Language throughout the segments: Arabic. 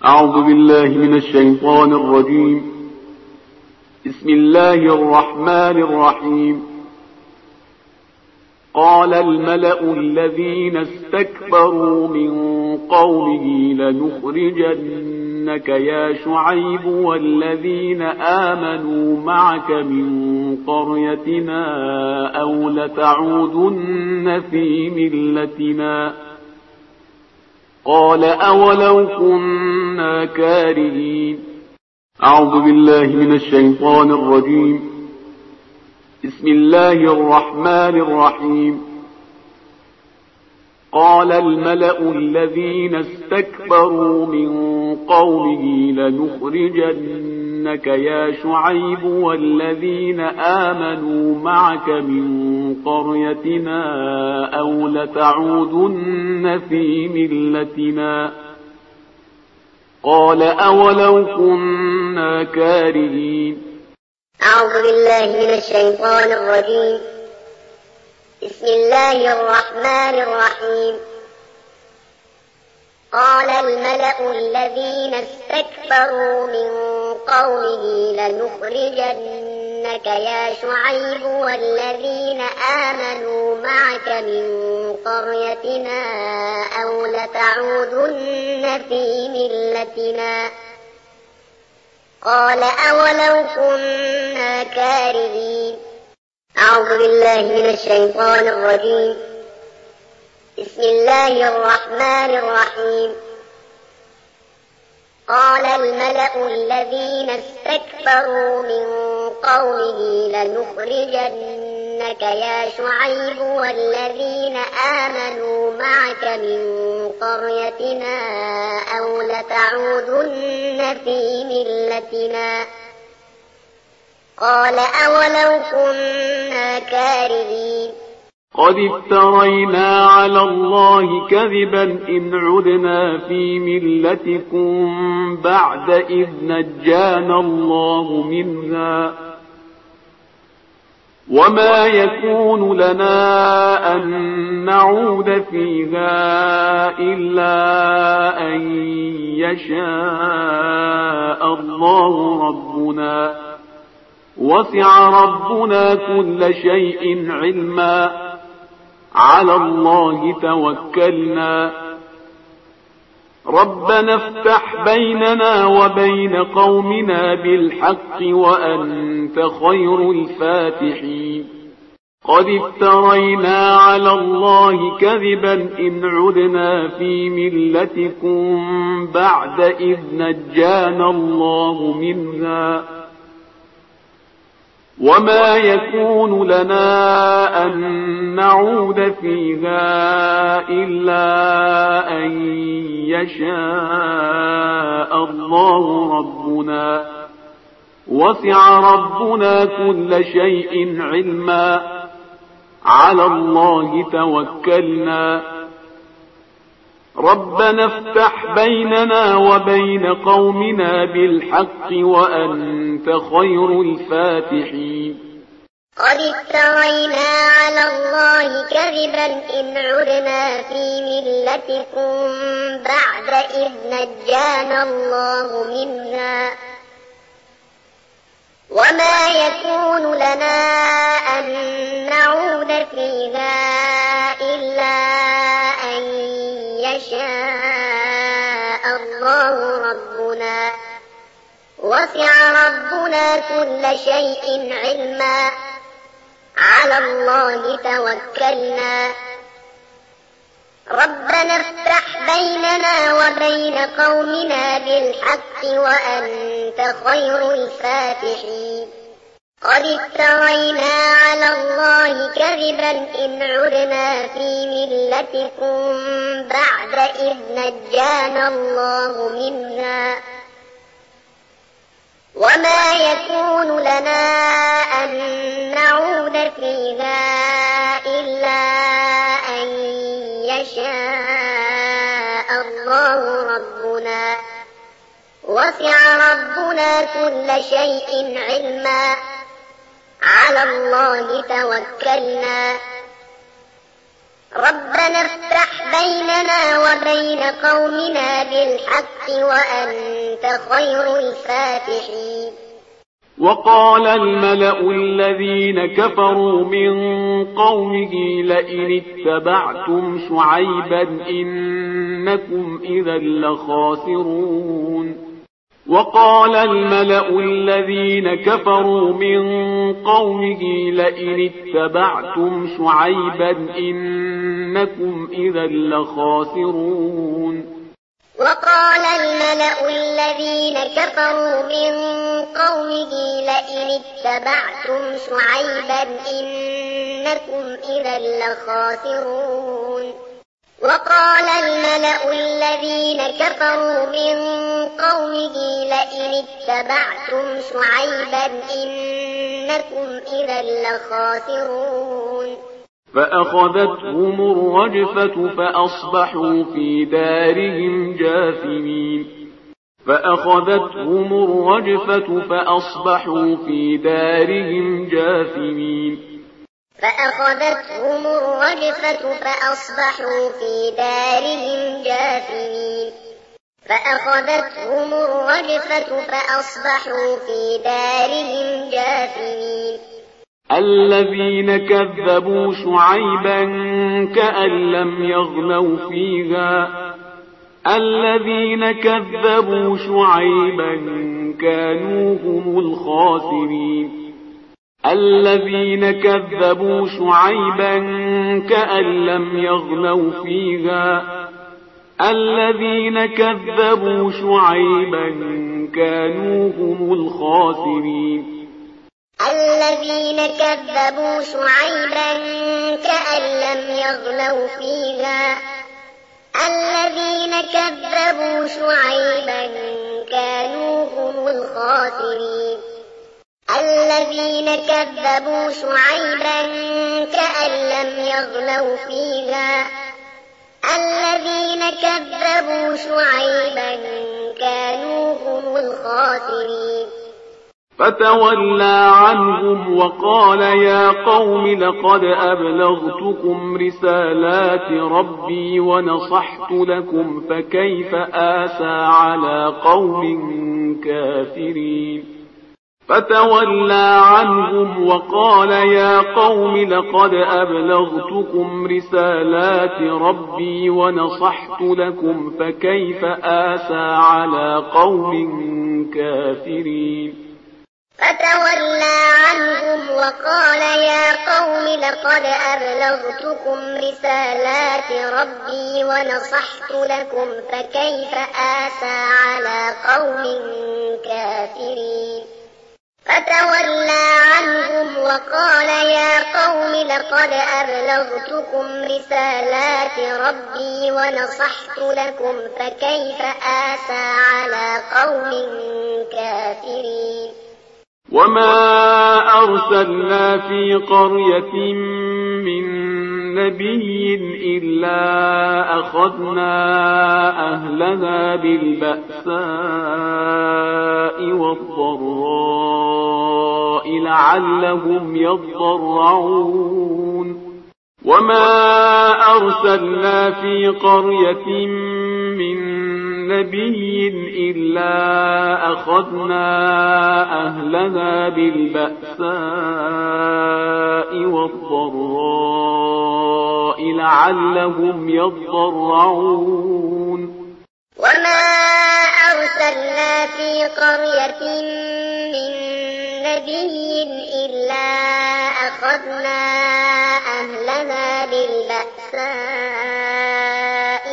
أعوذ بالله من الشيطان الرجيم. بسم الله الرحمن الرحيم. قال الملأ الذين استكبروا من قومه لنخرجنك يا شعيب والذين آمنوا معك من قريتنا أو لتعودن في ملتنا. قال أولو كنا كارهين. أعوذ بالله من الشيطان الرجيم. بسم الله الرحمن الرحيم. قال الملأ الذين استكبروا من قومه لنخرجنك يا شعيب والذين آمنوا معك من قريتنا أو لتعودن في ملتنا. قال أولو كنا كارهين. أعوذ بالله من الشيطان الرجيم. بسم الله الرحمن الرحيم. قال الملأ الذين استكبروا من قومه لنخرجنك يا شعيب والذين آمنوا معك من قريتنا أو لتعودن في ملتنا. قال أولو كنا كارهين. أعوذ بالله من الشيطان الرجيم. بسم الله الرحمن الرحيم. قال الملأ الذين استكبروا من قومه لنخرجنك يا شعيب والذين آمنوا معك من قريتنا أو لتعودن في ملتنا. قال أولو كنا كارهين. قد افترينا على الله كذبا إن عدنا في ملتكم بعد إذ نجانا الله منها. وما يكون لنا أن نعود فيها إلا أن يشاء الله ربنا. وسع ربنا كل شيء علما. على الله توكلنا. ربنا افتح بيننا وبين قومنا بالحق وأنت خير الفاتحين. قد افترينا على الله كذبا إن عدنا في ملتكم بعد إذ نجانا الله منها. وما يكون لنا أن نعود فيها إلا أن يشاء الله ربنا. وسع ربنا كل شيء علما. على الله توكلنا. ربنا افتح بيننا وبين قومنا بالحق وأنت خير الفاتحين. قد افترينا على الله كذبا إن عدنا في ملتكم بعد إذ نجانا الله منها. وما يكون لنا أن نعود فيها إلا أن يشاء الله ربنا. وسع ربنا كل شيء علما. على الله توكلنا. ربنا افتح بيننا وبين قومنا بالحق وأنت خير الفاتحين. قد افترينا على الله كذبا إن عدنا في ملتكم بعد إذ نجانا الله منها. وما يكون لنا أن نعود فيها إلا أن يشاء الله ربنا. وسع ربنا كل شيء علما. على الله توكلنا. ربنا افتح بيننا وبين قومنا بالحق وأنت خير الفاتحين. وقال الملأ الذين كفروا من قومه لئن اتبعتم شعيبا إنكم إذا لخاسرون. وقال الملأ الذين كفروا من قومه لئن اتبعتم شعيبا إنكم إذا لخاسرون. وقال الملأ الذين كفروا من قومه لئن اتبعتم شعيبا إنكم إذا لخاسرون. وقال الملأ الذين كفروا من قومه لئن اتبعتم شعيبا إنكم إذا لخاسرون. فأخذتهم الرجفة فأصبحوا في دارهم جاثمين. فأخذتهم الرجفة فأصبحوا في دارهم جاثمين. فأخذتهم الرجفة فأصبحوا في دارهم جاثمين. فأخذتهم الرجفة فأصبحوا في دارهم جاثمين. الذين كذبوا شعيبا كأن لم يغنوا فيها. الذين كذبوا شعيبا كانوا هم الخاسرين. الذين كذبوا شعيبا كأن لم يغنوا فيها. الذين كذبوا شعيبا كانوا هم الخاسرين. الذين كذبوا شعيبا كأن لم يغنوا فيها. الذين كذبوا شعيبا كانوا هم الخاسرين. الذين كذبوا شعيبا كأن لم يغنوا فيها. الذين كذبوا شعيبا كانوا هم الخاسرين. فتولى عنهم وقال يا قوم لقد أبلغتكم رسالات ربي ونصحت لكم فكيف آسى على قوم كافرين. فتولى عنهم وقال يا قوم لقد أبلغتكم رسالات ربي ونصحت لكم فكيف آسى على قوم كافرين. فتولى عنهم وقال يا قوم لقد أبلغتكم رسالات ربي ونصحت لكم فكيف آسى على قوم كافرين. فتولى عنهم وقال يا قوم لقد أبلغتكم رسالات ربي ونصحت لكم فكيف آسى على قوم كافرين. وما أرسلنا في قرية من نبي إلا أخذنا أهلها بالبأساء والضراء لعلهم يضرعون. وما أرسلنا في قرية من نبي إلا أخذنا أهلها بالبأساء والضراء لعلهم يضرعون. وما أرسلنا في قرية من نبي إلا أخذنا أهلها بالبأساء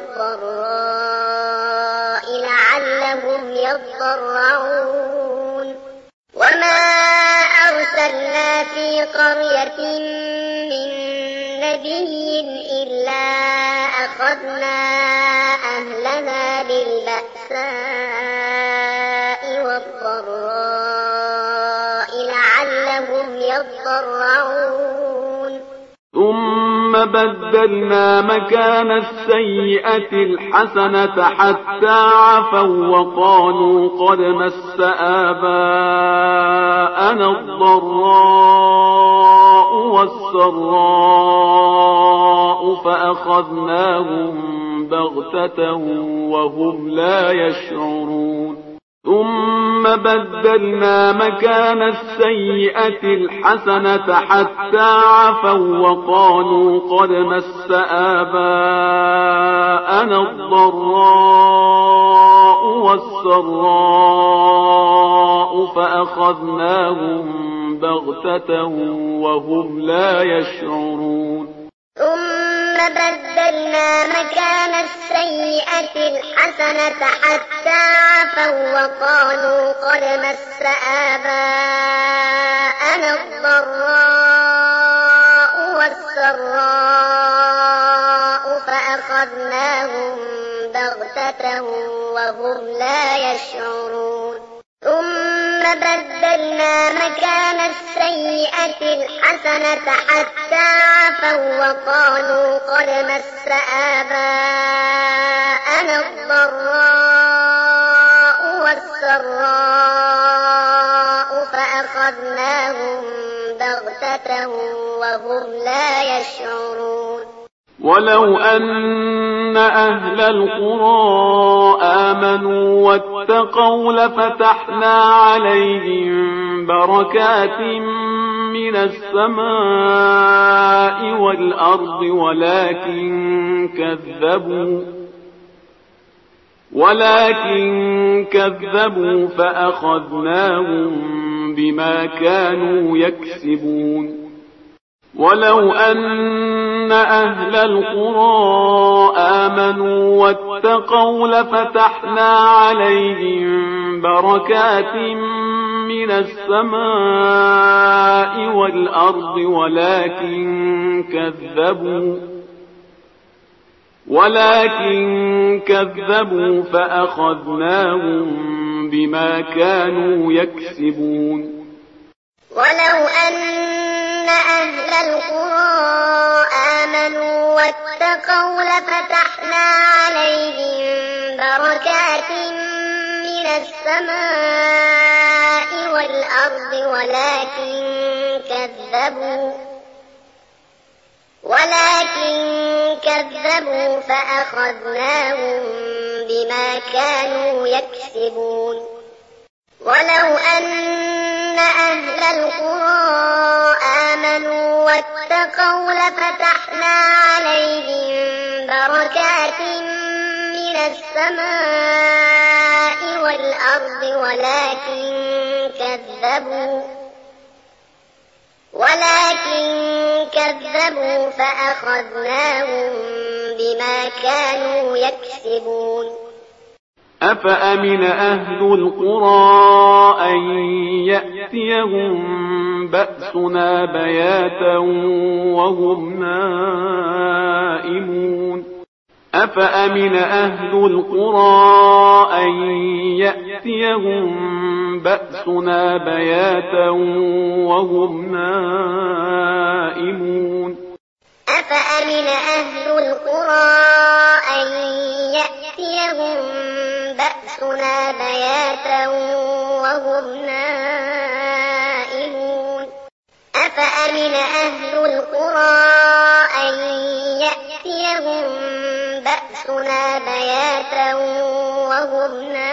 والضراء لعلهم يضرعون. وما أرسلنا في قرية من نبي إلا أخذنا أهلها بالبأساء والضراء لعلهم يضرعون. ثم بدلنا مكان السيئة الحسنة حتى عفوا وقالوا قد مس آباءنا الضراء والسراء فأخذناهم بغتة وهم لا يشعرون ثم بدلنا مكان السيئة الحسنة حتى عفوا وقالوا قد مس آباءنا الضراء والسراء فأخذناهم بغتة وهم لا يشعرون ثم بدلنا مكان السيئة الحسنة حتى عفوا وقالوا قد مس آباءنا الضراء والسراء فأخذناهم بغتة وهم لا يشعرون ثم بدلنا مكان السيئة الحسنة حتى عفوا وقالوا قد مس آباءنا الضراء والسراء فأخذناهم بغتة وهم لا يشعرون ولو أن أهل القرى آمنوا واتقوا لفتحنا عليهم بركات من السماء والأرض ولكن كذبوا فأخذناهم بما كانوا يكسبون ولو أن أهل القرى آمنوا واتقوا لفتحنا عليهم بركات من السماء والأرض ولكن كذبوا فأخذناهم بما كانوا يكسبون ولو أن أهل القرى آمنوا واتقوا لفتحنا عليهم بركات من السماء والأرض ولكن كذبوا فأخذناهم بما كانوا يكسبون ولو أن أهل القرى آمنوا واتقوا لفتحنا عليهم بركات من السماء والأرض ولكن كذبوا فأخذناهم بما كانوا يكسبون أفأمن أهل القرى أن يأتيهم بأسنا بياتا وهم نائمون أفأمن أهل القرى أن يأتيهم بأسنا بياتا وهم نائمون أفأمن أهل القرى أن يأتيهم بأسنا بياتا وهم نائمون أفأمن أهل القرى أن يأتيهم بأسنا بياتا وهم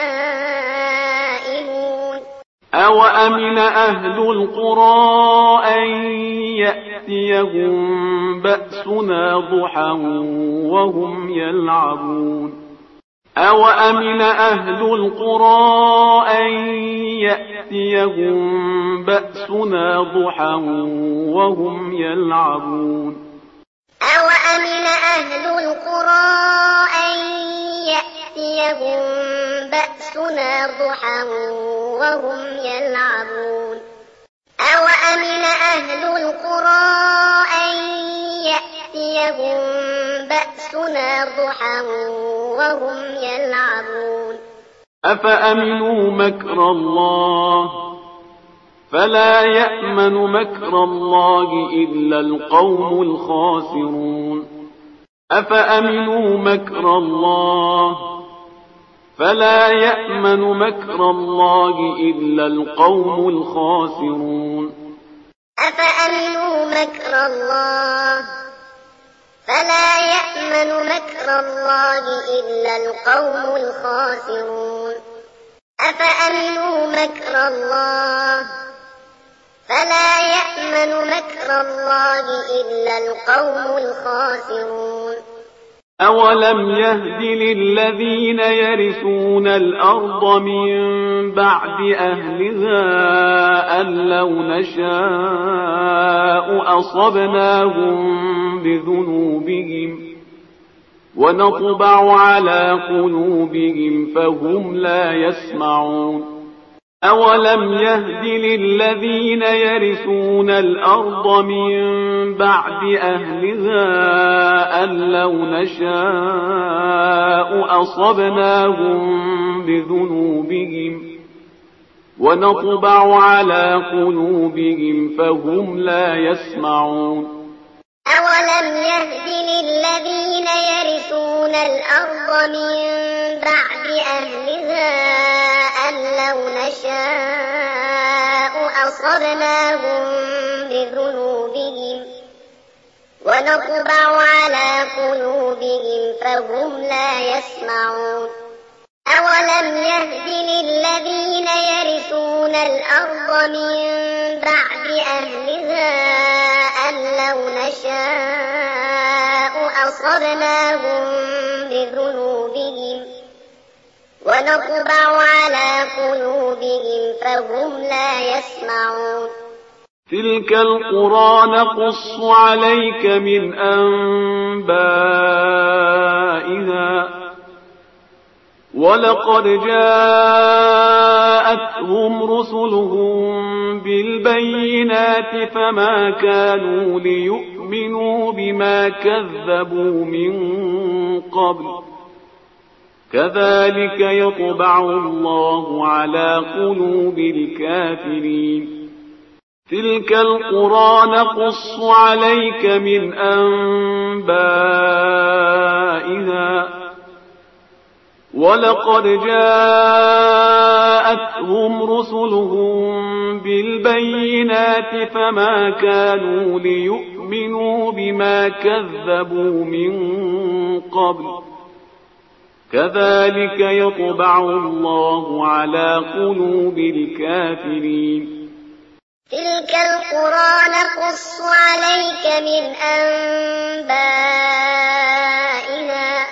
نائمون أوأمن أهل القرى أن يأتيهم بأسنا ضحى وهم يلعبون أوأمن أهل القرى أن يأتيهم بأسنا ضحى وهم يلعبون أوأمن أهل القرى أن يأتيهم بأسنا ضحى وهم يلعبون أوأمن أهل القرى أن يأتيهم بأسنا ضحى وهم يلعبون أفأمنوا مكر الله فلا يأمن مكر الله إلا القوم الخاسرون أفأمنوا مكر الله فلا يأمن مكر الله إلا القوم الخاسرون أفأمنوا مكر الله فلا يأمن مكر الله إلا القوم الخاسرون أفأمنوا مكر الله فلا يأمن مكر الله إلا القوم الخاسرون أولم يهد للذين يرثون الأرض من بعد أهلها أن لو نشاء أصبناهم بذنوبهم ونطبع على قلوبهم فهم لا يسمعون أولم يهد للذين يرثون الأرض من بعد أهلها أن لو نشاء أصبناهم بذنوبهم ونطبع على قلوبهم فهم لا يسمعون أولم يهد للذين يرثون الأرض من بعد أهلها أن لو نشاء أصبناهم بذنوبهم ونطبع على قلوبهم فهم لا يسمعون أولم يهد للذين يرثون الأرض من بعد أهلها أن لو نشاء أصبناهم بذنوبهم ونطبع على قلوبهم فهم لا يسمعون تلك القرى نقص عليك من أنبائها ولقد جاءتهم رسلهم بالبينات فما كانوا ليؤمنوا بما كذبوا من قبل كذلك يطبع الله على قلوب الكافرين تلك القرى نقص عليك من أنبائها ولقد جاءتهم رسلهم بالبينات فما كانوا ليؤمنوا بما كذبوا من قبل كذلك يطبع الله على قلوب الكافرين تلك القرى نقص عليك من أنبائها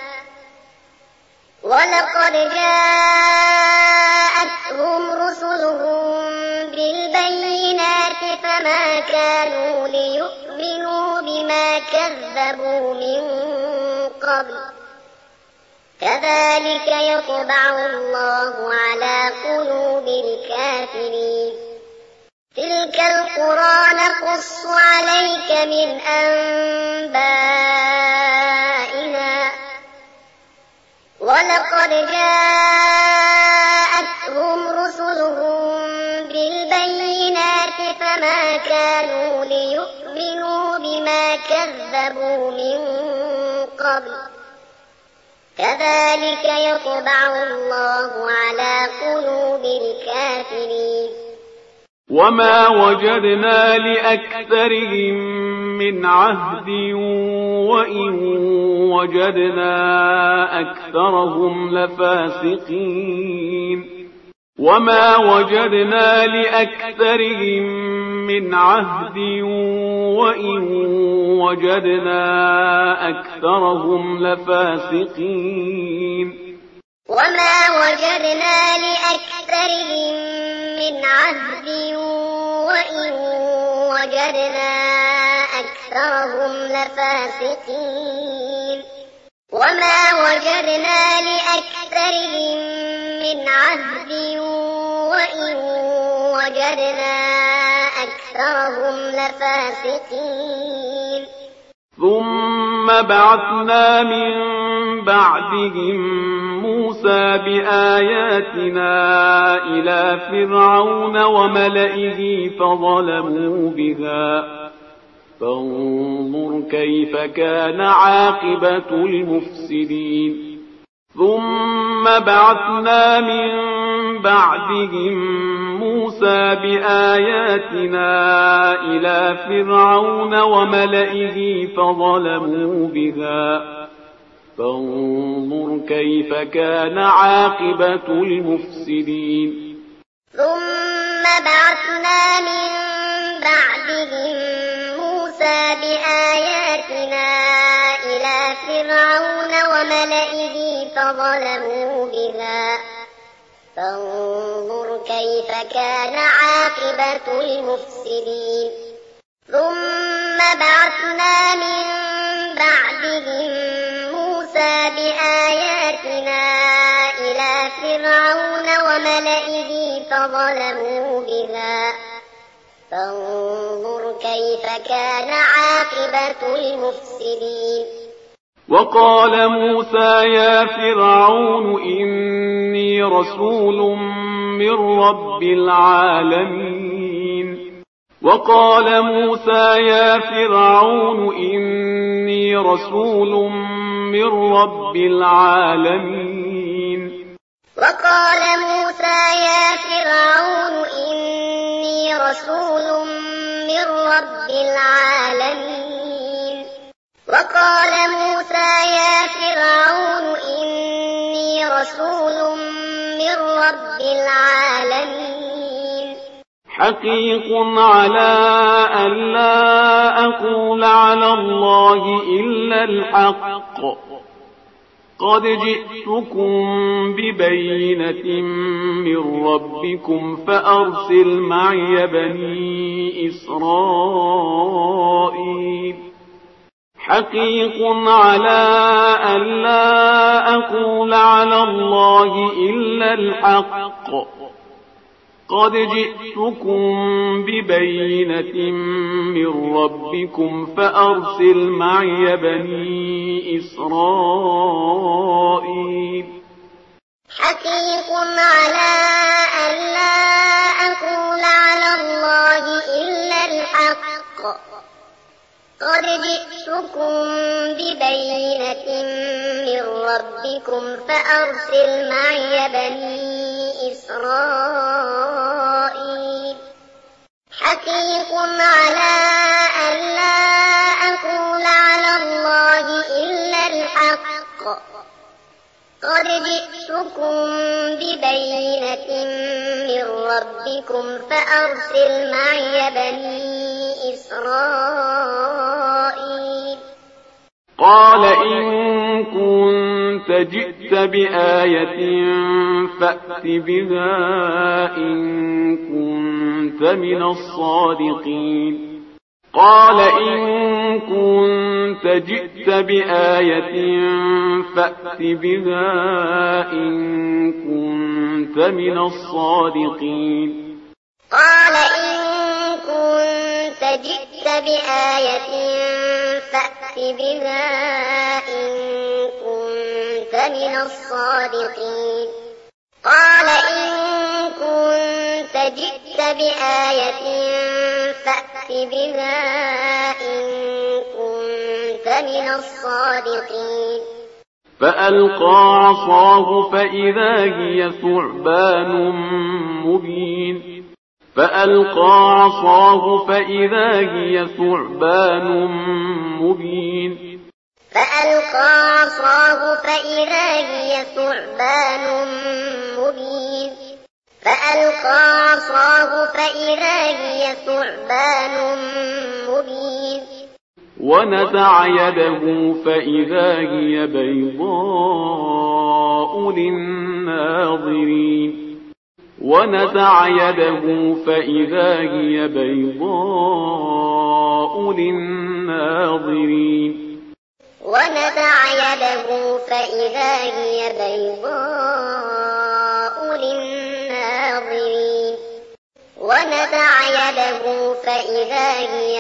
ولقد جاءتهم رسلهم بالبينات فما كانوا ليؤمنوا بما كذبوا من قبل كذلك يطبع الله على قلوب الكافرين تلك القرى نقص عليك من أنبائها ولقد جاءتهم رسلهم بالبينات فما كانوا ليؤمنوا بما كذبوا من قبل كذلك يطبع الله على قلوب الكافرين وما وجدنا لأكثرهم من عهد وإن وجدنا أكثرهم لفاسقين وما وجدنا لأكثرهم من عهد وإن وجدنا أكثرهم لفاسقين وما وجدنا لأكثرهم من عهد وإن وجدنا أكثرهم لفاسقين وما وجدنا لأكثرهم من عهد وإن وجدنا أكثرهم لفاسقين ثم بعثنا من بعدهم موسى بآياتنا إلى فرعون وملئه فظلموا بها فانظر كيف كان عاقبة المفسدين ثم بعثنا من بعدهم موسى بآياتنا إلى فرعون وملئه فظلموا بها فانظر كيف كان عاقبة المفسدين ثم بعثنا من بعدهم موسى بآياتنا إلى فرعون وملئه فظلموا بها فانظر كيف كان عاقبة المفسدين ثم بعثنا من بعدهم موسى بآياتنا إلى فرعون وملئه فظلموا بها فانظر كيف كان عاقبة المفسدين وقال موسى يا فرعون إني رسول من رب العالمين وقال موسى يا فرعون إني رسول من رب العالمين وقال موسى يا فرعون إني رسول من رب العالمين وقال موسى يا فرعون إني رسول من رب العالمين حقيق على أن لا أقول على الله إلا الحق قد جئتكم ببينة من ربكم فأرسل معي بني إسرائيل حقيق على أن لا أقول على الله إلا الحق قد جئتكم ببينة من ربكم فأرسل معي بني إسرائيل حقيق على أن لا أقول على الله إلا الحق قد جئتكم ببينة من ربكم فأرسل معي بني إسرائيل حقيق على أن لا أقول على الله إلا الحق قد جئتكم ببينة من ربكم فأرسل معي بني إسرائيل قال إن كنت جئت بآية فأت بها إن كنت من الصادقين قال إن كنت جئت بآية فأت بها إن كنت من الصادقين قال إن كنت جئت بآية فأت بها إن كنت من الصادقين قال إن كنت جئت بآية فأت بها إن كنت من الصادقين فألقى عصاه فإذا هي ثعبان مبين فألقى عصاه فإذا هي ثعبان مبين فألقى عصاه فإذا هي ثعبان مبين فألقى عصاه فإذا هي ثعبان مبين ونزع يده فإذا هي بيضاء للناظرين ونزع يده فإذا هي بيضاء للناظرين ونزع يده فإذا هي بيضاء للناظرين ونزع يده فإذا هي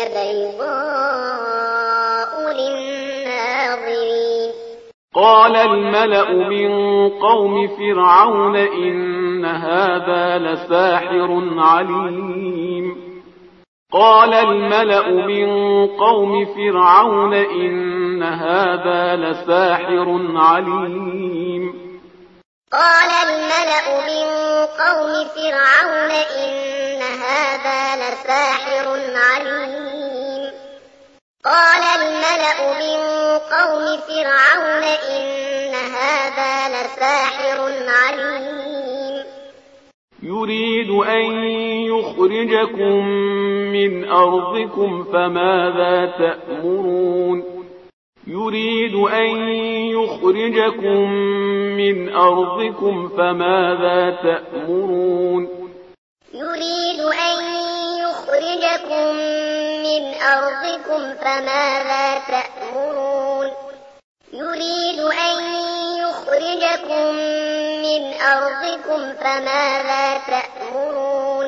بيضاء للناظرين قال الملأ من قوم فرعون إن هذا لساحر عليم قال الملأ من قوم فرعون إن هذا لساحر عليم قال الملأ من قوم فرعون إن هذا لساحر عليم قال الملأ من قوم فرعون إن هذا لساحر عليم يريد أن يخرجكم من أرضكم فماذا تأمرون يريد أن يخرجكم من أرضكم فماذا تأمرون يريد أن يخرجكم من أرضكم فماذا تأمرون يريد أن يخرجكم من أرضكم فماذا تأمرون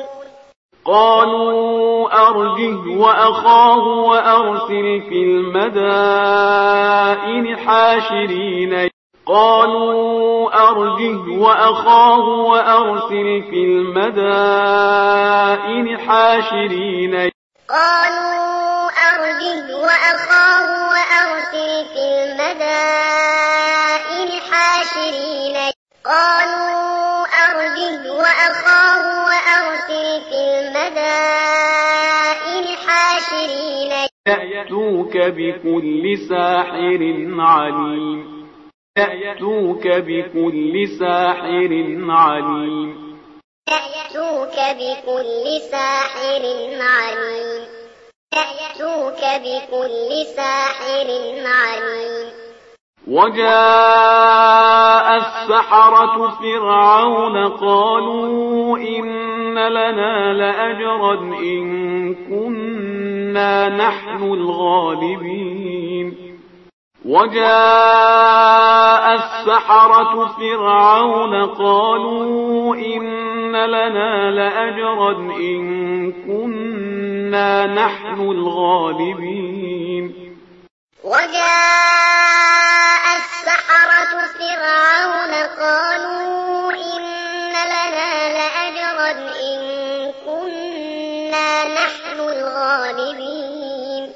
قالوا أرجه وأخاه وأرسل في المدائن حاشرين قالوا أرجه وأخاه وأرسل في المدائن حاشرين قالوا أرجه وأخاه وأرسل في المدائن حاشرين قالوا أرجه وأخاه وأرسل في المدائن حاشرين يأتوك بكل ساحر عليم يأتوك بكل ساحر عليم يأتوك بكل ساحر عليم يأتوك بكل ساحر عليم وجاء السحرة فرعون قالوا إن لنا لأجرا إن كنا نحن الغالبين وجاء السحرة فرعون قالوا إن لنا لأجرا إن كنا نحن الغالبين وجاء السحرة فرعون قالوا إن لنا لأجرا إن كنا نحن الغالبين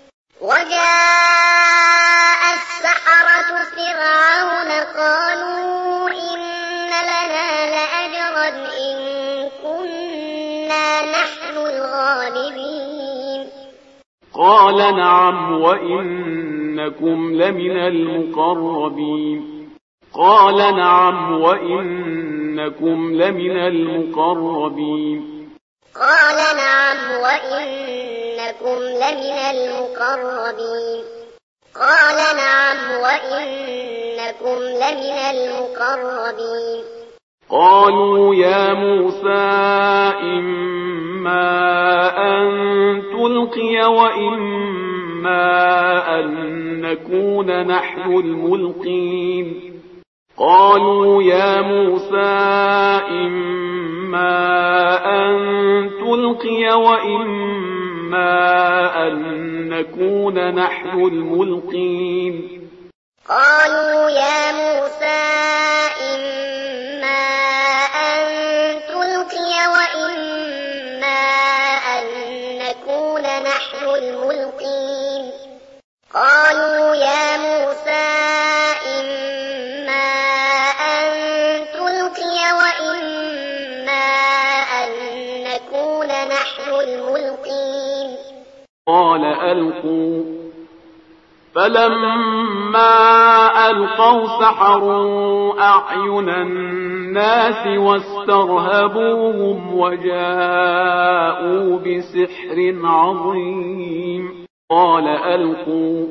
وجاء السحرة فرعون قالوا إن لنا لأجرا إن كنا نحن الغالبين قال نعم وإنكم لمن المقربين قال نعم وإنكم لمن المقربين قال نعم وإنكم لمن المقربين قال نعم وإنكم لمن المقربين قالوا يا موسى إما أن تلقي وإما أن نكون نحن الملقين قالوا يا موسى إما أن تلقي وإما أن نكون نحن الملقين قالوا يا موسى إما أن تلقي وإما أن نكون نحن الملقين قالوا يا موسى إما أن تلقي وإما أن نكون نحن الملقين قال ألقوا فلما ألقوا سحروا أعين الناس واسترهبوهم وجاءوا بسحر عظيم قال ألقوا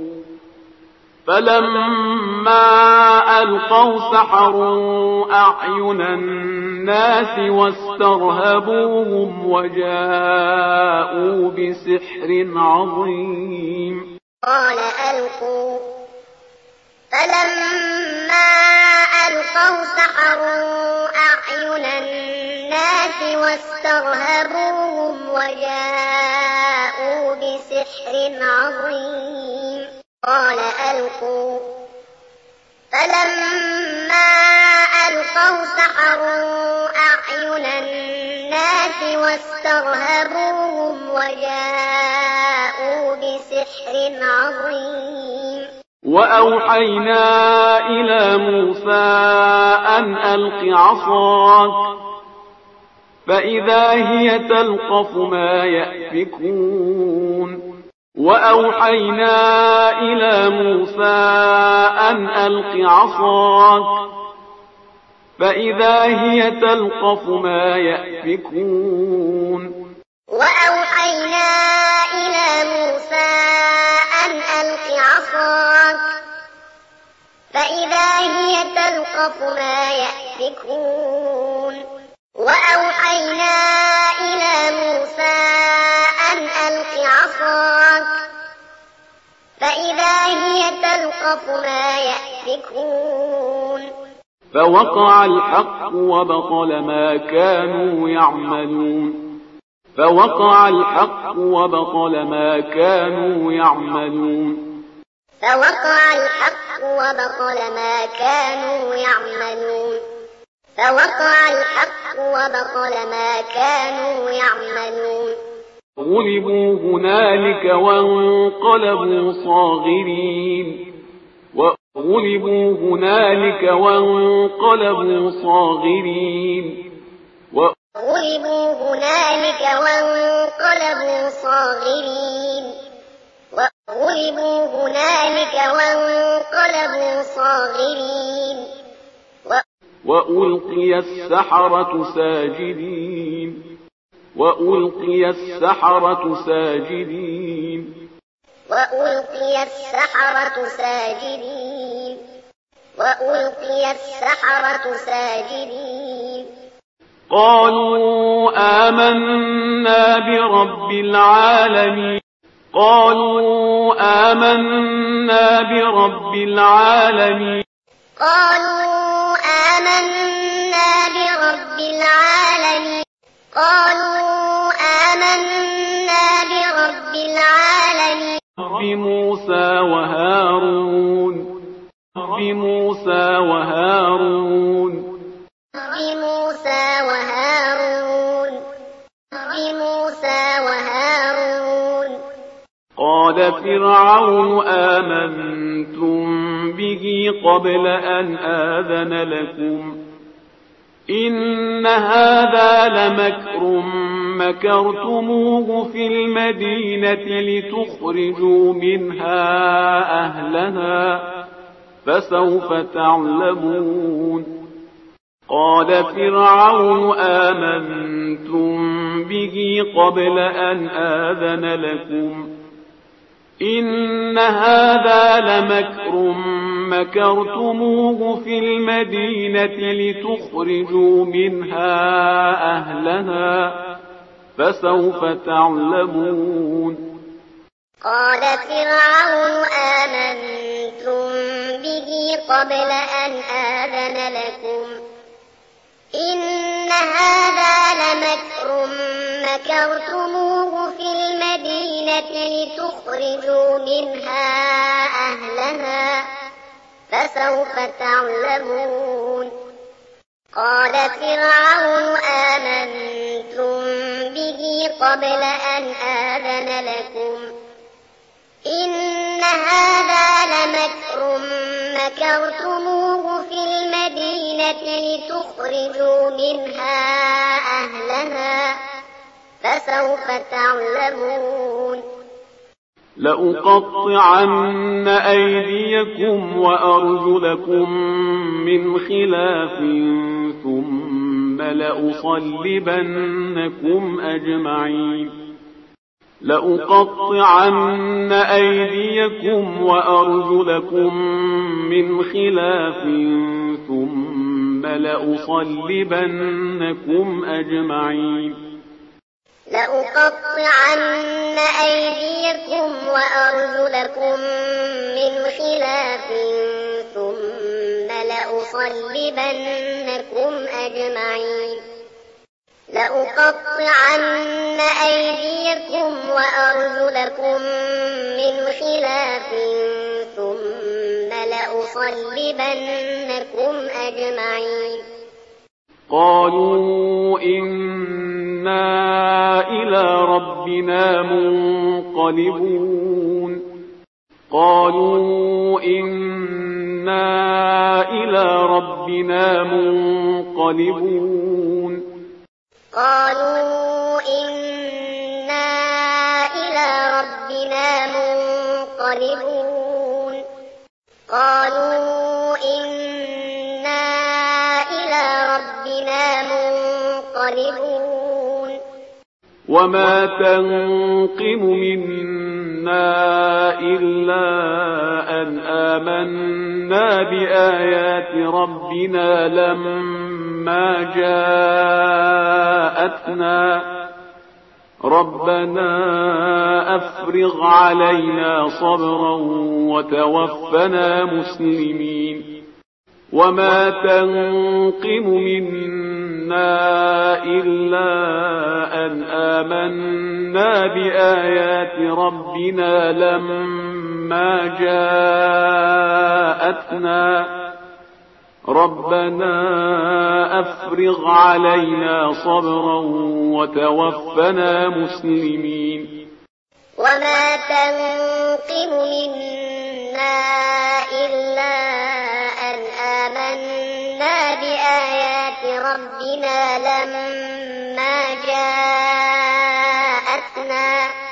فلما ألقوا سحروا أعين الناس واسترهبوهم وجاءوا بسحر عظيم قال ألقوا فلما ألقوا سحروا أعين الناس واسترهبوهم وجاءوا بسحر عظيم قال ألقوا فلما ألقوا سحروا أعين الناس واسترهبوهم وجاءوا بسحر عظيم وأوحينا إلى موسى أن ألق عصاك فإذا هي تلقف ما يأفكون وأوحينا إلى موسى أن ألق عصاك فإذا هي تلقف ما يأفكون وأوحينا إلى موسى أن ألق عصاك فإذا هي تلقف ما يأفكون وأوحينا إلى موسى أن ألق عصاك فإذا هي تلقف ما يأفكون فوقع الحق وبطل ما كانوا يعملون فوقع الحق وبطل ما كانوا يعملون فوقع الحق وبطل ما كانوا يعملون فوقع الحق وبطل ما كانوا يعملون غلبوا هنالك وانقلبوا صاغرين وغلبوا هنالك وانقلبوا صاغرين غلبوا هنالك وانقلبوا صاغرين وغلبوا هنالك وانقلبوا صاغرين وألقي السحرة ساجدين وألقي السحرة ساجدين وألقي السحرة ساجدين وألقي السحرة ساجدين قالوا آمنا برب العالمين قالوا آمنا برب العالمين قالوا آمنا برب العالمين قالوا آمنا برب العالمين رب موسى وهارون رب موسى وهارون رب موسى وهارون رب موسى وهارون قال فرعون آمنتم به قبل أن آذن لكم إن هذا لمكر مكرتموه في المدينة لتخرجوا منها أهلها فسوف تعلمون قال فرعون آمنتم به قبل أن آذن لكم إن هذا لمكر مكرتموه في المدينة لتخرجوا منها أهلها فسوف تعلمون قال فرعون آمنتم به قبل أن آذن لكم إن هذا لمكر مكرتموه في المدينة لتخرجوا منها أهلها فسوف تعلمون قال فرعون آمنتم به قبل أن آذن لكم إن هذا لمكر مكرتموه في المدينة لتخرجوا منها أهلها فسوف تعلمون لأقطعن أيديكم وأرجلكم من خلاف ثم لأصلبنكم أجمعين لأقطعن أيديكم وأرجلكم من خلاف ثم لأصلبنكم أجمعين لأقطعن أيديكم وأرجلكم من خلاف ثم لأصلبنكم أجمعين لأقطعن أيديكم وأرجلكم من خلاف ثم لأصلبنكم أجمعين قالوا إنا إلى ربنا منقلبون قالوا إنا إلى ربنا منقلبون قالوا إنا إلى ربنا منقلبون قالوا إنا إلى ربنا منقلبون وما تنقم منا إلا أن آمنا بآيات ربنا لما جاءتنا ربنا أفرغ علينا صبرا وتوفنا مسلمين وما تنقم منا إلا أن آمنا بآيات ربنا لما جاءتنا ربنا أفرغ علينا صبرا وتوفنا مسلمين وما تنقم منا إلا أن آمنا بآيات ربنا لما جاءتنا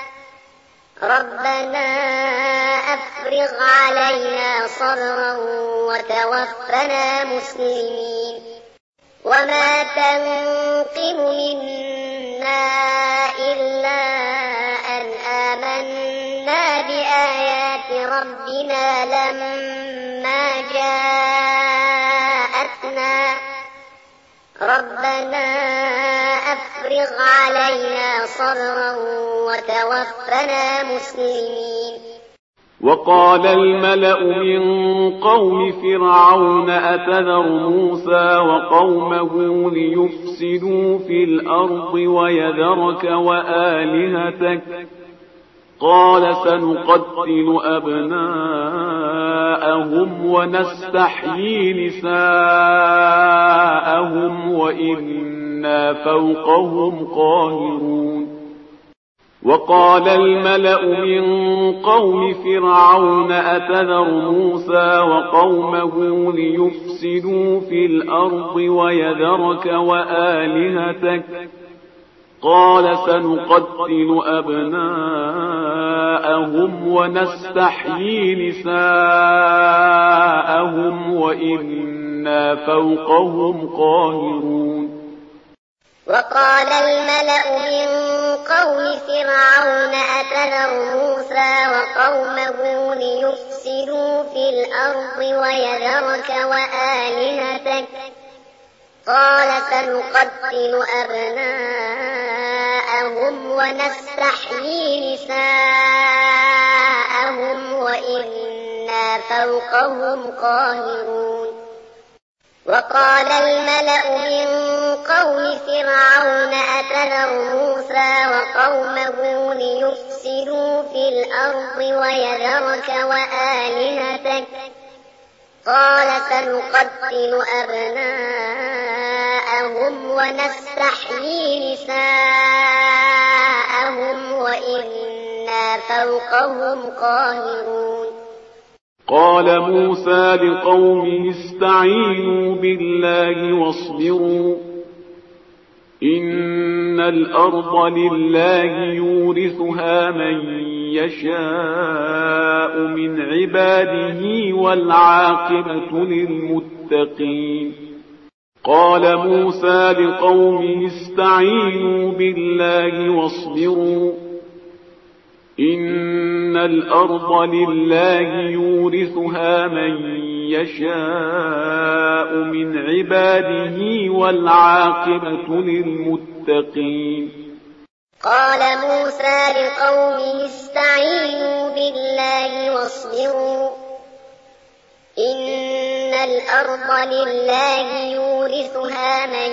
ربنا أفرغ علينا صبرا وتوفنا مسلمين وما تنقم منا إلا أن آمنا بآيات ربنا لما جاءتنا ربنا أفرغ علينا صبرا وتوفنا مسلمين وقال الملأ من قوم فرعون أتذر موسى وقومه ليفسدوا في الأرض ويذرك وآلهتك قال سنقتل أبناءهم ونستحيي نساءهم وإنا فوقهم قاهرون وقال الملأ من قوم فرعون أتذر موسى وقومه ليفسدوا في الأرض ويذرك وآلهتك قال سنقتل أبناءهم ونستحيي نساءهم وإنا فوقهم قاهرون وقال الملأ من قوم فرعون أتذر موسى وقومه ليفسدوا في الأرض ويذرك وآلهتك قال سنقتل أبناءهم ونستحيي نساءهم وإنا فوقهم قاهرون وقال الملأ من قوم فرعون أتذر موسى وقومه ليفسدوا في الأرض ويذرك وآلهتك قال سنقتل أبناءهم ونستحيي نساءهم وإنا فوقهم قاهرون قال موسى لقومه استعينوا بالله واصبروا إن الأرض لله يورثها من يشاء من عباده والعاقبة للمتقين قال موسى لقومه استعينوا بالله واصبروا إن الأرض لله يورثها من يشاء من عباده والعاقبة للمتقين قال موسى لقومه استعينوا بالله واصبروا إن الأرض لله يورثها من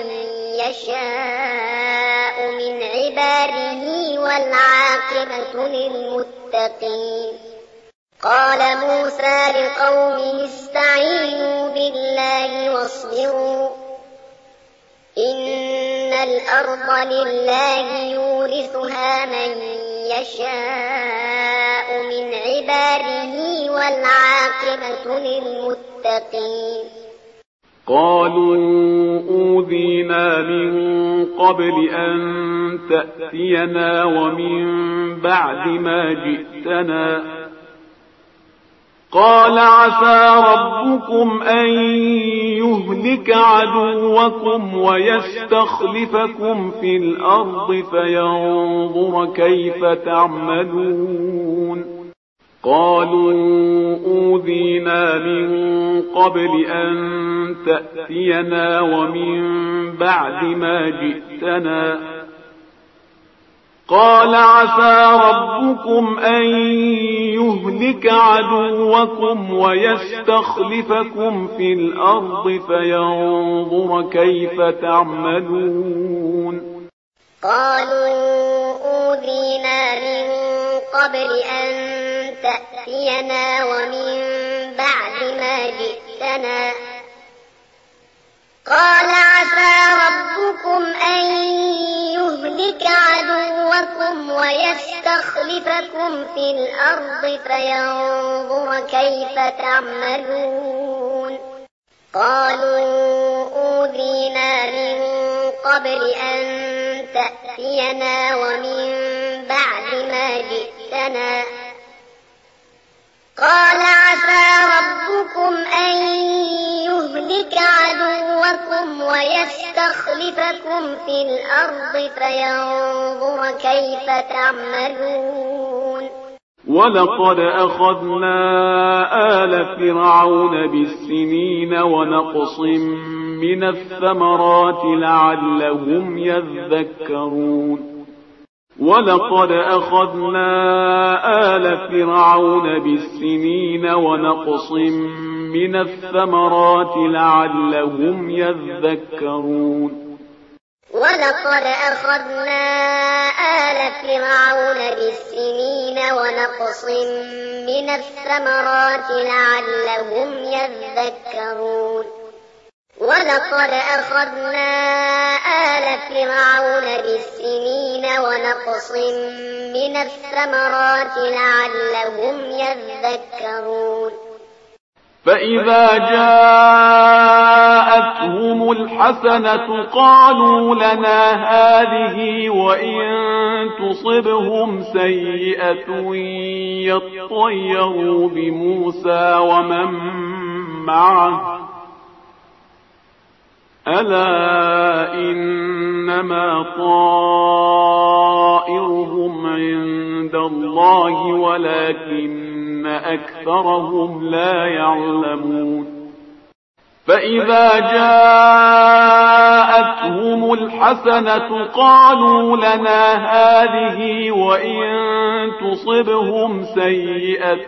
يشاء من عباده والعاقبة للمتقين قال موسى لقومه استعينوا بالله واصبروا إن الأرض لله يورثها من يشاء من عباده والعاقبة للمتقين قالوا أوذينا من قبل أن تأتينا ومن بعد ما جئتنا قال عسى ربكم أن يهلك عدوكم ويستخلفكم في الأرض فينظر كيف تعملون قالوا أوذينا من قبل أن تأتينا ومن بعد ما جئتنا قال عسى ربكم أن يهلك عدوكم ويستخلفكم في الأرض فينظر كيف تعملون قالوا أوذينا من قبل أن تأتينا ومن بعد ما جئتنا قال عسى ربكم أن يهلك عدوكم ويستخلفكم في الأرض فينظر كيف تعملون قالوا أوذينا من قبل أن تأتينا ومن بعد ما جئتنا قال عسى ربكم أن يهلك عدوكم ويستخلفكم في الأرض فينظر كيف تعملون ولقد أخذنا آل فرعون بالسنين ونقص من الثمرات لعلهم يذكرون ولقد أخذنا آل فرعون بالسنين ونقص من الثمرات لعلهم يذكرون ولقد أخذنا آل فرعون بالسنين ونقص من الثمرات لعلهم يذكرون ولقد أخذنا آل فرعون بالسنين ونقص من الثمرات لعلهم يذكرون فإذا جاءتهم الحسنة قالوا لنا هذه وإن تصبهم سيئة يطيروا بموسى ومن معه ألا إنما طائرهم عند الله ولكن أكثرهم لا يعلمون فإذا جاءتهم الحسنة قالوا لنا هذه وإن تصبهم سيئة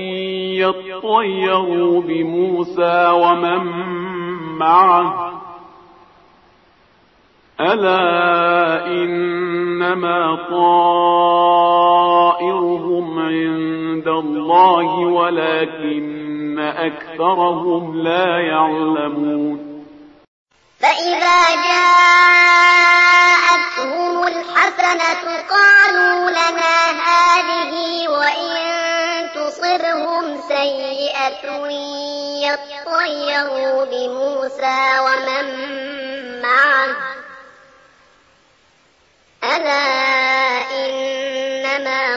يطيروا بموسى ومن معه ألا إنما طائرهم عند الله ولكن أكثرهم لا يعلمون فإذا جاءتهم الحسنة قالوا لنا هذه وإن تصبهم سيئة يطيروا بموسى ومن معه ألا إنما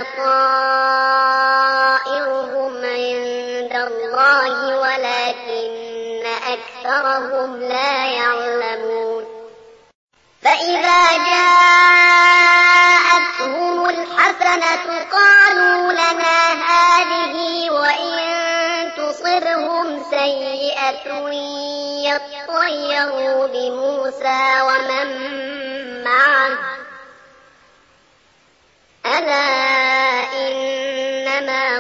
طائرهم عند الله ولكن أكثرهم لا يعلمون فإذا جاءتهم الحسنة قالوا لنا هذه وإن تصبهم سيئة يطيروا بموسى ومن معه ألا إنما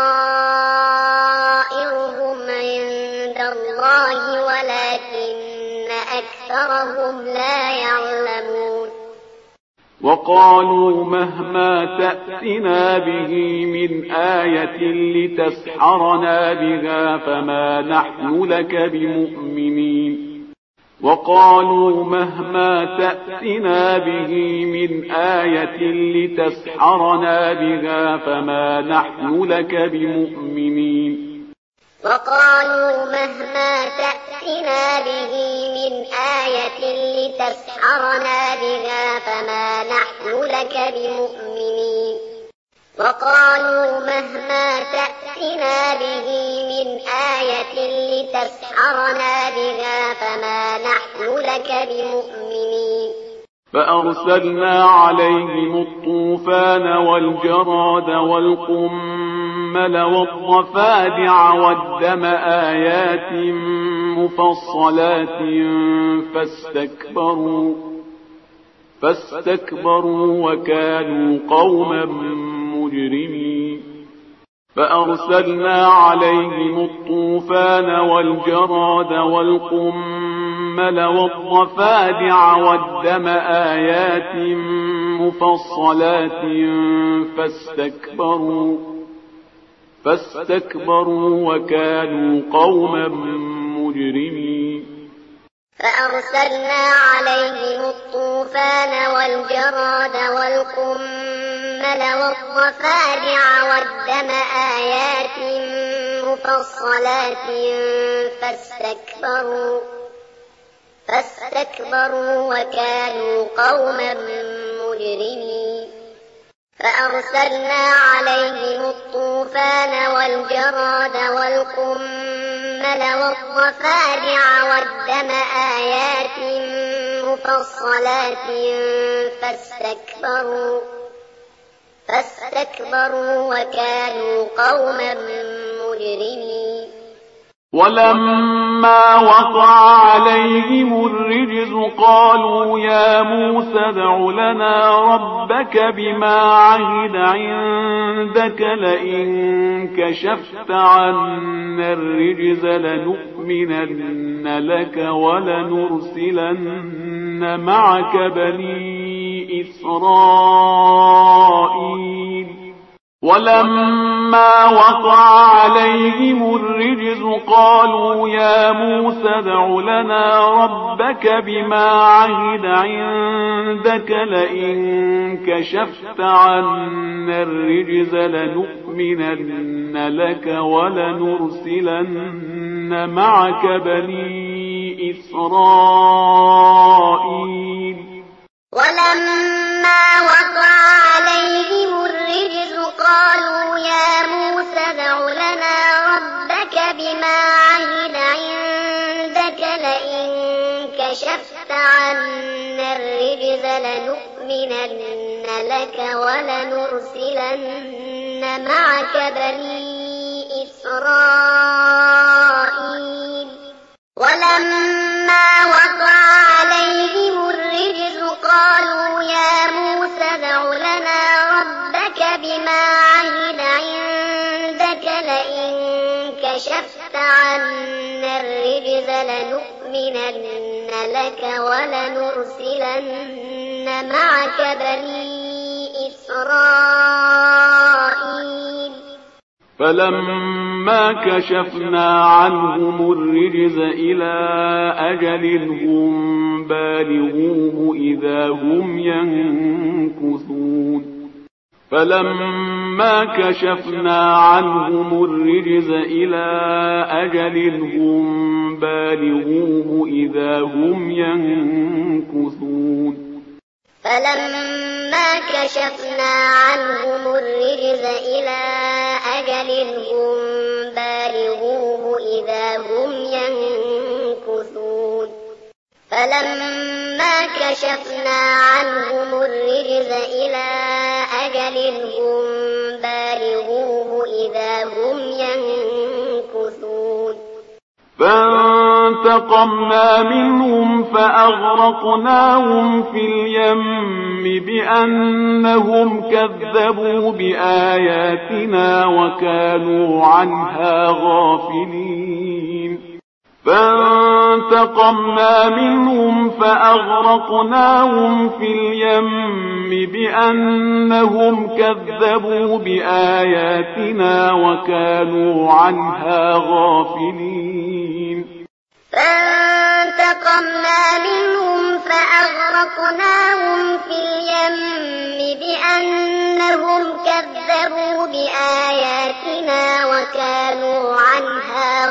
طائرهم عند الله ولكن أكثرهم لا يعلمون وقالوا مهما تأتنا به من آية لتسحرنا بها فما نحن لك بمؤمنين وقالوا مهما تأتنا به من آية لتسحرنا بها فما نحن لك بمؤمنين وقالوا مهما تأتنا به من آية لتسحرنا بها فما نحن لك بمؤمنين وقالوا مهما تأتنا به من آية لتسحرنا بها فما نحن لك بمؤمنين فأرسلنا عليهم الطوفان والجراد والقمل والضفادع والدم آيات مفصلات فاستكبروا وكانوا قوما مجرمين فأرسلنا عليهم الطوفان والجراد والقمل والضفادع والدم آيات مفصلات فاستكبروا وكانوا قوما مجرمين فأرسلنا عليهم الطوفان والجراد والقمل والضفادع والدم آيات مفصلات فاستكبروا وكانوا قوما مجرمين فأرسلنا عليهم الطوفان والجراد والقمل والضفادع والدم آيات مفصلات فاستكبروا وكانوا قوما مجرمين ولما وقع عليهم الرجز قالوا يا موسى ادع لنا ربك بما عهد عندك لئن كشفت عنا الرجز لنؤمنن لك ولنرسلن معك بني إسرائيل ولما وقع عليهم الرجز قالوا يا موسى ادع لنا ربك بما عهد عندك لئن كشفت عنا الرجز لنؤمنن لك ولنرسلن معك بني إسرائيل ولما وقع عليهم الرجز قالوا يا موسى ادع لنا ربك بما عهد عندك لئن كشفت عنا الرجز لنؤمنن لك ولنرسلن معك بني إسرائيل ولما وقع عليهم الرجز قالوا يا موسى ادع لنا ربك بما عهد عندك لئن كشفت عنا الرجز لنؤمنن لك ولنرسلن معك بني إسرائيل فلما كشفنا عنهم الرجز إلى أجل هم بالغوه إذا هم ينكثون فلما كشفنا عنهم الرجز إلى أجل هم بالغوه إذا هم ينكثون فلما كشفنا عنهم الرجز إلى أجل هم بالغوه إذا هم ينكثون فلما كشفنا عنهم الرجز إلى أجل هم بالغوه إذا هم ينكثون فانتقمنا منهم فأغرقناهم في اليم بأنهم كذبوا بآياتنا وكانوا عنها غافلين فانتقمنا منهم فأغرقناهم في اليم بأنهم كذبوا بآياتنا وكانوا عنها غافلين فانتقمنا منهم فأغرقناهم في اليم بأنهم كذبوا بآياتنا وكانوا عنها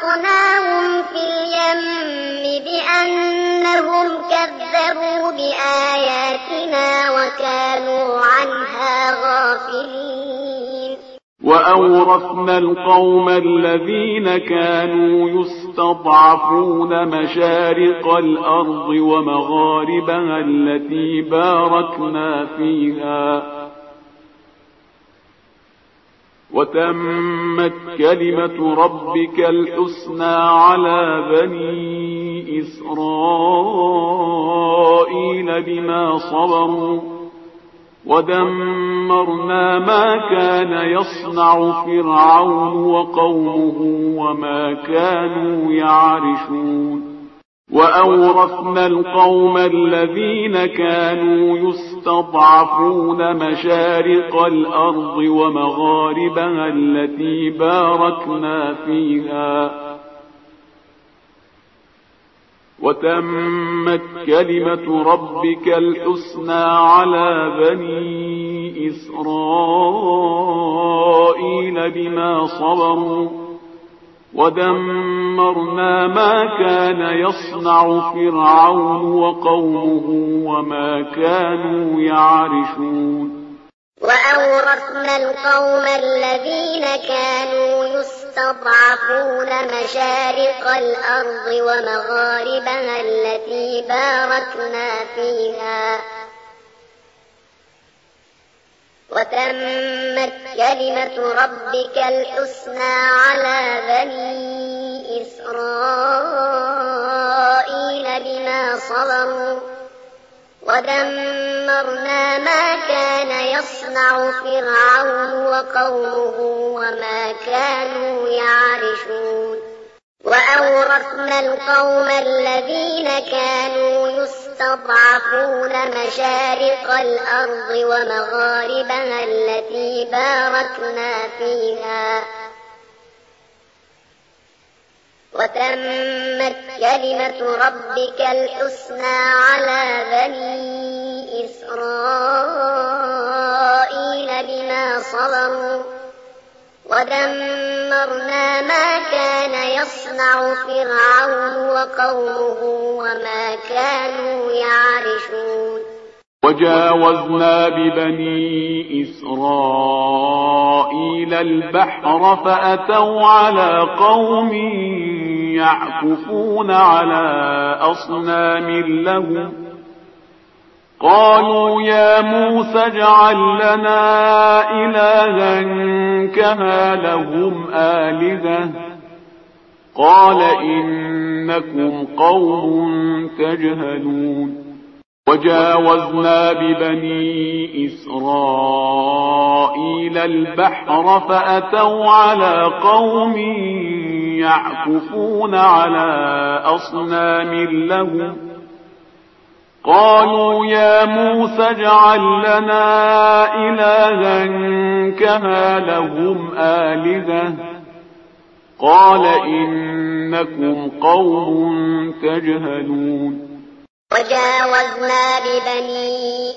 فأغرقناهم في اليم بأنهم كذبوا بآياتنا وكانوا عنها غافلين وأورثنا القوم الذين كانوا يستضعفون مشارق الأرض ومغاربها التي باركنا فيها وتمت كلمة ربك الحسنى على بني إسرائيل بما صبروا ودمرنا ما كان يصنع فرعون وقومه وما كانوا يعرشون وأورثنا القوم الذين كانوا يستضعفون مشارق الأرض ومغاربها التي باركنا فيها وتمت كلمة ربك الحسنى على بني إسرائيل بما صبروا ودمرنا ما كان يصنع فرعون وقومه وما كانوا يعرشون وأورثنا القوم الذين كانوا يستضعفون مشارق الأرض ومغاربها التي باركنا فيها وتمت كلمة ربك الحسنى على بني إسرائيل بما صبروا ودمرنا ما كان يصنع فرعون وقومه وما كانوا يعرشون وأورثنا القوم الذين كانوا يستضعفون مشارق الأرض ومغاربها التي باركنا فيها وتمت كلمة ربك الحسنى على بني إسرائيل بما صبروا ودمرنا ما كان يصنع فرعون وقومه وما كانوا يعرشون وجاوزنا ببني إسرائيل البحر فأتوا على قوم يعكفون على أصنام لهم قالوا يا موسى اجعل لنا إلها كما لهم آلهة قال إنكم قوم تجهلون وجاوزنا ببني إسرائيل البحر فأتوا على قوم يعكفون على أصنام لهم قالوا يا موسى اجعل لنا إلها كما لهم آلهة قال إنكم قوم تجهلون وجاوزنا ببني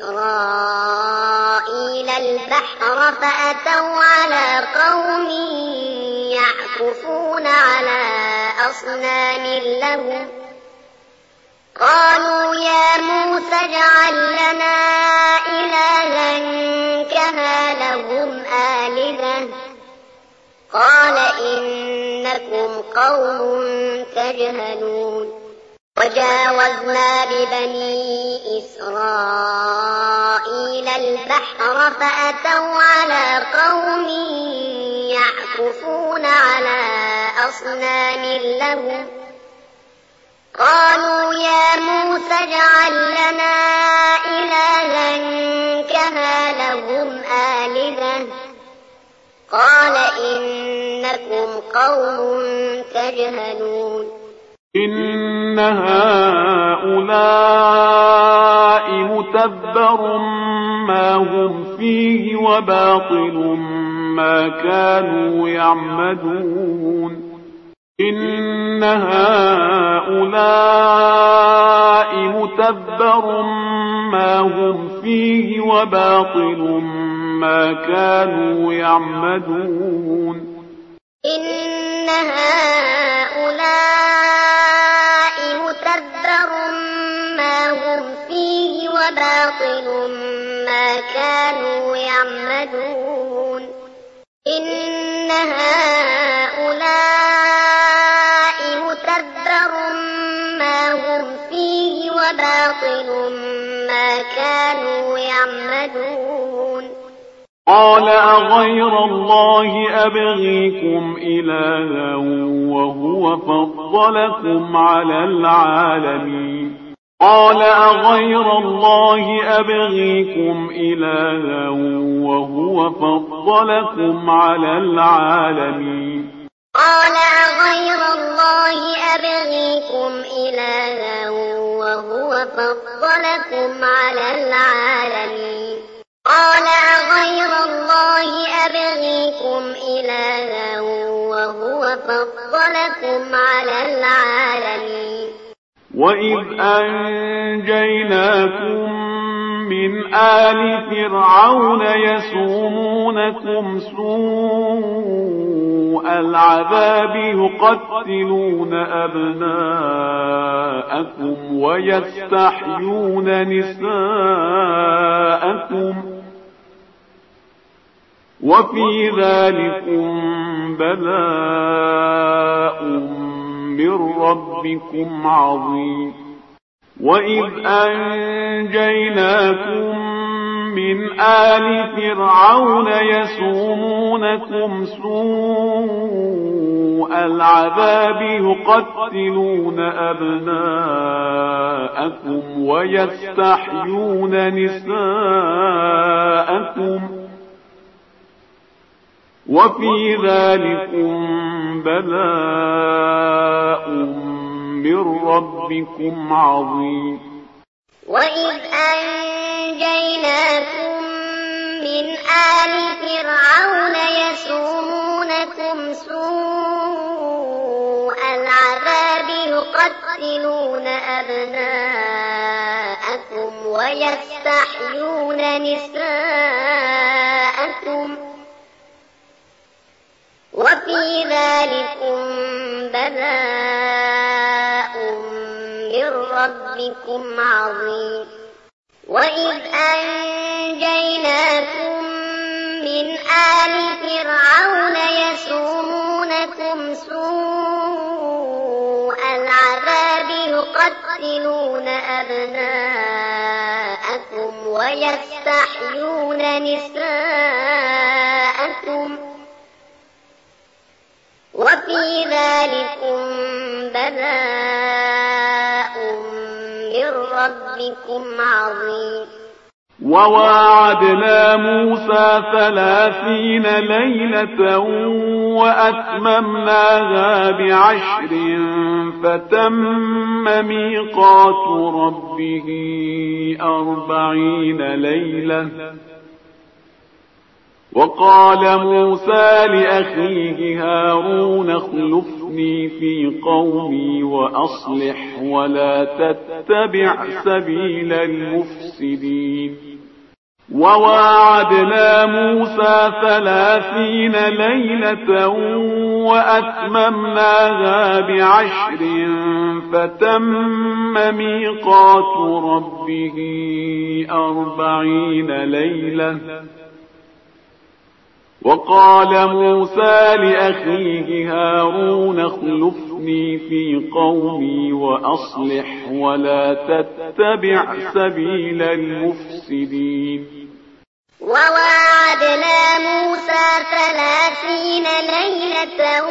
إسرائيل البحر فأتوا على قوم يعكفون على أصنام لهم قالوا يا موسى اجعل لنا إلها كما لهم آلهة قال إنكم قوم تجهلون وجاوزنا ببني إسرائيل البحر فأتوا على قوم يعكفون على أصنام لهم قالوا يا موسى اجعل لنا إلها كما لهم آلهة قال إنكم قوم تجهلون إن هؤلاء متبر ما هم فيه وباطل ما كانوا يعمدون إن هؤلاء متبر ما هم فيه وباطل ما كانوا يعمدون إن هؤلاء وباطل ما كانوا يعملون إن هؤلاء متبر ما هم فيه وباطل ما كانوا يعملون قال أغير الله أبغيكم إلها وهو فضلكم على العالمين قال أغير الله أبغيكم إلها وهو فضلكم على العالمين قال أغير الله أبغيكم إلها وهو فضلكم على العالمين قال أغير الله أبغيكم إلها وهو فضلكم على العالمين وإذ أنجيناكم من آل فرعون يسومونكم سوء العذاب يقتلون أبناءكم ويستحيون نساءكم وفي ذلكم بلاء من ربكم عظيم وإذ أنجيناكم من آل فرعون يسومونكم سوء العذاب يقتلون أبناءكم ويستحيون نساءكم وفي ذلكم بلاء من ربكم عظيم وإذ أنجيناكم من آل فرعون يسومونكم سوء العذاب يقتلون أبناءكم ويستحيون نساءكم وفي ذلكم بلاء من ربكم عظيم وإذ أنجيناكم من آل فرعون يسومونكم سوء العذاب يقتلون أبناءكم ويستحيون نساءكم وفي ذلكم بلاء من ربكم عظيم وواعدنا موسى 30 ليلة وأتممناها ب10 فتم ميقات ربه 40 ليلة وقال موسى لأخيه هارون اخلفني في قومي وأصلح ولا تتبع سبيل المفسدين وواعدنا موسى 30 ليلة وأتممناها ب10 فتم ميقات ربه 40 ليلة وقال موسى لأخيه هارون اخلفني في قومي وأصلح ولا تتبع سبيل المفسدين وواعدنا موسى 30 ليلة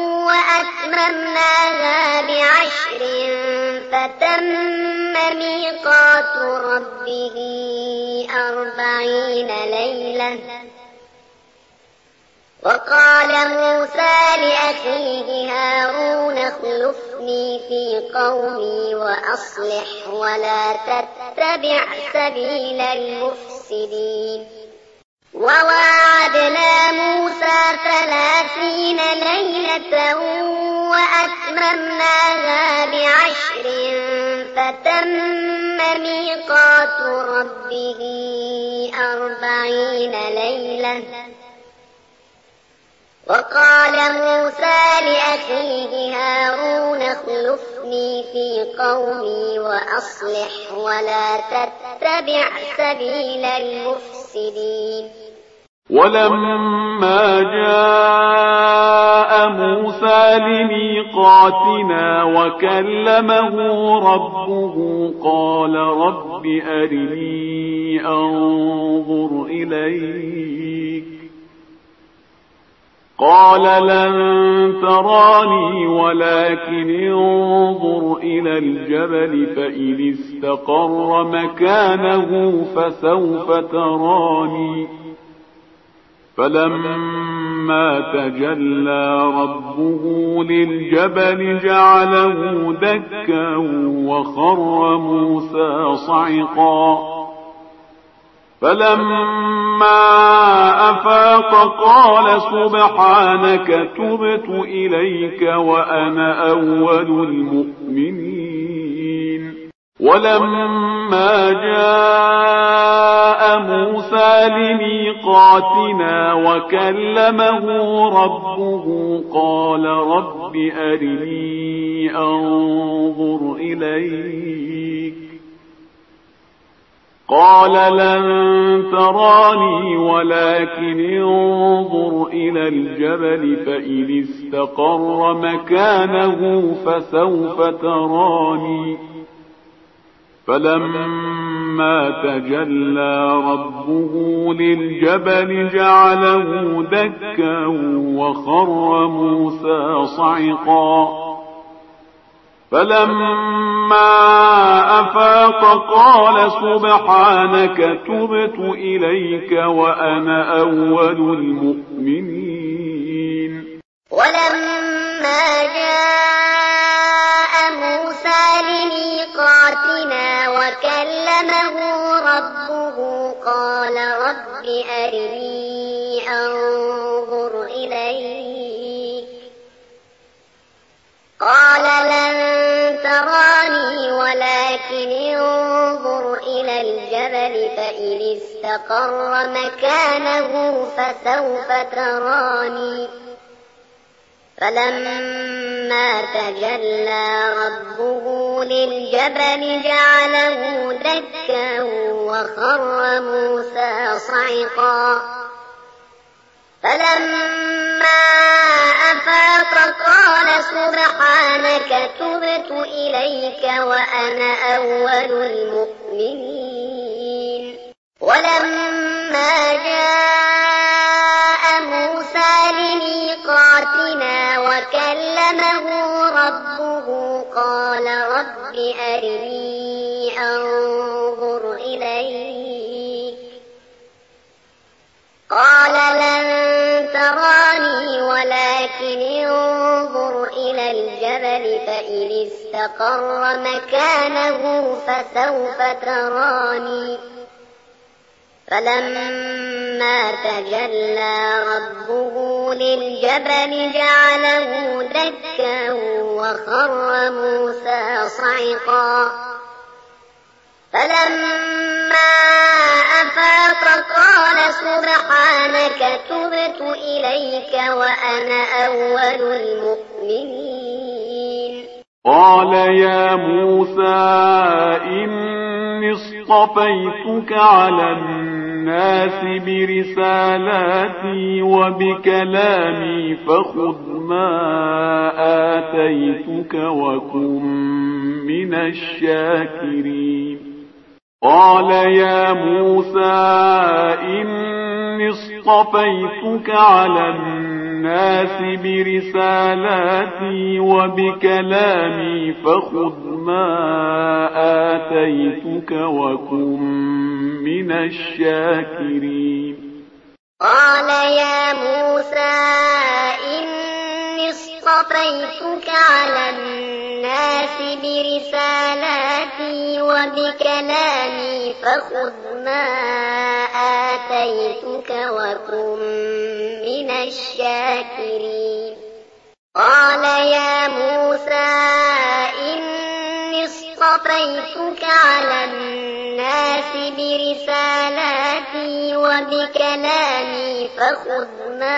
وأتممناها ب10 فتم ميقات ربه 40 ليلة وقال موسى لأخيه هارون اخلفني في قومي وأصلح ولا تتبع سبيل المفسدين وواعدنا موسى 30 ليلة وأتممناها ب10 فتم ميقات ربه 40 ليلة وقال موسى لأخيه هارون اخلفني اخلفني في قومي وأصلح ولا تتبع سبيل المفسدين. ولما جاء موسى لميقاتنا وكلمه ربه قال رب أرني أنظر إليك قال لن تراني ولكن انظر إلى الجبل فإن استقر مكانه فسوف تراني فلما تجلى ربه للجبل جعله دكا وخر موسى صعقا فلما أفاق قال سبحانك تبت إليك وأنا أول المؤمنين. ولما جاء موسى لميقاتنا وكلمه ربه قال رب أرني أنظر إليك قال لن تراني ولكن انظر إلى الجبل فإن استقر مكانه فسوف تراني فلما تجلى ربه للجبل جعله دكا وخر موسى صعقا فلما أفاق قال سبحانك تبت إليك وأنا أول المؤمنين. ولما جاء موسى لميقاتنا وكلمه ربه قال رب أرني أنظر إليك قال لن تراني ولكن انظر إلى الجبل فإن استقر مكانه فسوف تراني فلما تجلى ربه للجبل جعله دكا وخر موسى صعقا فلما أفاق قال سبحانك تبت إليك وأنا أول المؤمنين. ولما جاء موسى لميقاتنا وكلمه ربه قال رب أرني أنظر إليك قال لن تراني ولكن انظر إلى الجبل فإن استقر مكانه فسوف تراني فلما تجلى ربه للجبل جعله دكا وخر موسى صعقا فلما أفاق قال سبحانك تبت إليك وأنا أول المؤمنين. قال يا موسى إني اصطفيتك على الناس برسالاتي وبكلامي فخذ ما آتيتك وكن من الشاكرين. قال يا موسى إني اصطفيتك على الناس برسالاتي وبكلامي فخذ ما آتيتك وكن من الشاكرين. قال يا موسى إني اصطفيتك على الناس برسالاتي وبكلامي فخذ ما آتيتك وكن من الشاكرين. قال يا موسى إني اصطفيتك اصطفيتك على الناس برسالاتي وبكلامي فخذ ما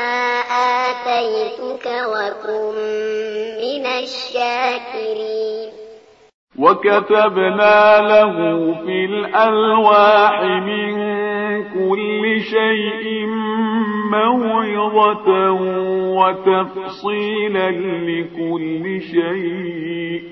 آتيتك وكن من الشاكرين. وكتبنا له في الألواح من كل شيء موعظة وتفصيلا لكل شيء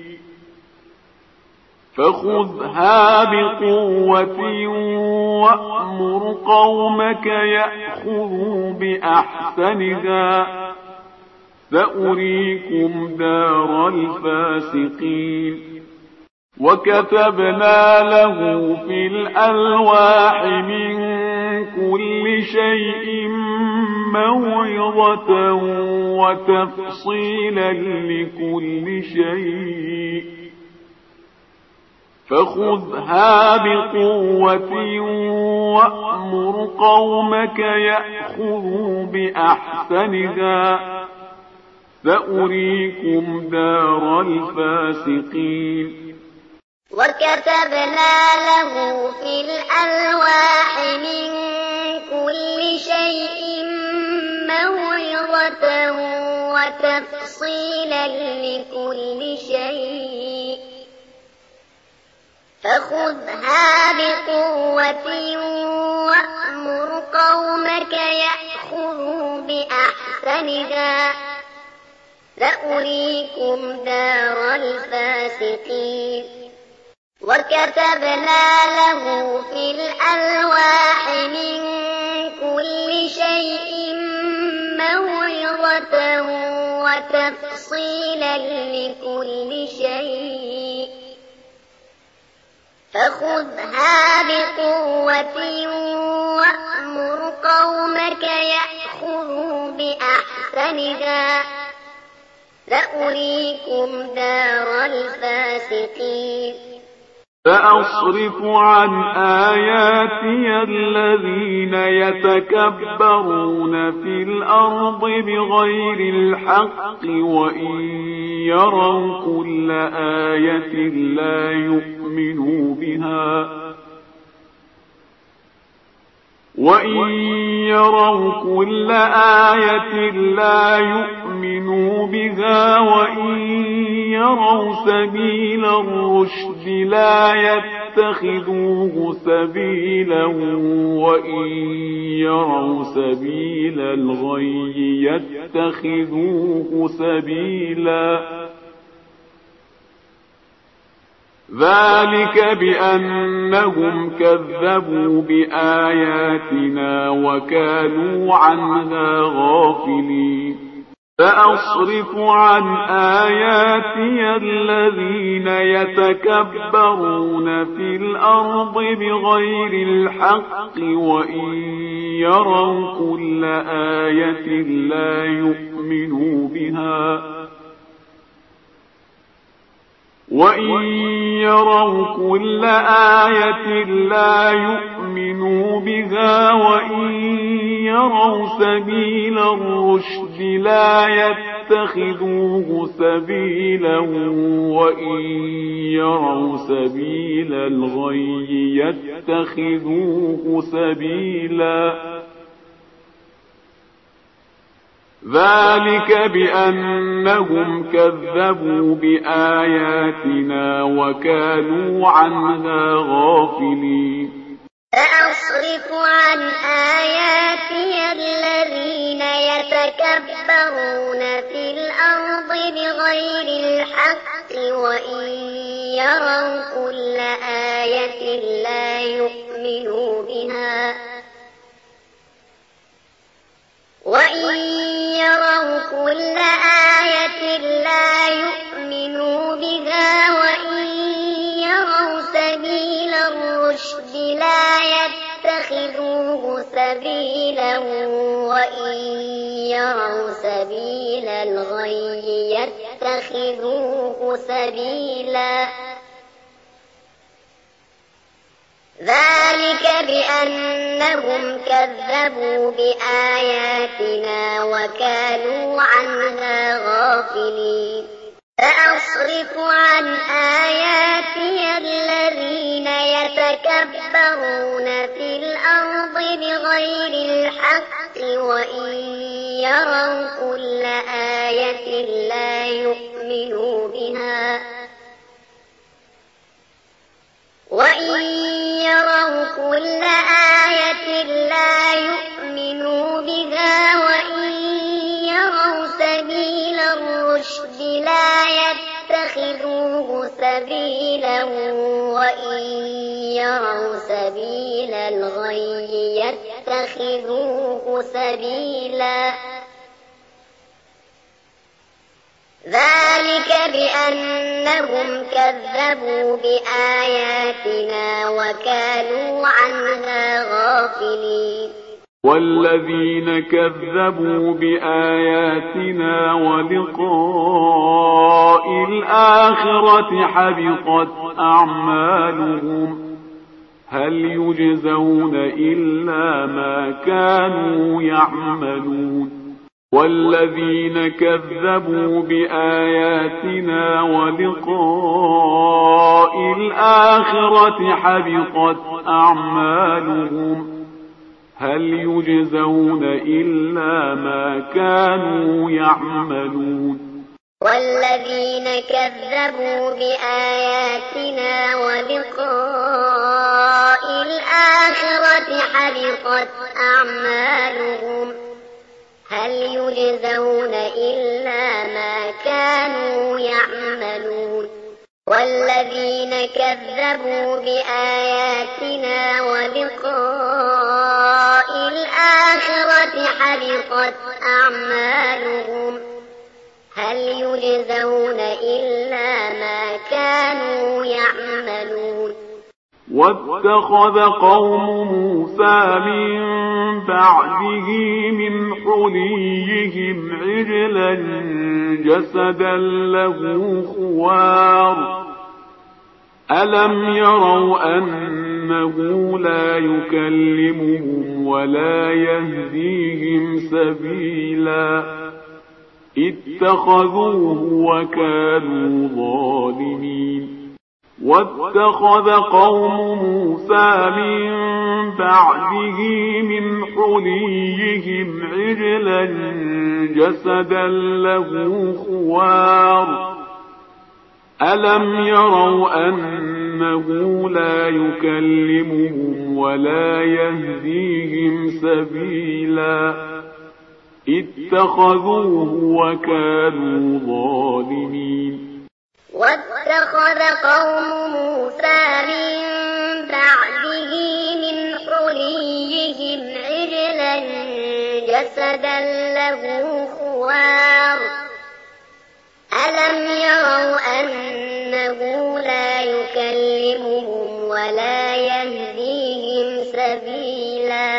فخذها بقوة وأمر قومك يأخذوا بأحسنها سأريكم دار الفاسقين. وكتبنا له في الألواح من كل شيء موعظة وتفصيلا لكل شيء فخذها بقوة وأمر قومك يأخذوا بأحسنها سأريكم دار الفاسقين. وكتبنا له في الألواح من كل شيء موعظة وتفصيلا لكل شيء فخذها بقوة وأمر قومك يأخذوا بأحسنها سأريكم دار الفاسقين. وكتبنا له في الألواح من كل شيء موعظة وتفصيلا لكل شيء فخذها بقوة وأمر قومك يأخذوا بأحسنها سأريكم دار الفاسقين. سأصرف عن آياتي الذين يتكبرون في الأرض بغير الحق وإن يروا كل آية لا يؤمنوا بها وإن يروا كل آية لا يؤمنوا بها وإن يروا سبيل الرشد لا يتخذوه سبيلا وإن يروا سبيل الغي يتخذوه سبيلا ذلك بأنهم كذبوا بآياتنا وكانوا عنها غافلين. سأصرف عن آياتي الذين يتكبرون في الأرض بغير الحق وإن يروا كل آية لا يؤمنوا بها وإن يروا كل آية لا يؤمنوا بها وإن يروا سبيل الرشد لا يتخذوه سبيلا وإن يروا سبيل الغي يتخذوه سبيلا ذلك بأنهم كذبوا بآياتنا وكانوا عنها غافلين. سأصرف عن آياتي الذين يتكبرون في الأرض بغير الحق وإن يروا كل آية لا يؤمنوا بها وإن يروا كل آية لا يؤمنوا بها وإن يروا سبيل الرشد لا يتخذوه سبيلا وإن يروا سبيل الغي يتخذوه سبيلا ذلك بأنهم كذبوا بآياتنا وكانوا عنها غافلين. سأصرف عن آياتي وإن يروا كل آية لا يؤمنوا بها وإن يروا كل آية لا يؤمنوا بها وإن يروا سبيل الرشد لا يتخذوه سبيلا وإن يروا سبيل الغي يتخذوه سبيلا ذلك بأنهم كذبوا بآياتنا وكانوا عنها غافلين والذين كذبوا بآياتنا ولقاء الآخرة حبطت أعمالهم هل يجزون إلا ما كانوا يعملون والذين كذبوا بآياتنا ولقاء الآخرة حبطت أعمالهم هل يجزون إلا ما كانوا يعملون والذين كذبوا بآياتنا ولقاء الآخرة حبطت أعمالهم هل يجزون إلا ما كانوا يعملون والذين كذبوا بآياتنا ولقاء الآخرة حبطت أعمالهم هل يجزون إلا ما كانوا يعملون واتخذ قوم موسى من بعده من حليهم عجلا جسدا له خوار ألم يروا أنه لا يكلمهم ولا يهديهم سبيلا اتخذوه وكانوا ظالمين واتخذ قوم موسى من بعده من حليهم عجلا جسدا له خوار ألم يروا أنه لا يكلمهم ولا يهديهم سبيلا اتخذوه وكانوا ظالمين واتخذ قوم موسى من بعده من حليهم عجلا جسدا له خوار ألم يروا أنه لا يكلمهم ولا يهديهم سبيلا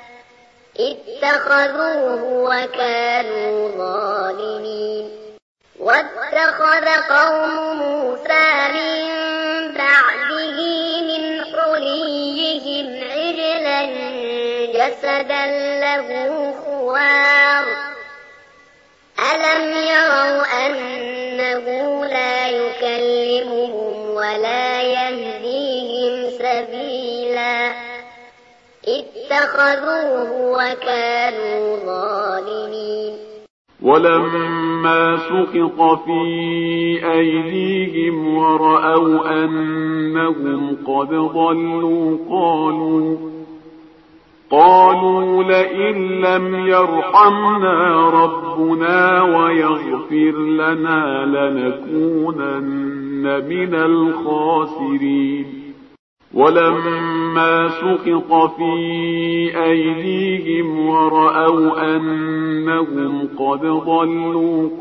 اتخذوه وكانوا ظالمين واتخذ قوم موسى من بعده من حليهم عجلا جسدا له خوار ألم يروا أنه لا يكلمهم ولا يهديهم سبيلا اتخذوه وكانوا ظالمين ولما سقط في أيديهم ورأوا أنهم قد ضلوا قالوا لئن لم يرحمنا ربنا ويغفر لنا لنكونن من الخاسرين ولما سقط في أيديهم ورأوا أنهم قد ضلوا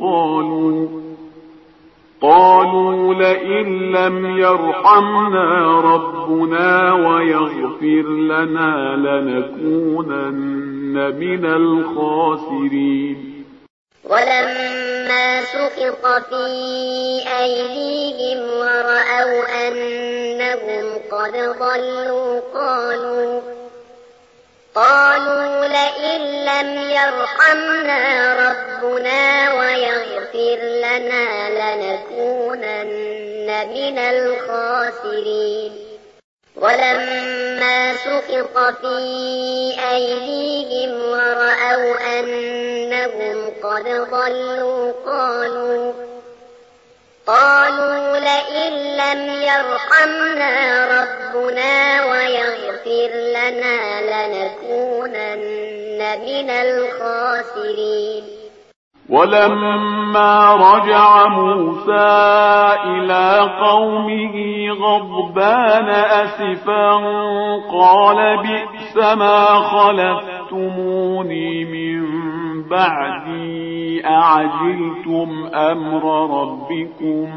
قالوا لئن لم يرحمنا ربنا ويغفر لنا لنكونن من الخاسرين ولما سقط في أيديهم ورأوا أنهم قد ضلوا قالوا لئن لم يرحمنا ربنا ويغفر لنا لنكونن من الخاسرين ولما سقط في أيديهم ورأوا أنهم قد ضلوا قالوا لئن لم يرحمنا ربنا ويغفر لنا لنكونن من الخاسرين. ولما رجع موسى إلى قومه غضبان أسفا قال بئس ما خلفتموني من بعدي أعجلتم أمر ربكم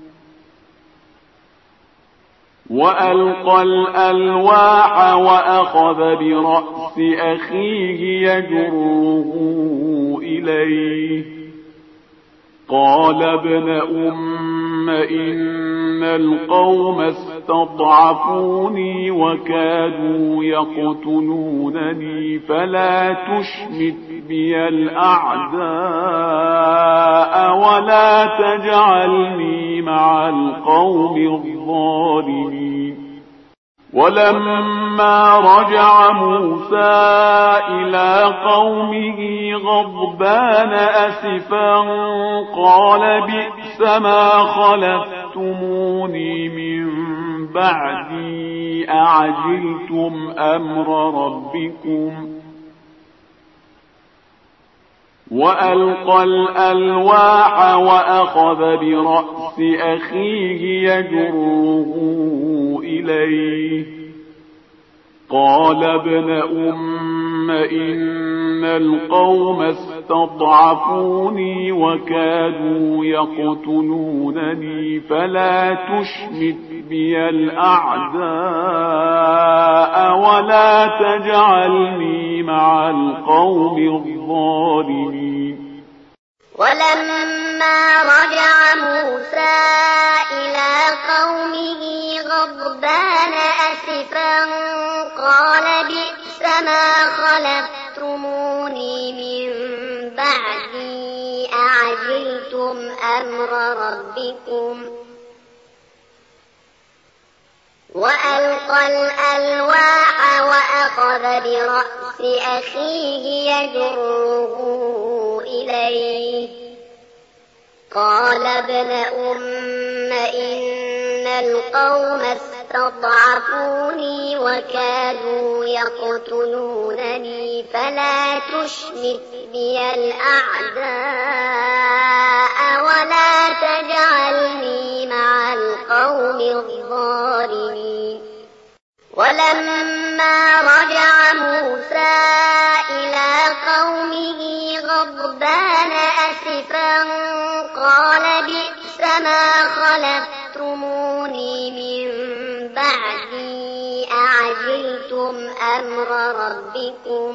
وألقى الألواح وأخذ برأس أخيه يجره إليه قال ابن أم إن القوم استضعفوني وكادوا يقتلونني فلا تشمت بي الأعداء ولا تجعلني مع القوم الظالمين. ولما رجع موسى إلى قومه غضبان أسفا قال بئس ما خلفتموني من بعدي أعجلتم أمر ربكم وألقى الألواح وأخذ برأس أخيه يجره إليه قال ابن أم إن القوم استضعفوني وكادوا يقتلونني فلا تشمت بي الأعداء ولا تجعلني مع القوم الظالمين. ولما رجع موسى إلى قومه غضبان أسفا قال بئس ما خلفتموني من بعدي أعجلتم أمر ربكم وألقى الألواح وأخذ برأس أخيه يجره إليه قال ابن أم إن القوم استضعفوني وكادوا يقتلونني فلا تشمت بي الأعداء ولا تجعلني مع القوم الظالمين. ولما رجع موسى إلى قومه غضبان أسفا قال بئس ما خلفتموني من بعدي أعجلتم أمر ربكم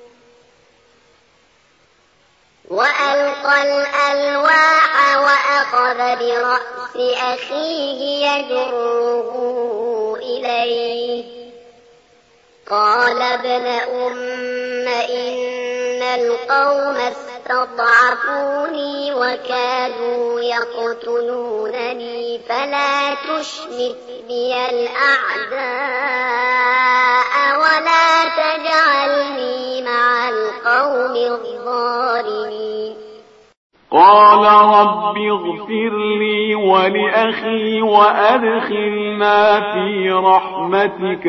وألقى الألواح وأخذ برأس أخيه يجره إليه قال ابن أم إن القوم استضعفوني وكادوا يقتلونني فلا تشمت بي الأعداء ولا تجعلني مع القوم الظالمين. قال رب اغفر لي ولأخي وأدخلنا في رحمتك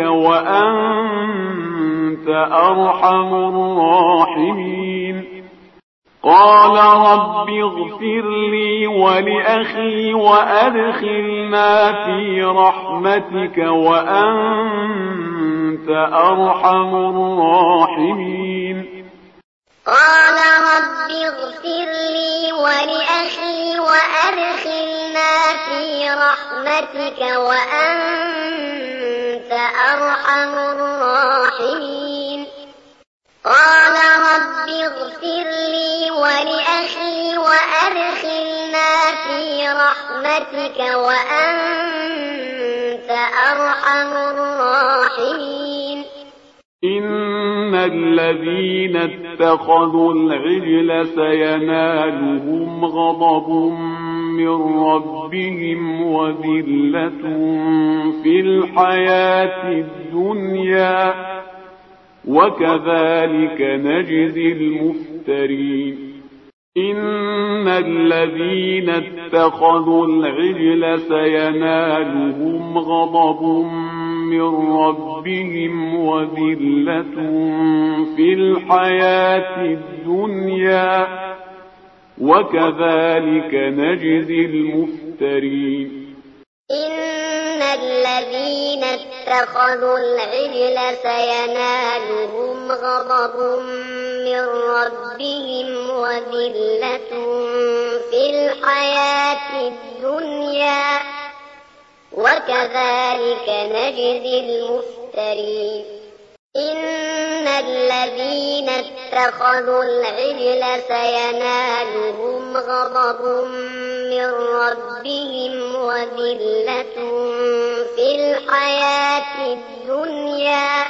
وأنت أرحم الراحمين. قال رب اغفر لي ولأخي وأدخلنا في رحمتك وأنت أرحم الراحمين. قال رب اغفر لي ولأخي وأدخلنا في رحمتك وأنت أرحم الراحمين. قال رب اغفر لي ولأخي وأدخلنا في رحمتك وأنت أرحم الراحمين. إن الذين اتخذوا العجل سينالهم غضب من ربهم وذلة في الحياة الدنيا وكذلك نجزي المفترين إن الذين اتخذوا العجل سينالهم غضب من ربهم وذلة في الحياة الدنيا وكذلك نجزي المفترين إن الذين اتخذوا العجل سينالهم غضب من ربهم وذلة في الحياة الدنيا وكذلك نجزي المفترين إن الذين اتخذوا العجل سينالهم غضب من ربهم وذلة في الحياة الدنيا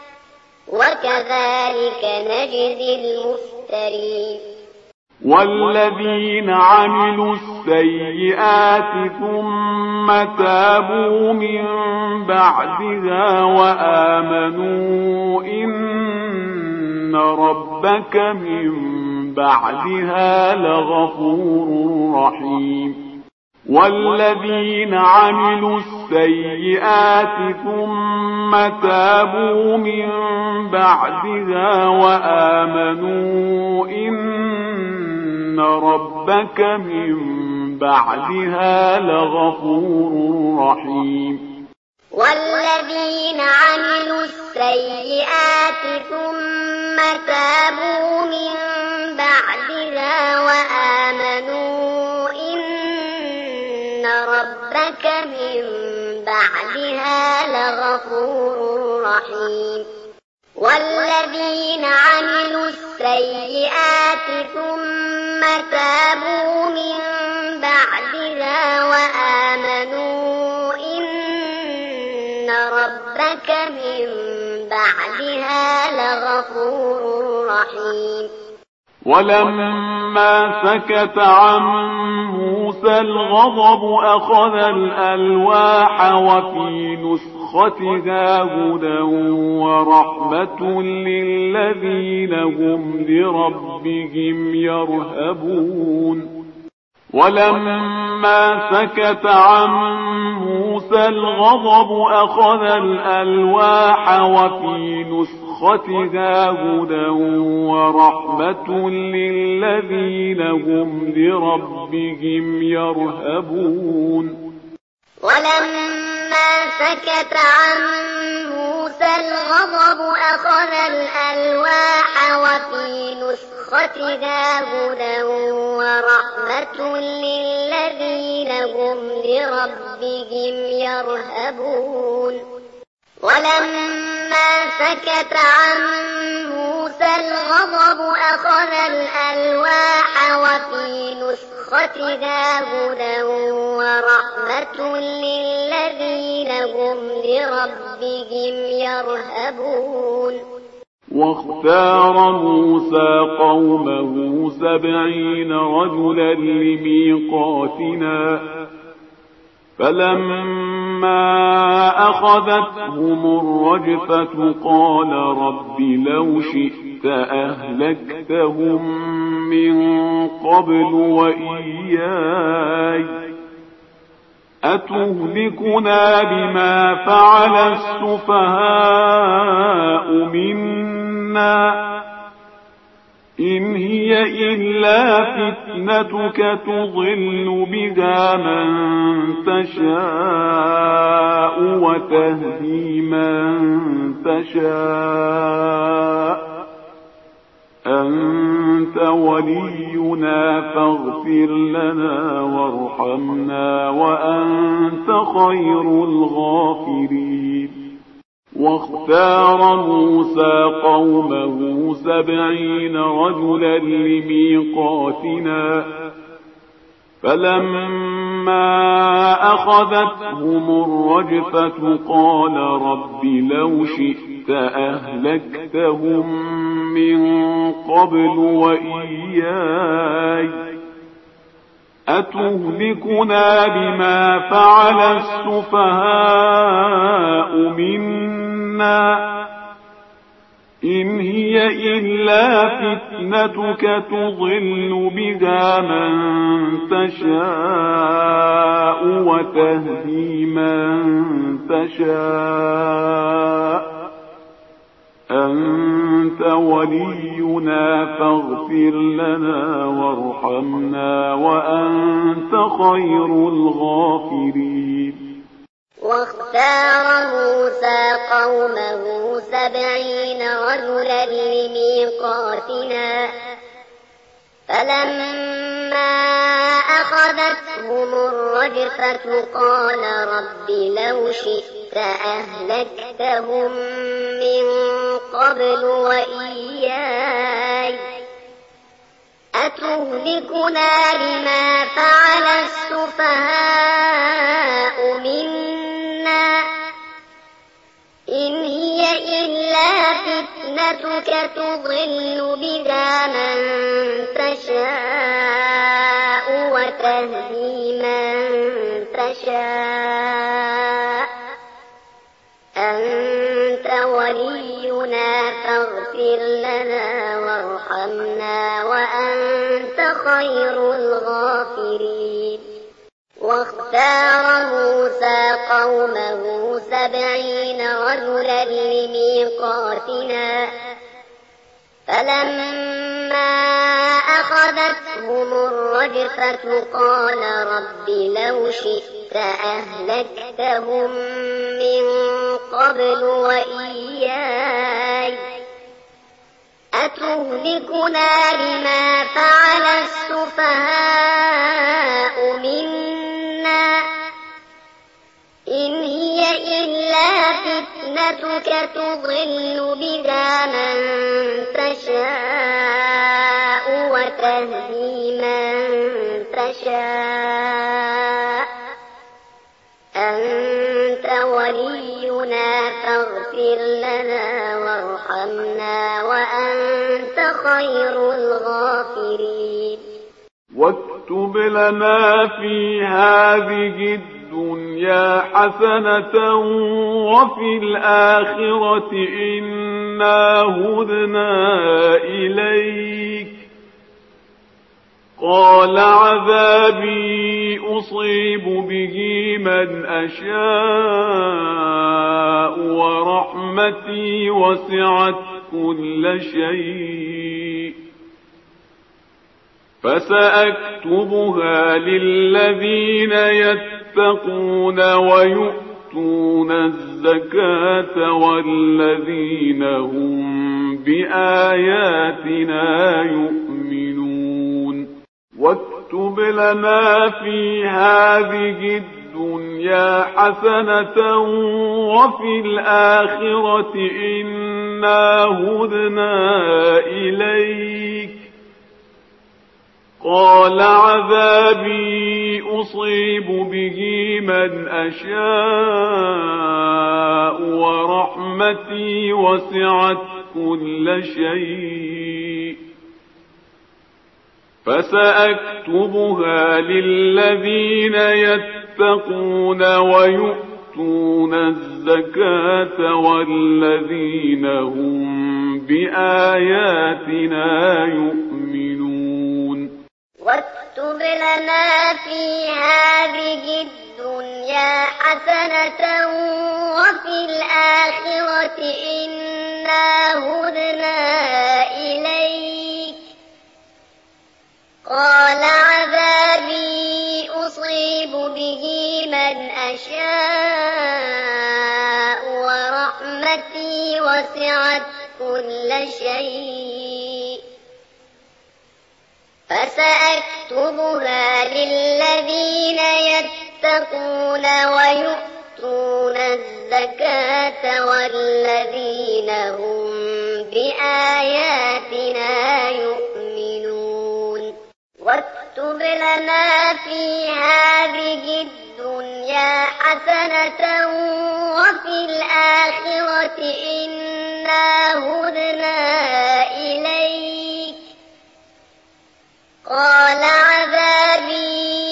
وكذلك نجزي المفترين والذين عملوا السيئات ثم تابوا من بعدها وآمنوا إن ربك من بعدها لغفور رحيم والذين عملوا السيئات ثم تابوا من بعدها وآمنوا إن ربك من بعدها لغفور رحيم والذين عملوا السيئات ثم تابوا من بعدها وآمنوا إن ربك من بعدها لغفور رحيم والذين عملوا السيئات ثم تابوا من بعدها وآمنوا إن ربك من بعدها لغفور رحيم ولما سكت عن موسى الغضب أخذ الألواح وفي نسختها هدى ورحمة للذين هم لربهم يرهبون ولما سكت عن موسى الغضب أخذ الألواح وفي نسختها هدى ورحمة للذين هم لربهم يرهبون ولما سكت عن موسى الغضب أخذ الألواح وفي نسختها هدى ورحمة للذين هم لربهم يرهبون ولما سكت عن موسى الغضب أخذ الألواح وفي نسختها هدى ورحمة للذين هم لربهم يرهبون واختار موسى قومه 70 رجلا لميقاتنا فلما أخذتهم الرجفة قال رب لو شئت أهلكتهم من قبل وإياي أتهلكنا بما فعل السفهاء منا إن هي إلا فتنتك تضل بها من تشاء وتهدي من تشاء أنت ولينا فاغفر لنا وارحمنا وأنت خير الغافرين واختار موسى قومه 70 رجلا لميقاتنا فلما أخذتهم الرجفة قال رب لو شئت أهلكتهم من قبل وإياي أتهلكنا بما فعل السفهاء منا إن هي إلا فتنتك تضل بها من تشاء وتهدي من تشاء أنت ولينا فاغفر لنا وارحمنا وأنت خير الغافرين. واختار موسى قومه 70 رجلا لميقاتنا فلما أخذتهم الرجفة قال رب لو شئت أهلكتهم من قبل وإياي أتهلكنا بما فعل السفهاء منا إن هي إلا فتنتك تضل بها من تشاء وتهدي من تشاء أنت ولينا فاغفر لنا وارحمنا وأنت خير الغافرين. واختار موسى قومه 70 رجلا لميقاتنا فلما أخذتهم الرجفة قال رب لو شئت أهلكتهم من قبل وإياي أتهلكنا بما فعل السفهاء منا إن هي إلا فتنتك تضل بها من تشاء وتهدي من تشاء أنت ولينا فاغفر لنا وارحمنا وأنت خير الغافرين. واكتب لنا في هذه الدنيا حسنة وفي الآخرة إنا هدنا إليك قال عذابي أصيب به من أشاء ورحمتي وسعت كل شيء فسأكتبها للذين يتقون ويؤتون الزكاة والذين هم بآياتنا يؤمنون. واكتب لنا في هذه الدنيا حسنة وفي الآخرة إنا هدنا إليك قال عذابي أصيب به من أشاء ورحمتي وسعت كل شيء فسأكتبها للذين يتقون ويؤتون الزكاة والذين هم بآياتنا يؤمنون. واكتب لنا في هذه الدنيا حسنة وفي الآخرة إنا هدنا إليك قال عذابي أصيب به من أشاء ورحمتي وسعت كل شيء فسأكتبها للذين يتقون ويؤتون الزكاة والذين هم بآياتنا يؤمنون. واكتب لنا في هذه الدنيا حسنة وفي الآخرة إنا هدنا إليك قال عذابي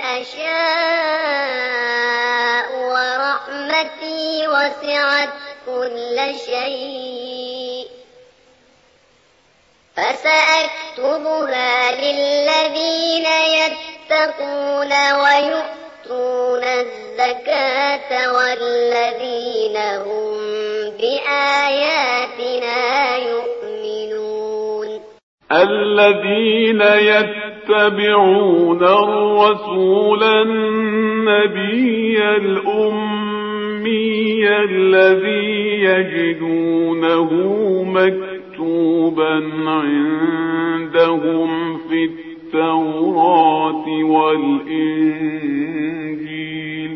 أشاء ورحمتي وسعت كل شيء فسأكتبها للذين يتقون ويؤتون الزكاة والذين هم بآياتنا يؤمنون الذين يتبعون الرسول النبي الأمي الذي يجدونه مكتوبا عندهم في التوراة والإنجيل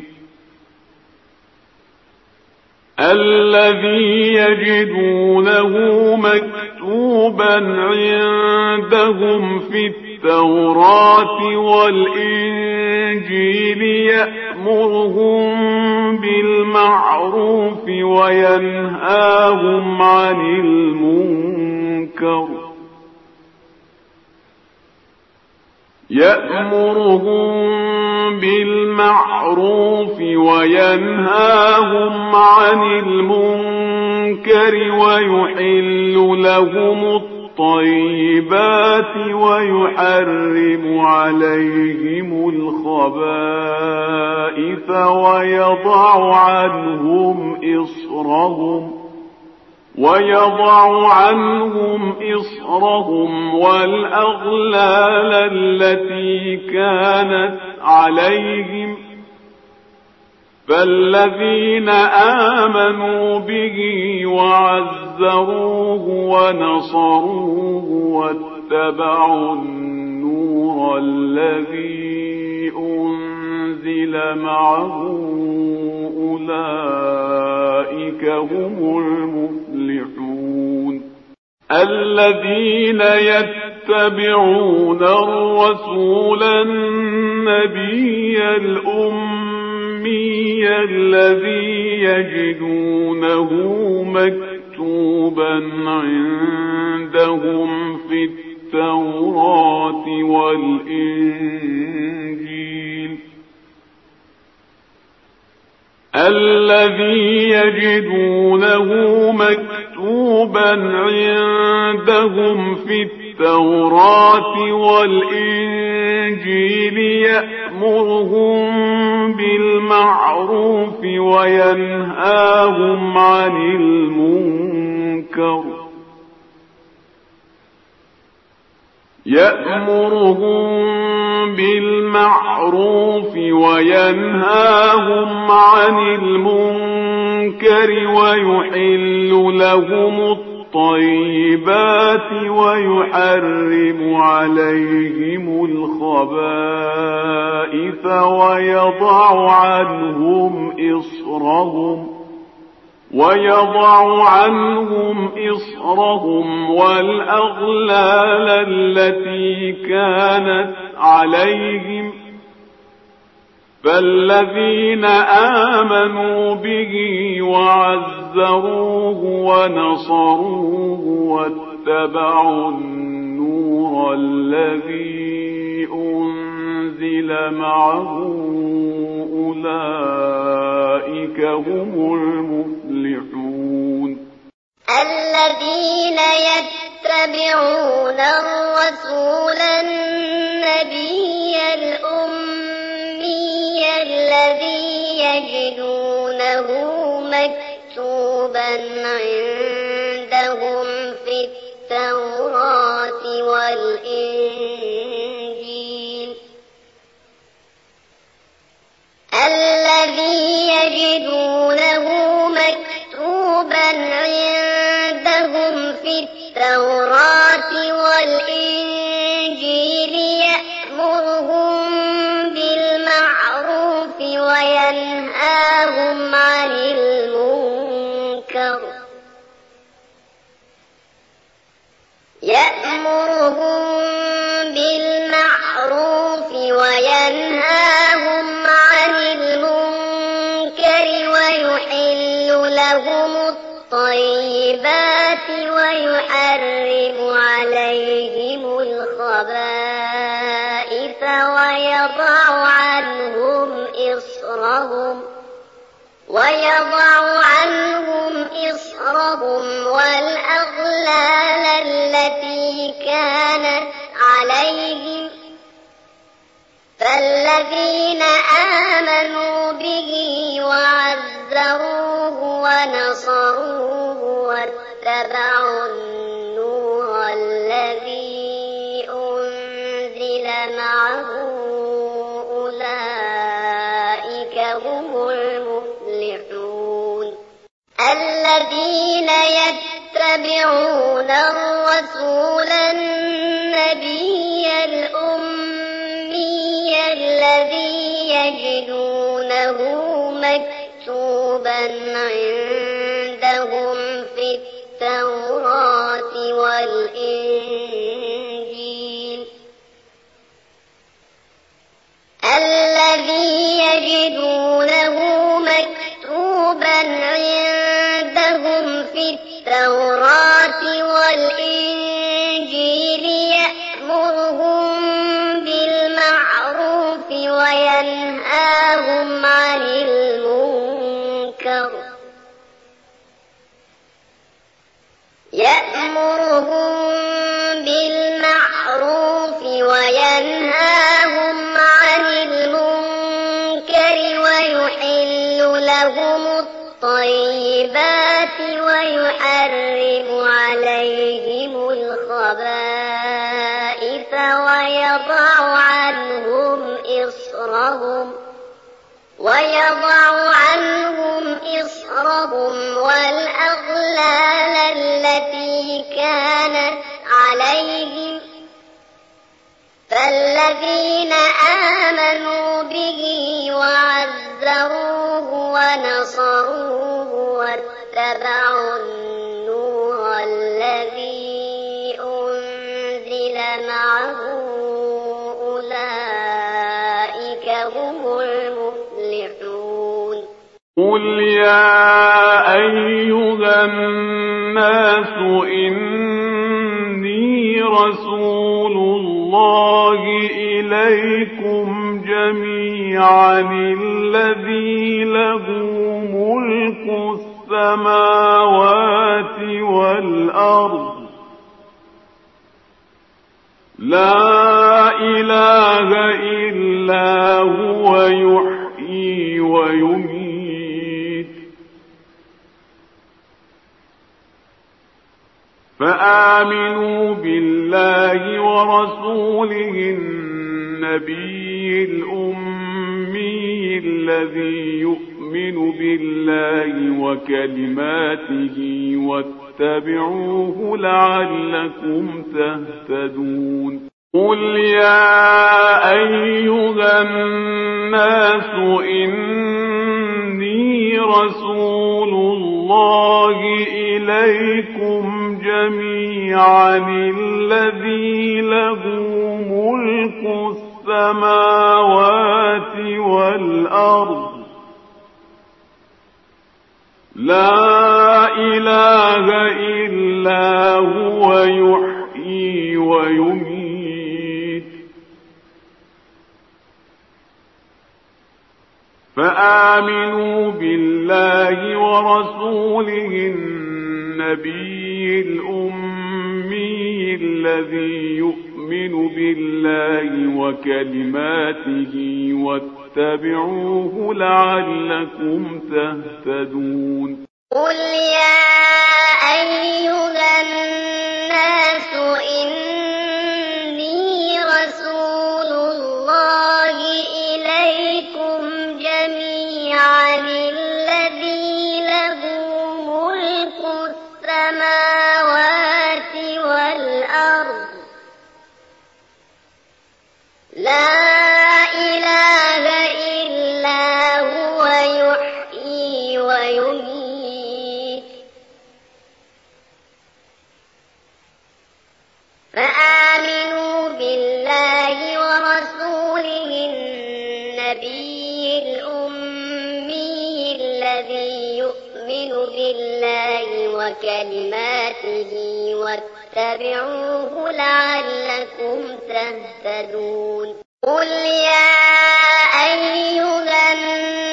الذي يجدونه مكتوبا عندهم في التوراة والإنجيل يأمرهم بالمعروف وينهاهم عن المنكر وينهاهم عن المنكر ويحل لهم الطيبات ويحرم عليهم الخبائث ويضع عنهم إصرهم والأغلال التي كانت عليهم فالذين آمنوا به وعزروه ونصروه واتبعوا النور الذي أنزل معه أولئك هم المفلحون الذين يتبعون الرسول النبي الأمي الذي يجدونه مكتوبا عندهم في التوراة والإنجيل يأمرهم بالمعروف وينهاهم عن المنكر ويحل لهم الطيبات ويحرم عليهم الخبائث ويضع عنهم إصرهم والأغلال التي كانت عليهم فالذين آمنوا به وعزروه ونصروه واتبعوا النور الذي أنزل معه أولئك هم المفلحون الذين يتبعون الرسول النبي الأمي الذي يجدونه مكتوبا عندهم في التوراة والإنجيل يأمرهم بالمعروف وينهاهم عن المنكر ويحل لهم الطيبات ويحرم عليهم الخبائث ويضع إصرهم ويضع عنهم إصرهم والأغلال التي كانت عليهم فالذين آمنوا به وعزروه ونصروه واتبعوا النور الذي أنزل معه أولئك هم المفلحون الذين يتبعون الرسول النبي الأمي الذي يجدونه مكتوبا عندهم في التوراة والإنجيل الذي يجدونه مكتوبا عندهم في التوراة والإنجيل يأمرهم بالمعروف وينهاهم عن المنكر ويحل لهم الطيبات ويحرم عليهم الخبائث ويضع عنهم إصرهم والأغلال التي كانت عليهم فالذين آمنوا به وعزروه ونصروه واتبعوا النور الذي أنزل معه أولئك هم المفلحون قل يا أيها الناس إني رسول الله إليكم جميعا الذي له ملك السماوات والأرض لا إله إلا هو يحيي ويميت فآمنوا بالله ورسوله النبي الأمي الذي يؤمن بالله وكلماته واتبعوه لعلكم تهتدون قل يا أيها الناس إني رسول الله إليكم جميعا الذي له ملك السماوات والأرض لا إله إلا هو يحيي ويميت فآمنوا بالله ورسوله النبي الأمي الذي يؤمن بالله وكلماته واتبعوه لعلكم تهتدون قل يا أيها الناس إني رسول الله إليكم جميعا الذي له ملك السماوات والأرض لا إله إلا هو يحيي ويميت فآمنوا بالله ورسوله النبي الأمي الذي يؤمن بالله وكلماته واتبعوه لعلكم تهتدون قل يا أيها الناس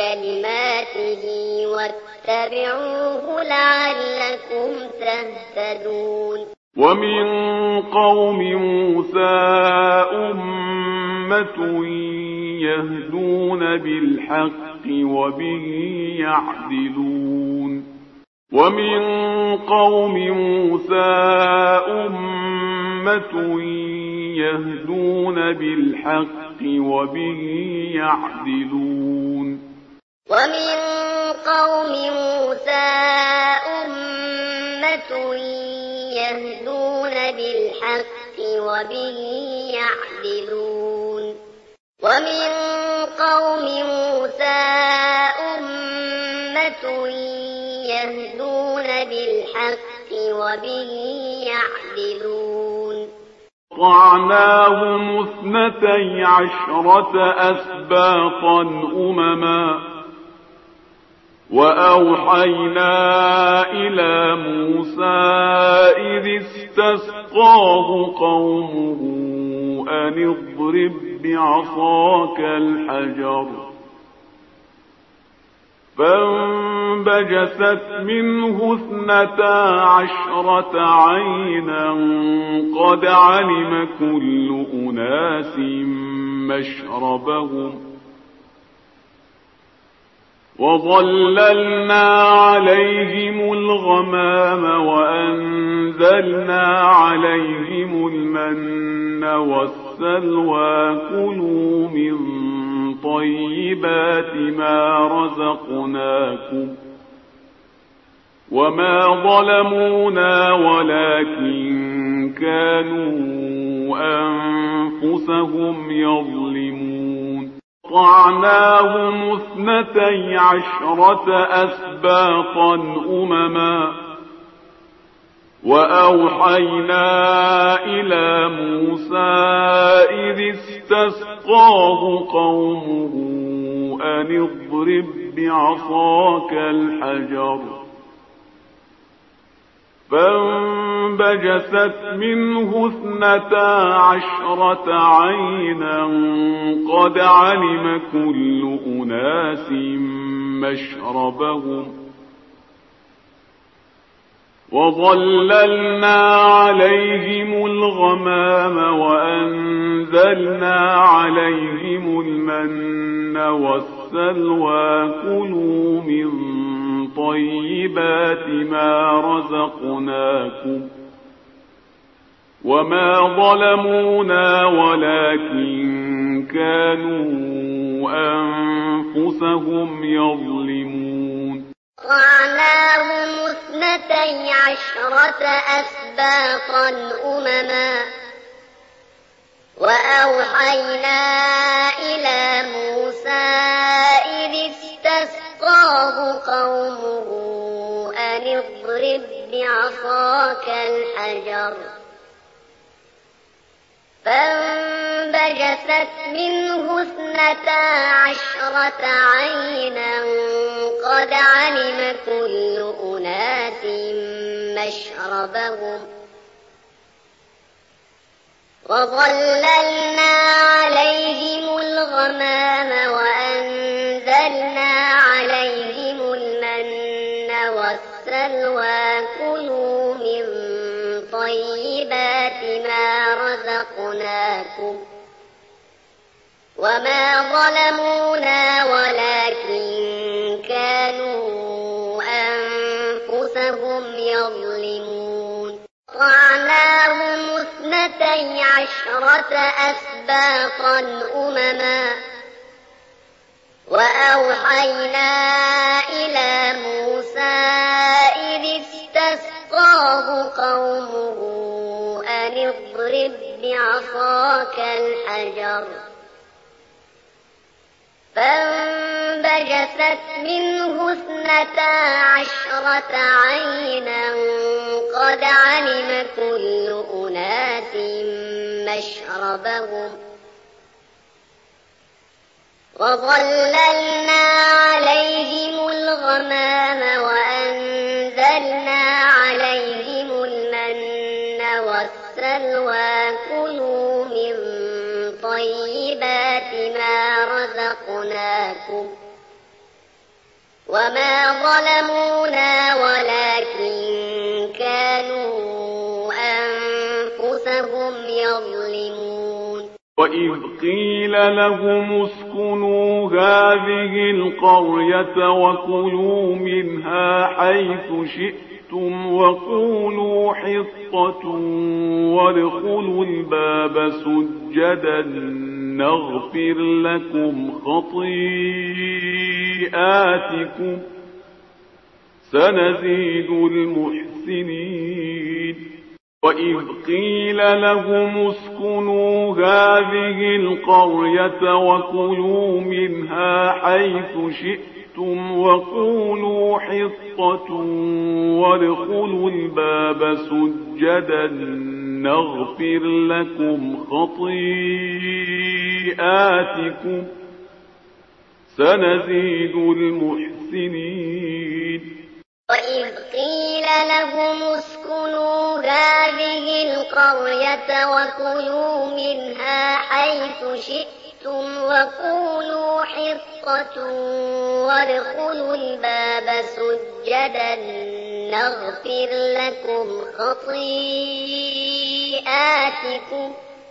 كلماته واتبعوه لعلكم تهتدون. ومن قوم موسى أمة يهدون بالحق وبه يعدلون. ومن قوم موسى أمة يهدون بالحق وبه يعدلون. ومن قوم موسى أمة يهدون بالحق وبه يعدلون. ومن قوم موسى أمة يهدون بالحق وبه يعدلون. وقطعناهم 12 أسباطا أمما وأوحينا إلى موسى إذ استسقاه قومه أن اضرب بعصاك الحجر فانبجست منه 12 عينا قد علم كل أناس مشربهم وظللنا عليهم الغمام وأنزلنا عليهم المن والسلوى كلوا من طيبات ما رزقناكم وما ظلمونا ولكن كانوا أنفسهم يظلمون. وقطعناهم 12 أسباطا أمما وأوحينا إلى موسى إذ استسقاه قومه أن اضرب بعصاك الحجر فانبجست منه 12 عينا قد علم كل أناس مشربهم وظللنا عليهم الغمام وأنزلنا عليهم المن والسلوى كلوا من طيبات ما رزقناكم وما ظلمونا ولكن كانوا أنفسهم يظلمون. وقطعناهم 12 أسباطا أمما وأوحينا إلى موسى إذ استسقاه قومه أن اضرب بعصاك الحجر فانبجست منه 12 عينا قد علم كل أناس مشربهم وظللنا عليهم الغمام وأنزلنا عليهم المن والسلوى كلوا من طيبات ما رزقناكم وما ظلمونا ولكن كانوا أنفسهم يظلمون. وقطعناهم 12 أسباطا أمما وأوحينا إلى موسى إذ استسقاه قومه أن اضرب بعصاك الحجر فانبجست منه 12 عينا قد علم كل أناس مشربهم وظللنا عليهم الغمام وأنزلنا عليهم المن والسلوى كلوا من طيبات ما رزقناكم ظلمونا ولكن كانوا أنفسهم يظلمون وإذ قيل لهم اسكنوا هذه القرية وكلوا منها حيث شئتم وقولوا حطة وادخلوا الباب سجدا نغفر لكم خطيئاتكم سنزيد المحسنين وإذ قيل لهم اسكنوا هذه القرية وكلوا منها حيث شئتم وقولوا حطة وادخلوا الباب سجدا نغفر لكم خطيئاتكم سنزيد المحسنين وإذ قيل لهم اسكنوا هذه القرية وكلوا منها حيث شئتم وقولوا حطة وادخلوا الباب سجدا نغفر لكم خطيئاتكم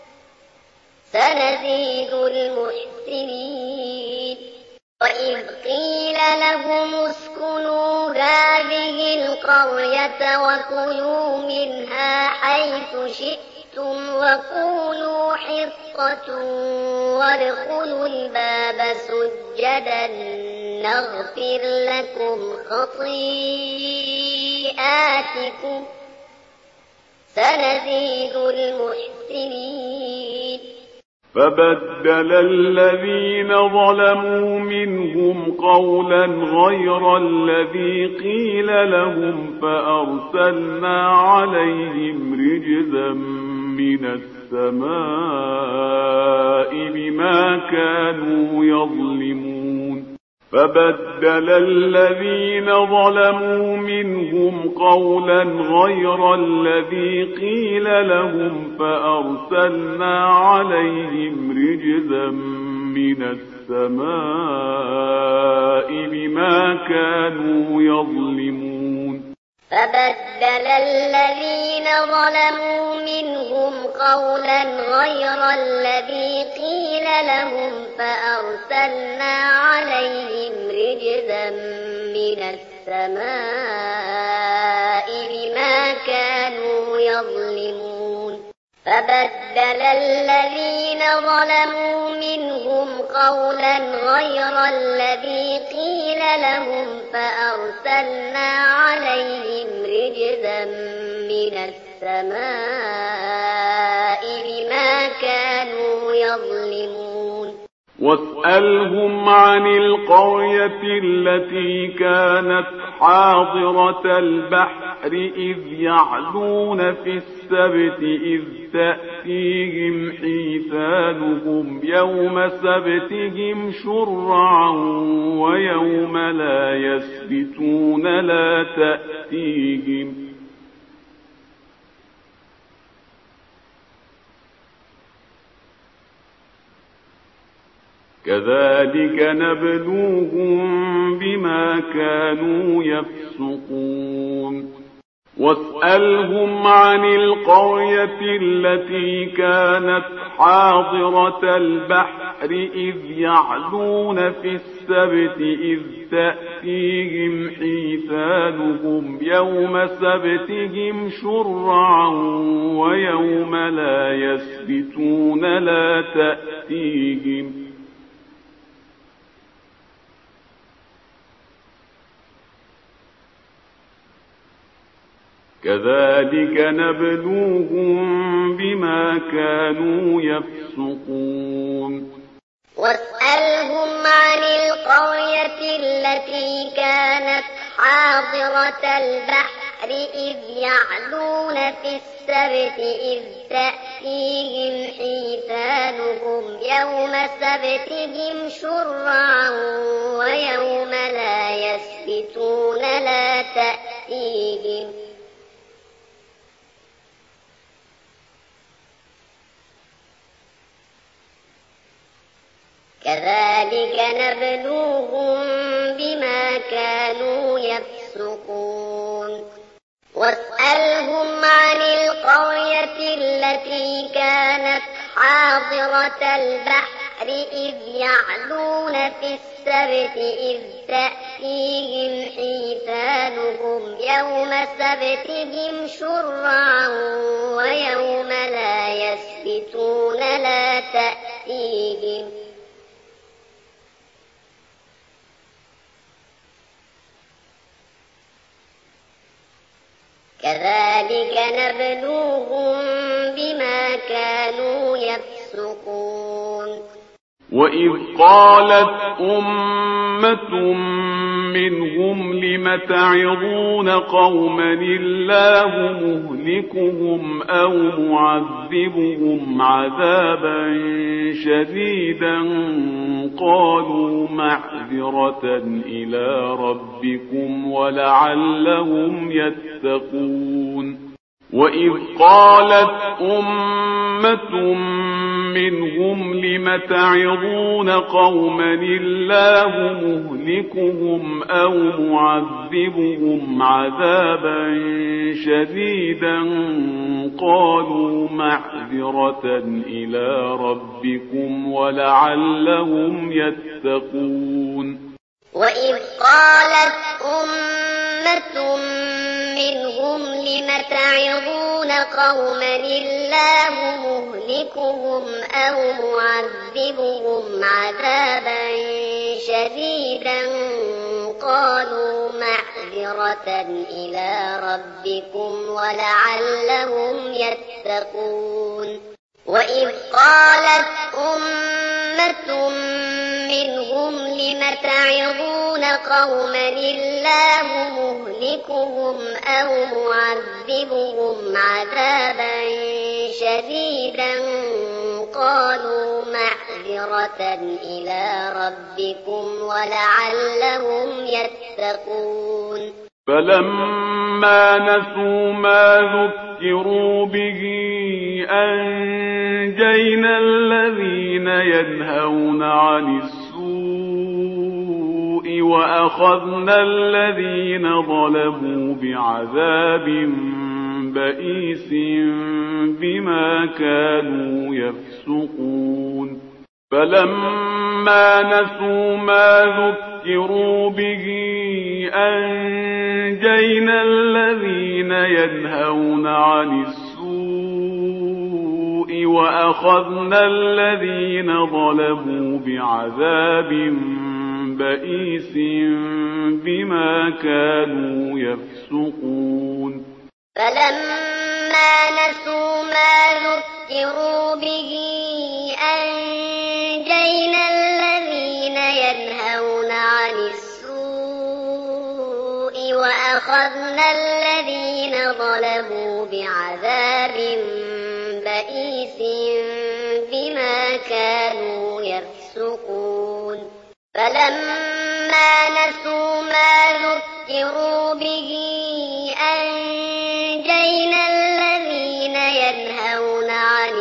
سنزيد المحسنين وإذ قيل لهم اسكنوا هذه القرية وكلوا منها حيث شئتم وقولوا حطة وادخلوا الباب سجدا نغفر لكم خطيئاتكم سنزيد المحسنين فبدل الذين ظلموا منهم قولا غير الذي قيل لهم فأرسلنا عليهم رجزا من السماء بما كانوا يظلمون فبدل الذين ظلموا منهم قولا غير الذي قيل لهم فأرسلنا عليهم رجزا من السماء بما كانوا يظلمون فبدل الذين ظلموا منهم قولا غير الذي قيل لهم فأرسلنا عليهم رجزا من السماء بما كانوا يظلمون فبدل الذين ظلموا منهم قولا غير الذي قيل لهم فأرسلنا عليهم رجزا من السماء بما كانوا يظلمون واسألهم عن القرية التي كانت حاضرة البحر إذ يعدون في السبت إذ تأتيهم حيتانهم يوم سبتهم شرعا ويوم لا يسبتون لا تأتيهم كذلك نبلوهم بما كانوا يفسقون واسألهم عن القرية التي كانت حاضرة البحر إذ يعدون في السبت إذ تأتيهم حيتانهم يوم سبتهم شرعا ويوم لا يسبتون لا تأتيهم كذلك نبلوهم بما كانوا يفسقون واسألهم عن القرية التي كانت حاضرة البحر إذ يعدون في السبت إذ تأتيهم حيتانهم يوم سبتهم شرعا ويوم لا يسبتون لا تأتيهم كذلك نبلوهم بما كانوا يفسقون واسألهم عن القرية التي كانت حاضرة البحر إذ يعدون في السبت إذ تأتيهم حيتانهم يوم سبتهم شرعا ويوم لا يسبتون لا تأتيهم كذلك نبلوهم بما كانوا يفسقون وإذ قالت أمة منهم لم تعظون قوما الله مهلكهم أو معذبهم عذابا شديدا قالوا معذرة إلى ربكم ولعلهم يتقون وإذ قالت أمة منهم لم تعظون قوما الله مهلكهم أو معذبهم عذابا شديدا قالوا معذرة إلى ربكم ولعلهم يتقون وإذ قالت أمة منهم لم تعظون قوما الله مهلكهم أو معذبهم عذابا شديدا قالوا معذرة إلى ربكم ولعلهم يتقون وإذ قالت أمة منهم لم تعظون قوما الله مهلكهم أو معذبهم عذابا شديدا قالوا معذرة إلى ربكم ولعلهم يتقون فلما نسوا ما ذكروا به أنجينا الذين ينهون عن السوء وأخذنا الذين ظلموا بعذاب بئيس بما كانوا يفسقون فلما نسوا ما ذكروا به أنجينا الذين ينهون عن السوء وأخذنا الذين ظلموا بعذاب بئيس بما كانوا يفسقون فلما نسوا ما ذكروا به أنجينا الذين ينهون عن السوء وأخذنا الذين ظلموا بعذاب بئيس بما كانوا يفسقون فلما نسوا ما ذكروا به أنجينا الذين ينهون عن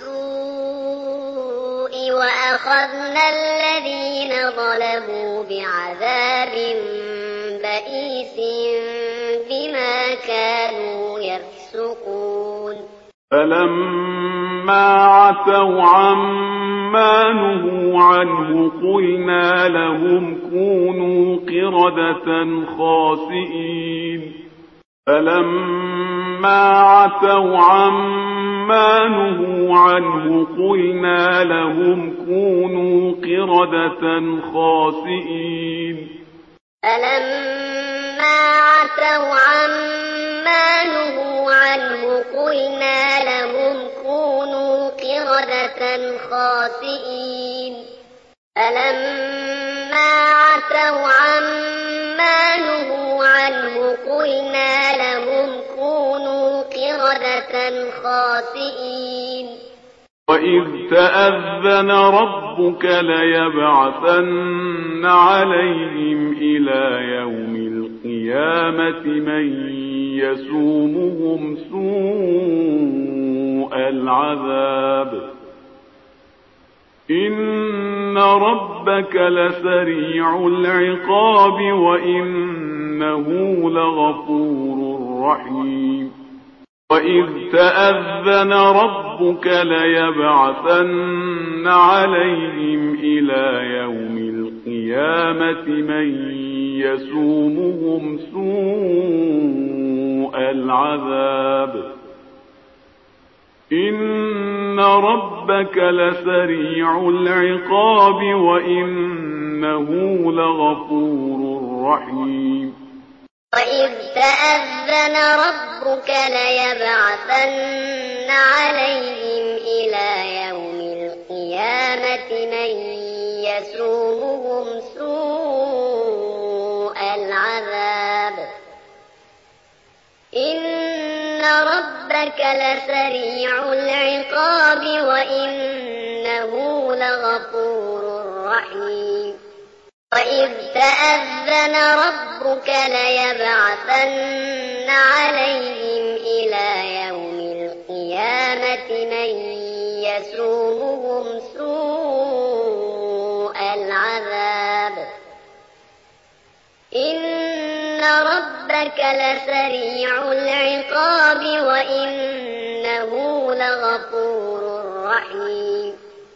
السوء وأخذنا الذين ظلموا بعذاب بئيس بما كانوا يفسقون فلما عتوا عما نهوا عنه قلنا لهم كونوا قردة خاسئين فلما عتوا عما نهوا عنه قلنا لهم كونوا قردة خاسئين فلما عتوا عما نهوا عنه قلنا لهم كونوا قردة خاسئين فلما عتوا عما نهوا عنه قلنا لهم كونوا قردة خاسئين وإذ تأذن ربك ليبعثن عليهم إلى يوم القيامة من يسومهم سوء العذاب إن ربك ربك لسريع العقاب وإنه لغفور رحيم وإذ تأذن ربك ليبعثن عليهم إلى يوم القيامة من يسومهم سوء العذاب إن ربك لسريع العقاب وإنه لغفور رحيم وإذ تأذن ربك ليبعثن عليهم إلى يوم القيامة من يسومهم سوء العذاب إن ربك لسريع العقاب وإنه لغفور رحيم وإذ تأذن ربك ليبعثن عليهم إلى يوم القيامة من يسومهم سوء العذاب إن ربك لسريع العقاب وإنه لغفور رحيم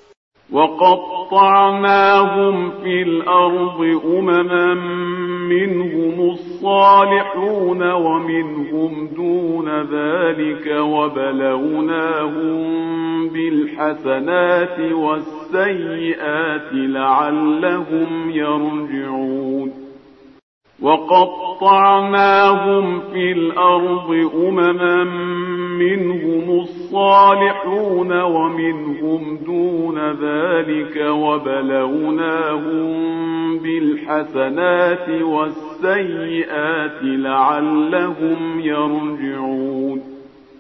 وقطعناهم في الأرض أمما منهم الصالحون ومنهم دون ذلك وبلوناهم بالحسنات والسيئات لعلهم يرجعون وقطعناهم في الأرض أمما منهم الصالحون ومنهم دون ذلك وبلوناهم بالحسنات والسيئات لعلهم يرجعون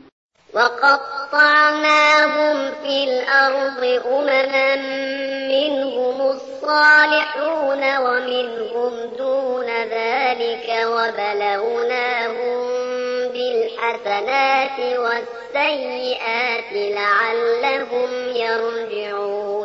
وقطعناهم في الأرض أمما منهم الصالحون ومنهم دون ذلك وبلوناهم بالحسنات والسيئات لعلهم يرجعون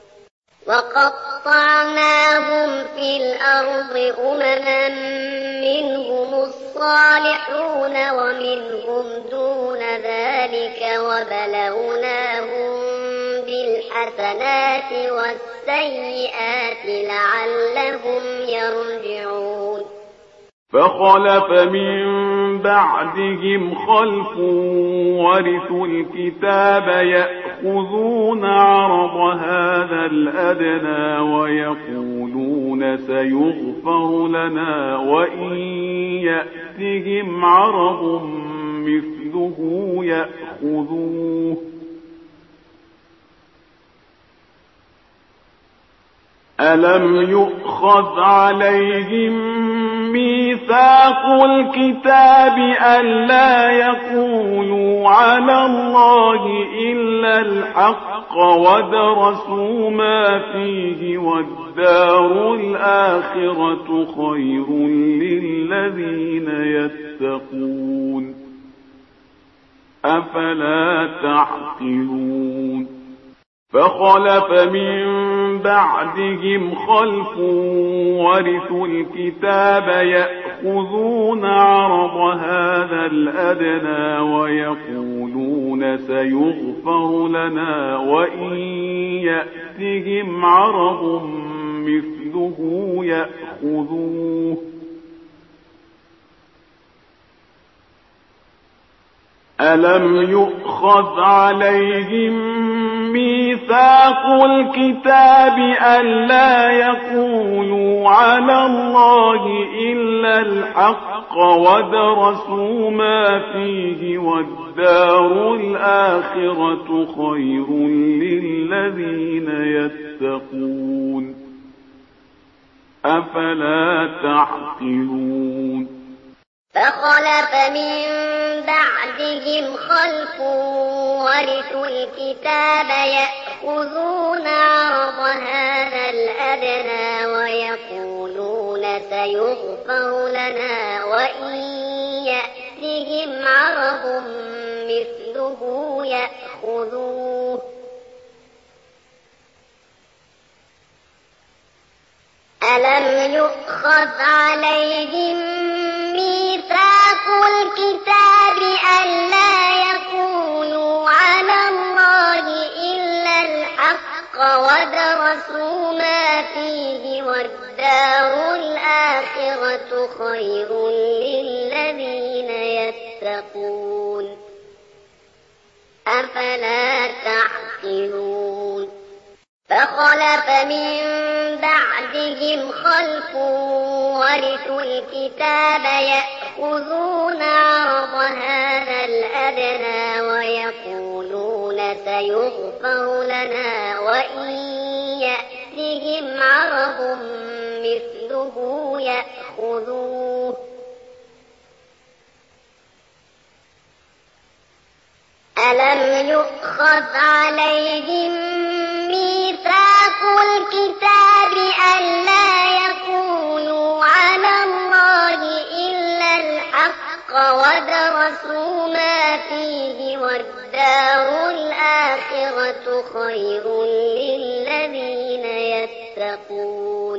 وقطعناهم في الأرض أمما منهم الصالحون ومنهم دون ذلك وبلوناهم بالحسنات والسيئات لعلهم يرجعون فخلف من بعدهم خلف ورثوا الكتاب يأخذون عرض هذا الأدنى ويقولون سيغفر لنا وإن يأتهم عرض مثله يأخذوه ألم يؤخذ عليهم ميثاق الكتاب ألا يقولوا على الله إلا الحق ودرسوا ما فيه والدار الآخرة خير للذين يتقون أفلا تعقلون فخلف من بعدهم خلف ورثوا الكتاب يأخذون عرض هذا الأدنى ويقولون سيغفر لنا وإن يأتهم عرض مثله يأخذوه ألم يؤخذ عليهم ميثاق الكتاب ألا يقولوا على الله إلا الحق ودرسوا ما فيه والدار الآخرة خير للذين يتقون أفلا تعقلون فخلف من بعدهم خلف ورثوا الكتاب يأخذون عرض هذا الأدنى ويقولون سيغفر لنا وإن يأتهم عرض مثله يأخذوه ألم يؤخذ عليهم ميثاق الكتاب ألا يقولوا على الله إلا الحق ودرسوا ما فيه والدار الآخرة خير للذين يتقون أفلا تعقلون فخلف من بعدهم خلف ورثوا الكتاب يأخذون عرض هذا الأدنى ويقولون سيغفر لنا وإن يأتهم عرض مثله يأخذوه ألم يؤخذ عليهم ميثاق الكتاب ألا يقولوا على الله إلا الحق ودرسوا ما فيه والدار الآخرة خير للذين يتقون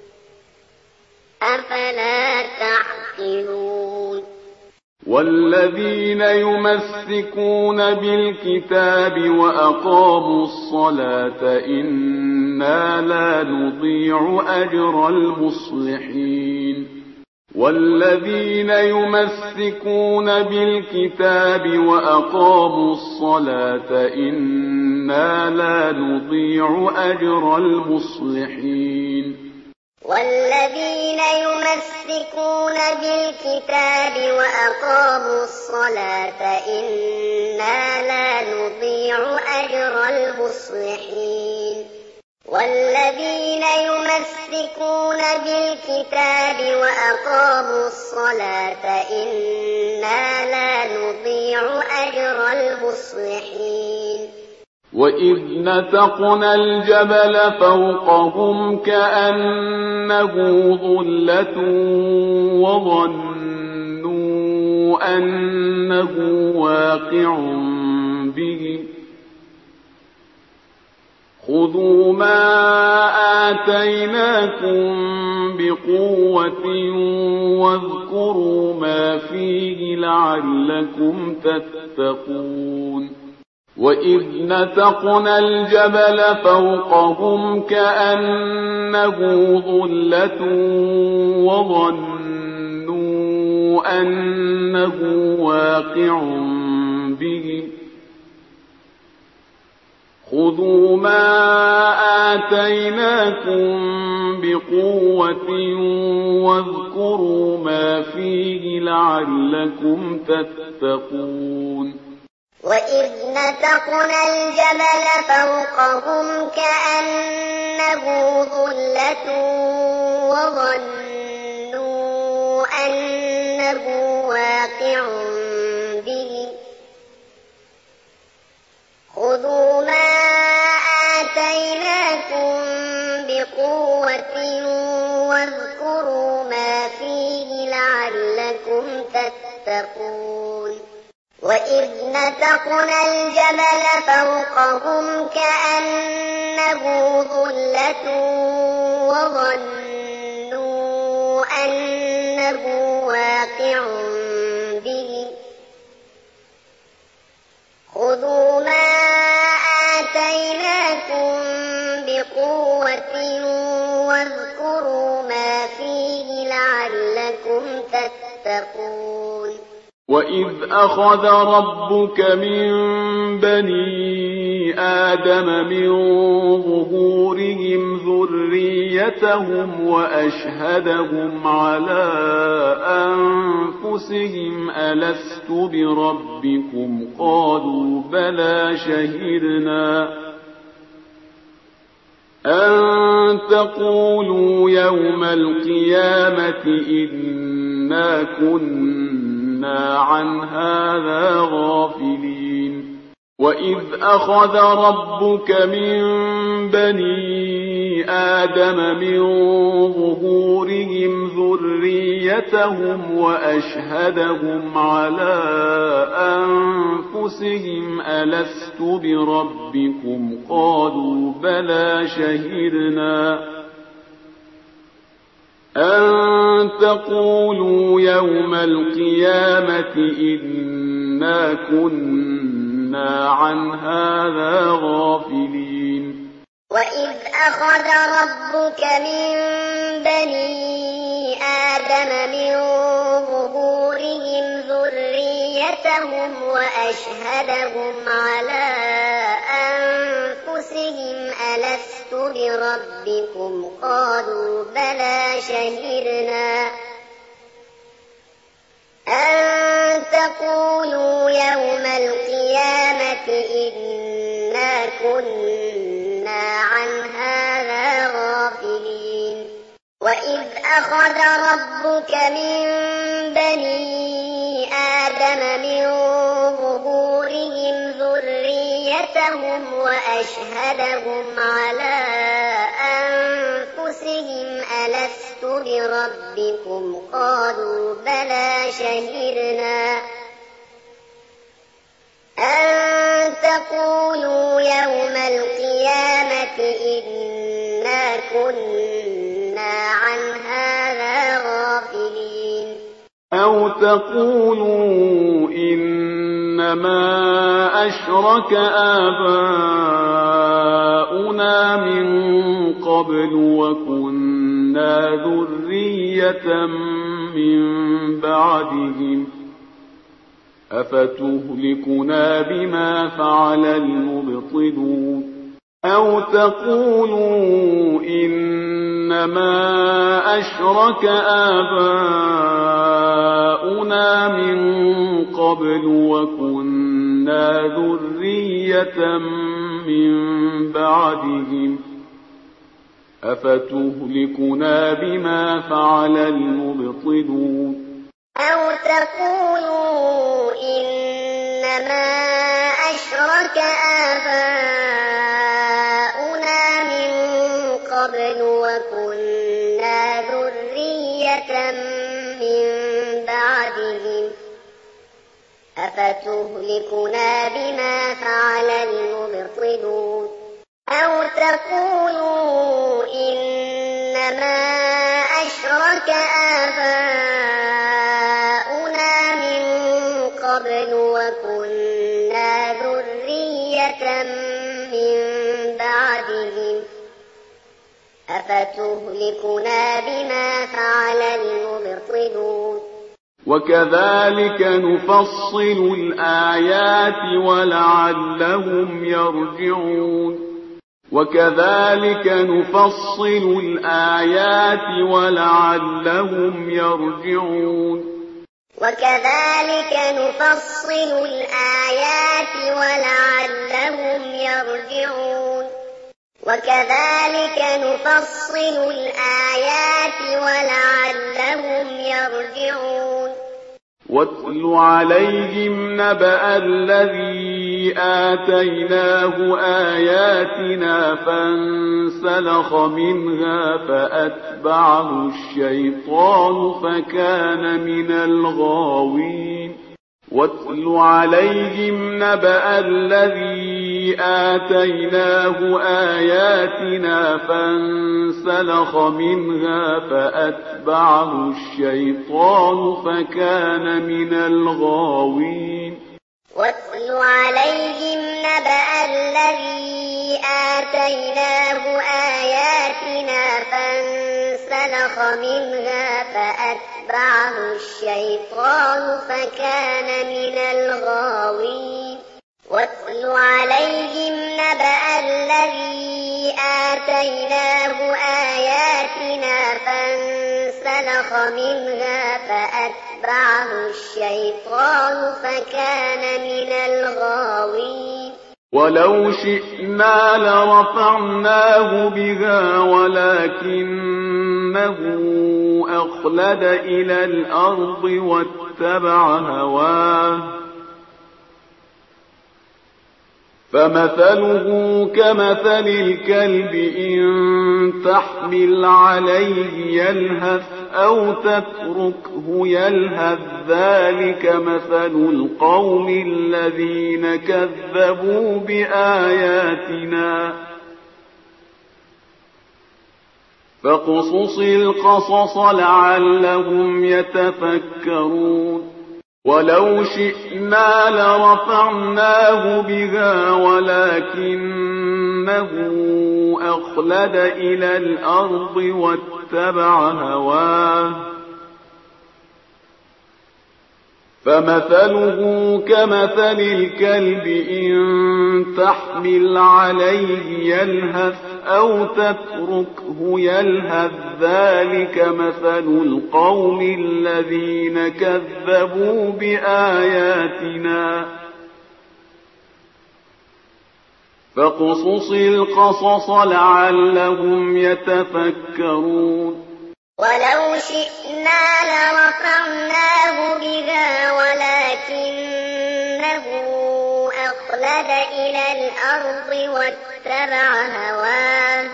أفلا تعقلون والذين يمسكون بالكتاب وأقاموا الصلاة إنا لا نضيع أجر المصلحين والذين يمسكون بالكتاب وأقاموا الصلاة إنا لا نضيع أجر المصلحين والذين يمسكون بالكتاب وأقاموا الصلاة إنا لا نضيع أجر المصلحين والذين يمسكون بالكتاب وأقاموا الصلاة إنا لا نضيع أجر المصلحين وإذ نتقنا الجبل فوقهم كأنه ظلة وظنوا أنه واقع بهم خذوا ما آتيناكم بقوة واذكروا ما فيه لعلكم تتقون وإذ نتقنا الجبل فوقهم كأنه ظلة وظنوا أنه واقع بهم خذوا ما آتيناكم بقوة واذكروا ما فيه لعلكم تتقون وإذ نتقنا الجبل فوقهم كأنه ظلة وظنوا أنه واقع بهم خذوا ما آتيناكم بقوة واذكروا ما فيه لعلكم تتقون وإذ نتقنا الجبل فوقهم كأنه ظلة وظنوا أنه واقع بهم خذوا ما آتيناكم بقوة واذكروا ما فيه لعلكم تتقون وإذ أخذ ربك من بني آدم من ظهورهم ذريتهم وأشهدهم على أنفسهم ألست بربكم قالوا بلى شهدنا أن تقولوا يوم القيامة إنا كنا عن هذا غافلين وإذ أخذ ربك من بني آدم من ظهورهم ذريتهم وأشهدهم على أنفسهم ألست بربكم قالوا بلى شهدنا أن تقولوا يوم القيامة إنا كنا عن هذا غافلين وإذ أخذ ربك من بني آدم من ظهورهم ذريتهم وأشهدهم على أنفسهم ألست بربكم قالوا بلى شهدنا أن تقولوا يوم القيامة إنا كنا عن هذا غافلين وإذ أخذ ربك من بني آدم من ظهورهم ذريتهم وأشهدهم على أنفسهم ألست بربكم قالوا بلى شهدنا أن تقولوا يوم القيامة إنا كنا عن هذا غافلين أو تقولوا إنما أشرك آباؤنا من قبل وكنا ذرية من بعدهم أفتهلكنا بما فعل المبطلون أو تقولوا إنما أشرك آباؤنا من قبل وكنا ذرية من بعدهم أفتهلكنا بما فعل المبطلون أو تقولوا إنما أشرك آباؤنا من قبل وكنا ذرية من بعدهم أفتهلكنا بما فعل المبطلون أو تقولوا إنما أشرك آباؤنا من قبل وكنا ذرية من بعدهم أفتهلكنا بما فعل المبطلون وكذلك نفصل الآيات ولعلهم يرجعون وكذلك نفصل الآيات ولعلهم يرجعون وكذلك نفصل الآيات ولعلهم يرجعون وكذلك نفصل الآيات ولعلهم يرجعون واتل عليهم نبأ الذي آتيناه آياتنا فانسلخ منها فأتبعه الشيطان فكان من الغاوين واتل عليهم نبأ الذي آتيناه آياتنا فانسلخ منها فأتبعه الشيطان فكان من الغاوين واتل عليهم نبأ الذي آتيناه آياتنا فانسلخ منها فأتبعه الشيطان فكان من الغاوين واتل عليهم نبأ الذي آتيناه آياتنا فانسلخ منها فأتبعه الشيطان فكان من الغاوين ولو شئنا لرفعناه بها ولكنه أخلد إلى الأرض واتبع هواه فمثله كمثل الكلب إن تحمل عليه يلهث أو تتركه يلهث ذلك مثل القوم الذين كذبوا بآياتنا فاقصص القصص لعلهم يتفكرون ولو شئنا لرفعناه بها ولكنه أخلد إلى الأرض واتبع هواه فمثله كمثل الكلب إن تحمل عليه يلهث أو تتركه يلهث ذلك مثل القوم الذين كذبوا بآياتنا فاقصص القصص لعلهم يتفكرون ولو شئنا لرفعناه بها ولكنه أخلد إلى الأرض واتبع هواه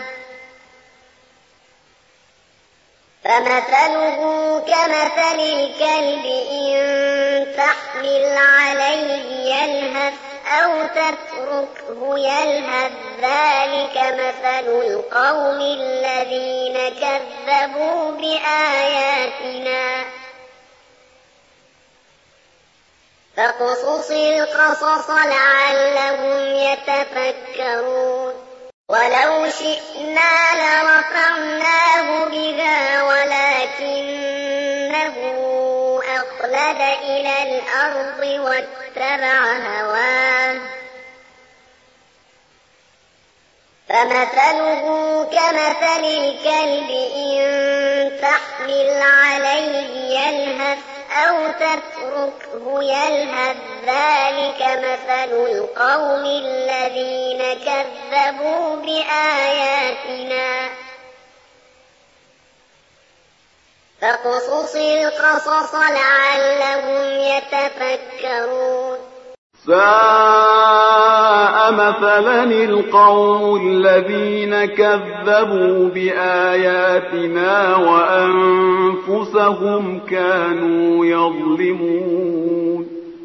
فمثله كمثل الكلب إن تحمل عليه يلهث أو تتركه يلهث ذلك مثل القوم الذين كذبوا بآياتنا فاقصص القصص لعلهم يتفكرون ولو شئنا لرفعناه بها ولكنه أخلد إلى الأرض واتبع هواه فمثله كمثل الكلب إن تحمل عليه يلهث أو تتركه يلهث ذلك مثل القوم الذين كذبوا بآياتنا فاقصص القصص لعلهم يتفكرون ساء مثلا القوم الذين كذبوا بآياتنا وأنفسهم كانوا يظلمون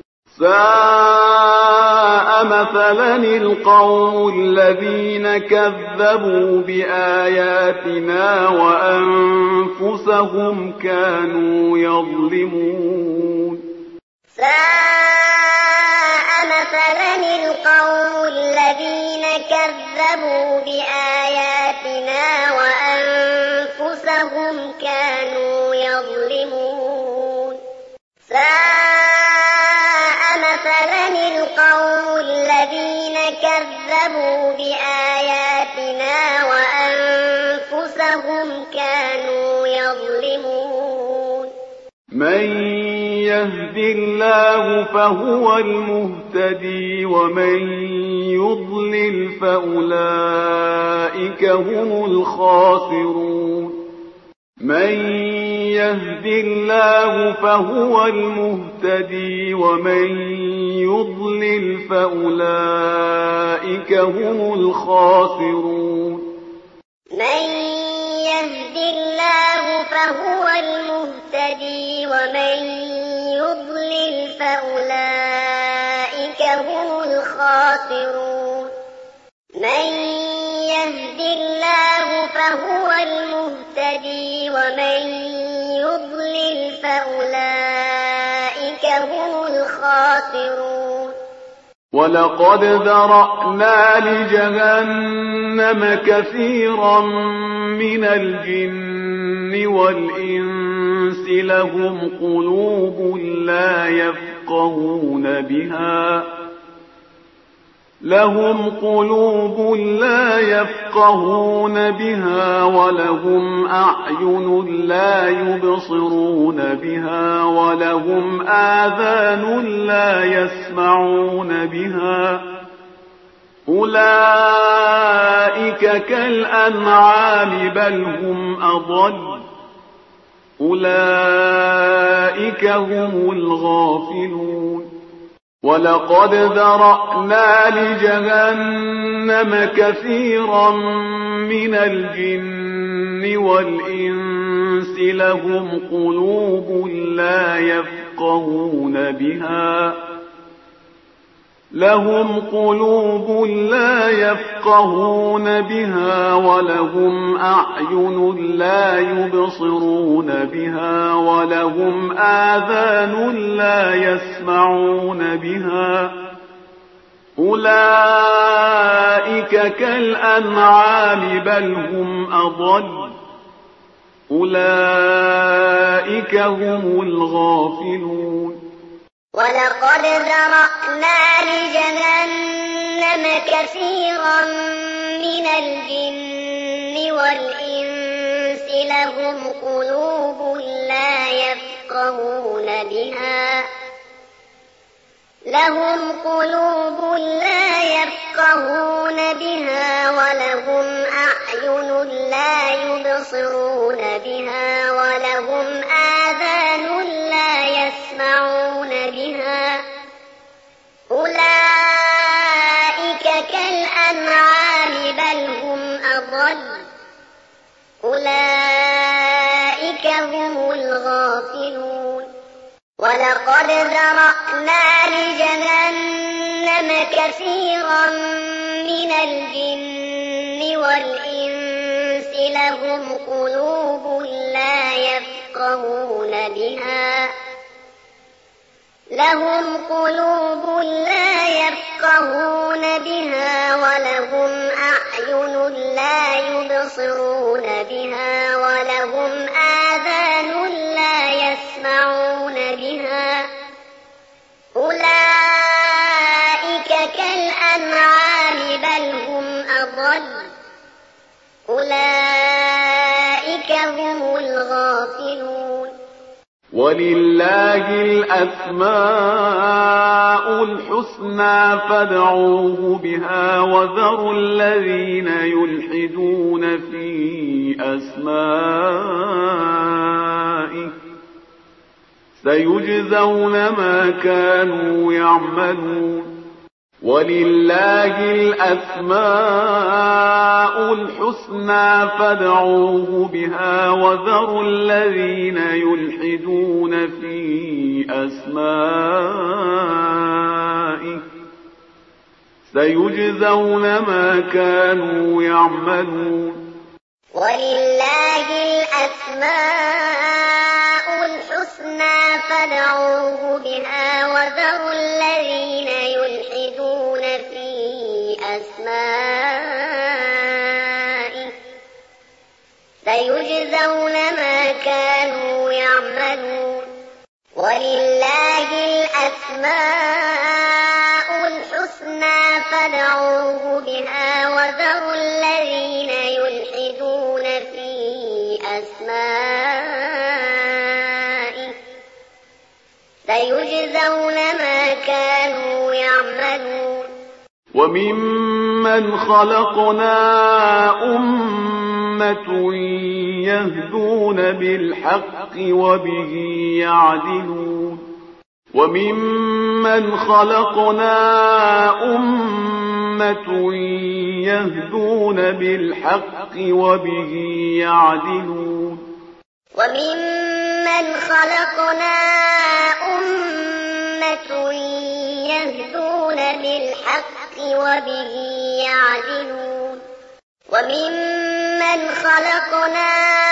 ساء مثلا القوم الذين كذبوا بآياتنا وأنفسهم كانوا يظلمون مثلا القوم الذين كذبوا بآياتنا وأنفسهم كانوا يظلمون ساء مثلا القوم الذين كذبوا بآياتنا وأنفسهم كانوا يظلمون من يهد الله فهو المهتدي ومن يضلل فأولئك هم الخاسرون من يهد الله فهو المهتدي ومن يضلل فأولئك هم الخاسرون من يهد الله فهو المهتدي ومن يضلل فأولئك هم الخاسرون من يهد الله فهو المهتدي ومن يضلل فأولئك هم الخاسرون ولقد ذرأنا لجهنم كثيرا من الجن والإنس لهم قلوب لا يفقهون بها ولهم أعين لا يبصرون بها ولهم آذان لا يسمعون بها أولئك كالأنعام بل هم أضل أولئك هم الغافلون ولقد ذرأنا لجهنم كثيرا من الجن والإنس لهم قلوب لا لهم قلوب لا يفقهون بها ولهم أعين لا يبصرون بها ولهم آذان لا يسمعون بها أولئك كالأنعام بل هم أضل أولئك هم الغافلون ولقد ذرأنا لجهنم كثيرا من الجن والإنس لهم قلوب لا يفقهون بها ولهم أعين لا يبصرون بها ولهم آذان لا يسمعون بها أولئك كالأنعام بل هم أضل أولئك هم الغافلون ولقد ذرأنا لجهنم كثيرا من الجن والإنس لهم قلوب لا يفقهون بها ولهم أعين لا يبصرون بها ولهم آذان لا يسمعون بها أولئك كالأنعام بل هم أضل أولئك هم الغافلون ولله الأسماء الحسنى فادعوه بها وذروا الذين يلحدون في أسمائه سيجزون ما كانوا يعملون ولله الأسماء الحسنى فادعوه بها وذروا الذين يلحدون في أسمائه سيجزون ما كانوا يعملون ولله الأسماء الحسنى فادعوه بها وذروا الذين يلحدون في أسمائه سيجزون ما كانوا يعملون ولله الأسماء الحسنى فادعوه بها وذروا الذين يلحدون في أسمائه سيجزون ما كانوا يعملون وممن خلقنا أمة يهدون بالحق وبه يعدلون وممن خلقنا أمة يهدون بالحق وبه يعدلون وممن خلقنا أمة يهدون بالحق وبه يعدلون وممن خلقنا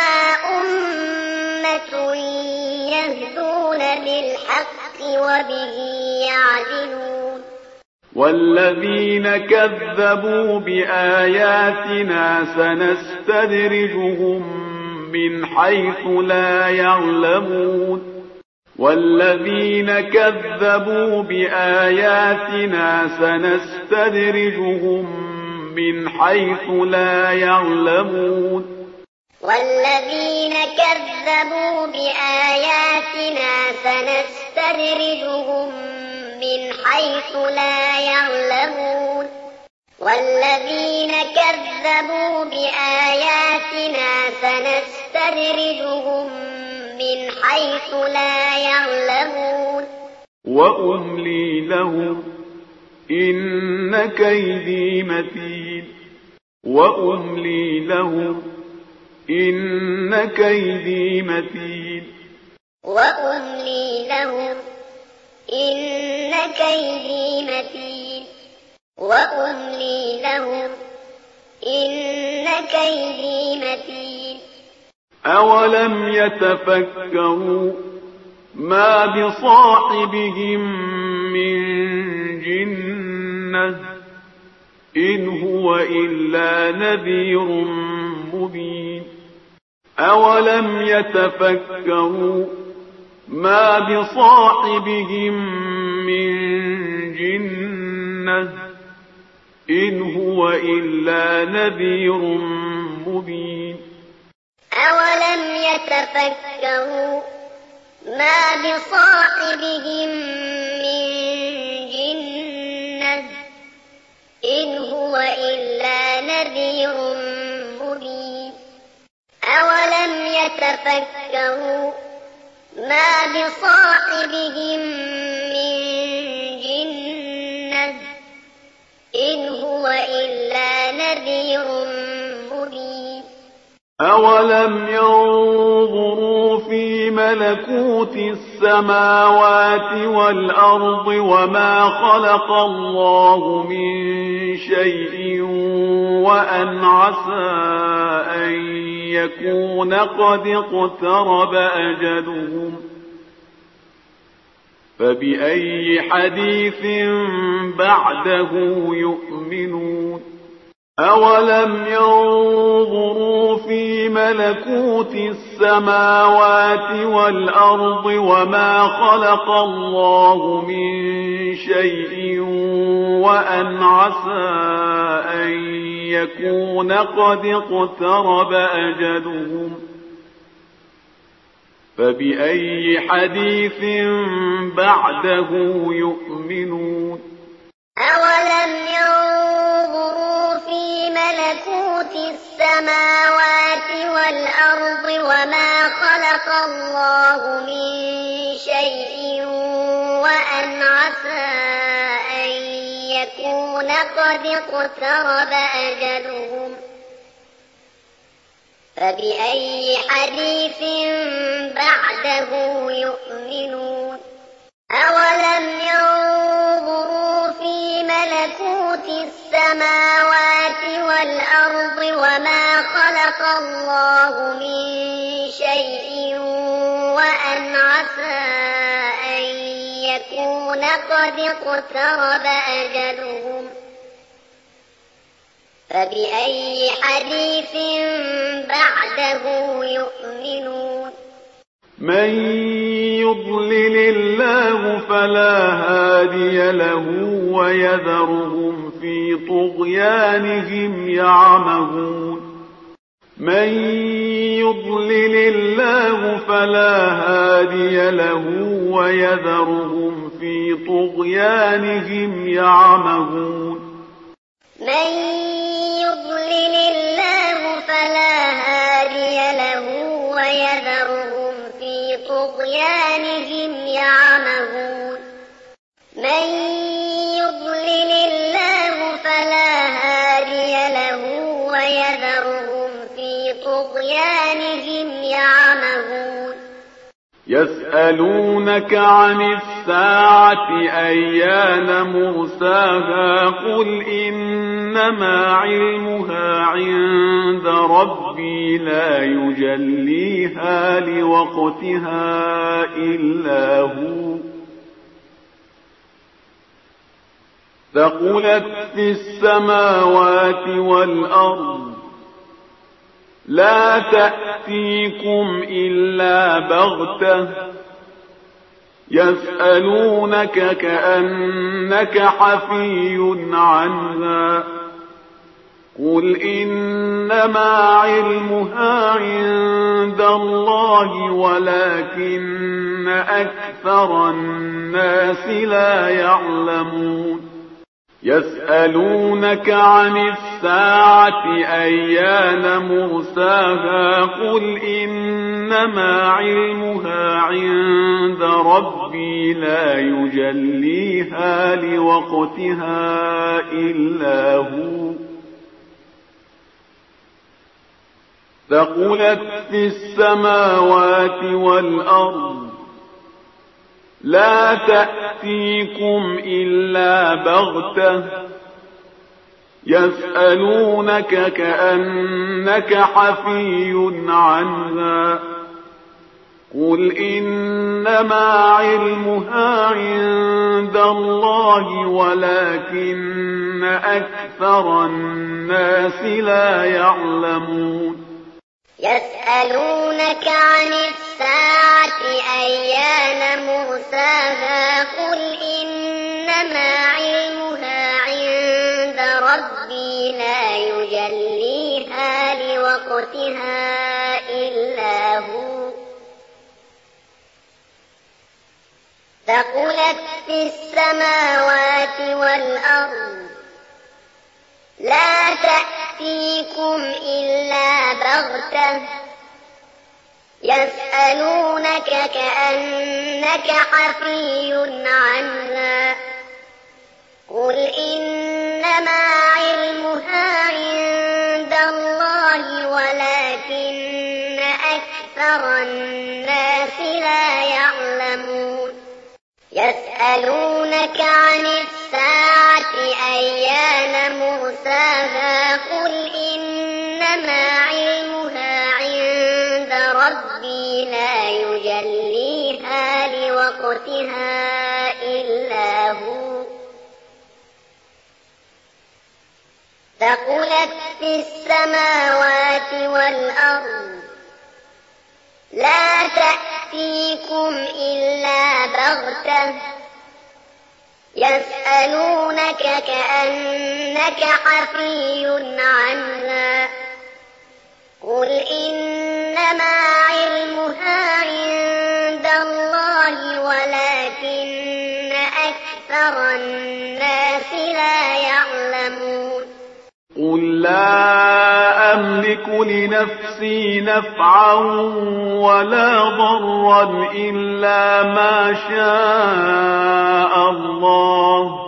أمة يهدون بالحق وبه يعدلون والذين كذبوا بآياتنا سنستدرجهم من حيث لا يعلمون والذين كذبوا بآياتنا سنستدرجهم من حيث لا يعلمون والذين كذبوا بآياتنا سنستدرجهم من حيث لا يعلمون والذين كذبوا بآياتنا سنستدرجهم من حيث لا يعلمون وأملي لهم إن كيدي متين وأملي لهم إن كيدي متين وأملي لهم إن كيدي متين وأملي لهم إن كيدي متين أولم يتفكروا ما بصاحبهم من جنة إن هو إلا نذير مبين أولم يتفكروا ما بصاحبهم من جنة إن هو إلا نذير مبين أولم يتفكروا ما بصاحبهم من جنة إن هو إلا نذير مبين أولم يتفكروا ما بصاحبهم من جنة إن هو إلا نذير مبين أولم ينظروا في ملكوت السماوات والأرض وما خلق الله من شيء وأن عسى أن يكون قد اقترب أجلهم فبأي حديث بعده يؤمنون أولم ينظروا في ملكوت السماوات والأرض وما خلق الله من شيء وأن عسى أن يكون قد اقترب أجلهم فبأي حديث بعده يؤمنون أولم ينظروا في ملكوت السماوات والأرض وما خلق الله من شيء وأن عسى أن يكون قد اقترب أجلهم فبأي حديث بعده يؤمنون أولم ينظروا في ملكوت السماوات والأرض وما خلق الله من شيء وأن عسى أن يكون قد اقترب أجلهم فبأي حديث بعده يؤمنون من يضلل الله فلا هادي له ويذرهم في طغيانهم يعمهون من يضلل الله فلا هادي له ويذرهم في طغيانهم يعمهون من يضلل الله فلا هادي له ويذرهم في طغيانهم يعمهون من يضلل الله فلا هادي له ويذرهم في طغيانهم يعمهون يسألونك عن الساعة أيان مرساها قل إنما علمها عند ربي لا يجليها لوقتها إلا هو ثقلت في السماوات والأرض لا تأتيكم إلا بغتة يسألونك كأنك حفي عنها قل إنما علمها عند الله ولكن أكثر الناس لا يعلمون يسألونك عن الساعة أيان مرساها قل إنما علمها عند ربي لا يجليها لوقتها إلا هو ثقلت في السماوات والأرض لا تأتيكم إلا بغتة يسألونك كأنك حفي عنها قل إنما علمها عند الله ولكن أكثر الناس لا يعلمون يسألونك عن الساعة أيان مرساها قل إنما علمها عند ربي لا يجليها لوقتها إلا هو ثقلت في السماوات والأرض لا تأتيكم إلا بغتة يسألونك كأنك حفي عنها قل إنما علمها عند الله ولكن أكثر الناس لا يعلمون يسألونك عن الساعة أيان مرساها قل إنما علمها عند ربي لا يجليها لوقتها إلا هو ثقلت في السماوات والأرض لا تأتيكم إلا بغتة يسألونك كأنك حفي عنها قل إنما علمها عند الله ولكن أكثر الناس لا يعلمون قل لا أملك لنفسي نفعا ولا ضرا إلا ما شاء الله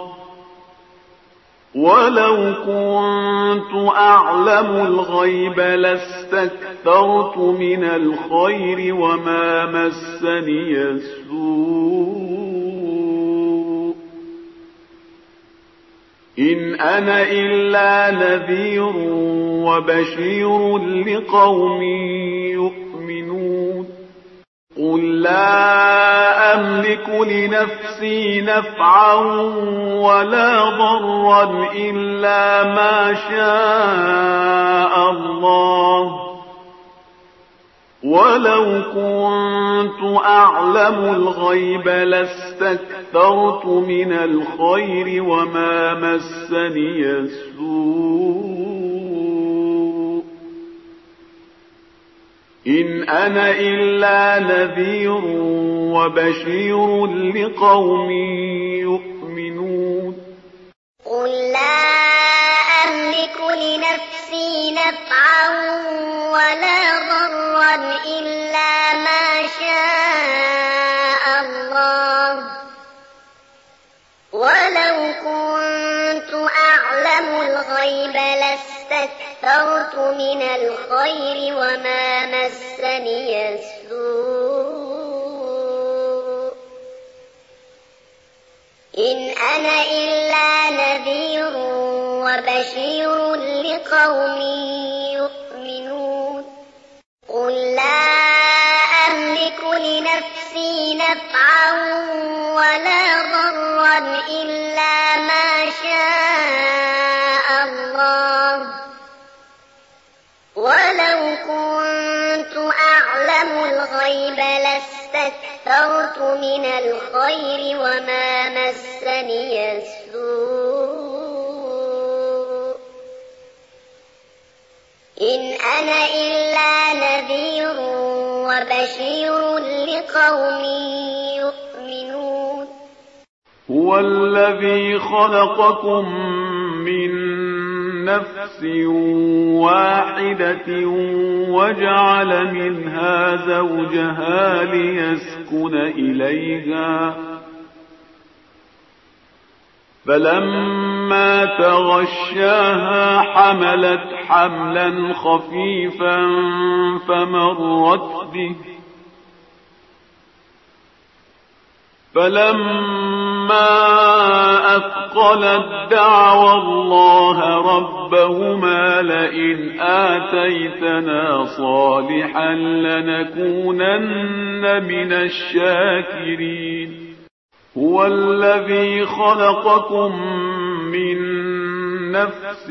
ولو كنت أعلم الغيب لاستكثرت من الخير وما مسني السوء إن أنا إلا نذير وبشير لقوم يؤمنون قل لا أملك لنفسي نفعا ولا ضرا إلا ما شاء الله ولو كنت أعلم الغيب لاستكثرت من الخير وما مسني السوء إن أنا إلا نذير وبشير لقوم يؤمنون قل لا أملك لنفسي نفعا ولا ضرا إلا ما شاء الله ولو كنت أعلم الغيب لاستكثرت من الخير وما مسني السوء إن أنا إلا نذير وبشير لقوم يؤمنون قل لا أملك لنفسي نفعا ولا ضرا إلا ما شاء الله ولو كنت أعلم الغيب لاستكثرت من الخير وما مسني السوء إن أنا إلا نذير وبشير لقوم يؤمنون هو الذي خلقكم من نفس واحدة وجعل منها زوجها ليسكن إليها فلما تغشاها حملت حملا خفيفا فلما أثقلت دعوا الله ربهما لئن آتيتنا صالحا لنكونن من الشاكرين هو الذي خلقكم من نفس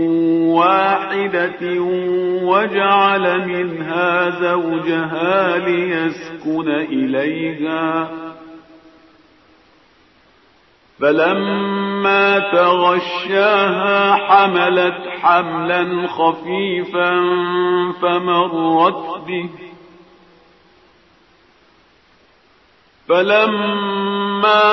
واحدة وجعل منها زوجها ليسكن إليها فلما تغشاها حملت حملا خفيفا فمرت به فلما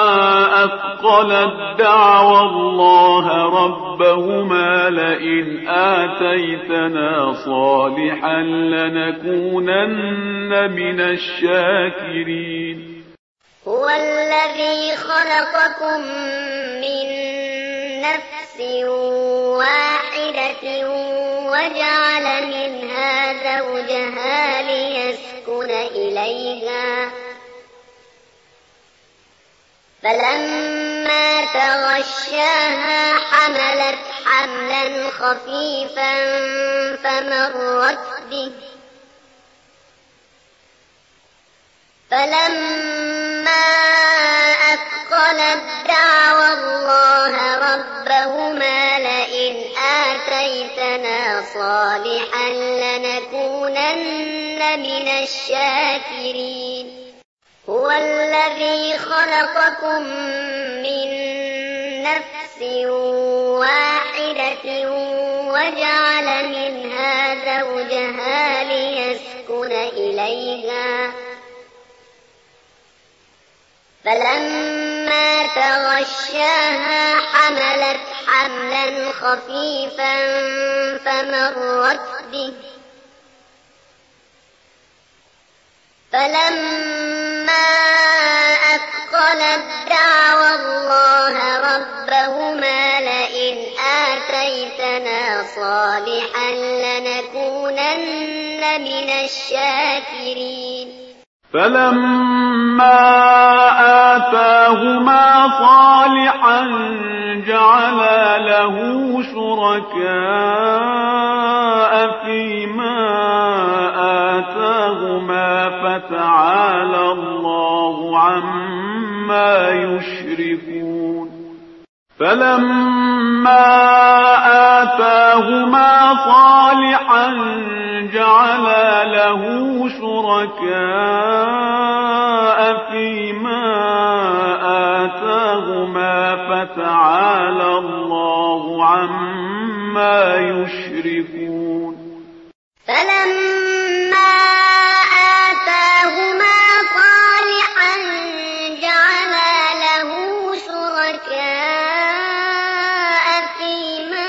أثقلت دعوا الله ربهما لئن آتيتنا صالحا لنكونن من الشاكرين هو الذي خلقكم من نفس واحدة وجعل منها زوجها ليسكن إليها فلما تغشاها حملت حملا خفيفا فمرت به فلما أثقلت دعوا الله ربهما لئن آتيتنا صالحا لنكونن من الشاكرين هو الذي خلقكم من نفس واحدة وجعل منها زوجها ليسكن إليها فلما تغشاها حملت حملا خفيفا فمرت به فلما أثقلت دعوا الله ربهما لئن آتيتنا صالحا لنكونن من الشاكرين فلما آتاهما صالحا جعلا له شركاء فيما آتاهما فتعالى الله عما يشركون فلما آتاهما صالحا جعلا له شركاء فيما آتاهما فتعالى الله عما يشركون فلما آتاهما صالحا جعلا له شركاء فيما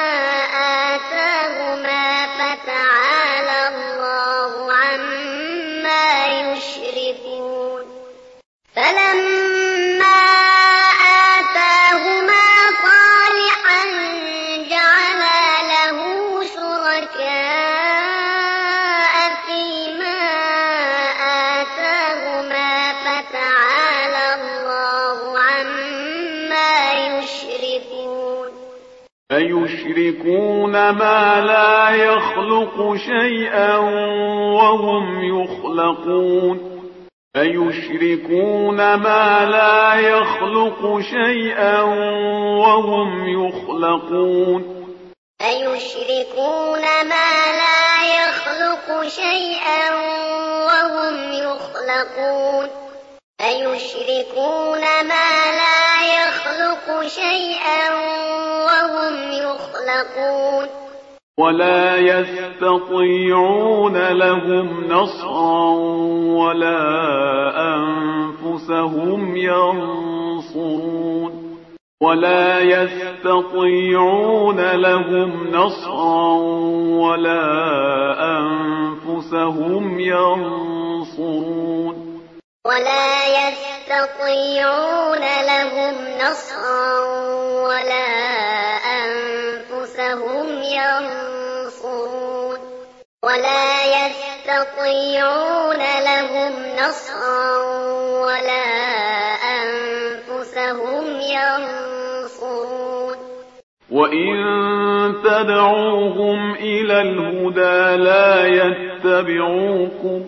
آتاهما فتعالى الله عما يشركون فلما آتاهما صالحا جعلا له شركاء فيما آتاهما فتعالى الله عما يشركون أيشركون ما لا يخلق شيئا وهم يخلقون أيشركون ما لا يخلق شيئا وهم يخلقون أيشركون ما لا يخلق شيئا وهم يخلقون أيشركون ما لا يخلق شيئا وهم يخلقون ولا يستطيعون لهم نصرا ولا أنفسهم ينصرون ولا يستطيعون لهم نصرا ولا أنفسهم ينصرون ولا يستطيعون لهم نصرا ولا أنفسهم ينصرون ولا يستطيعون لهم نصرا ولا هم ينصرون وإن تدعوهم إلى الهدى لا يتبعوكم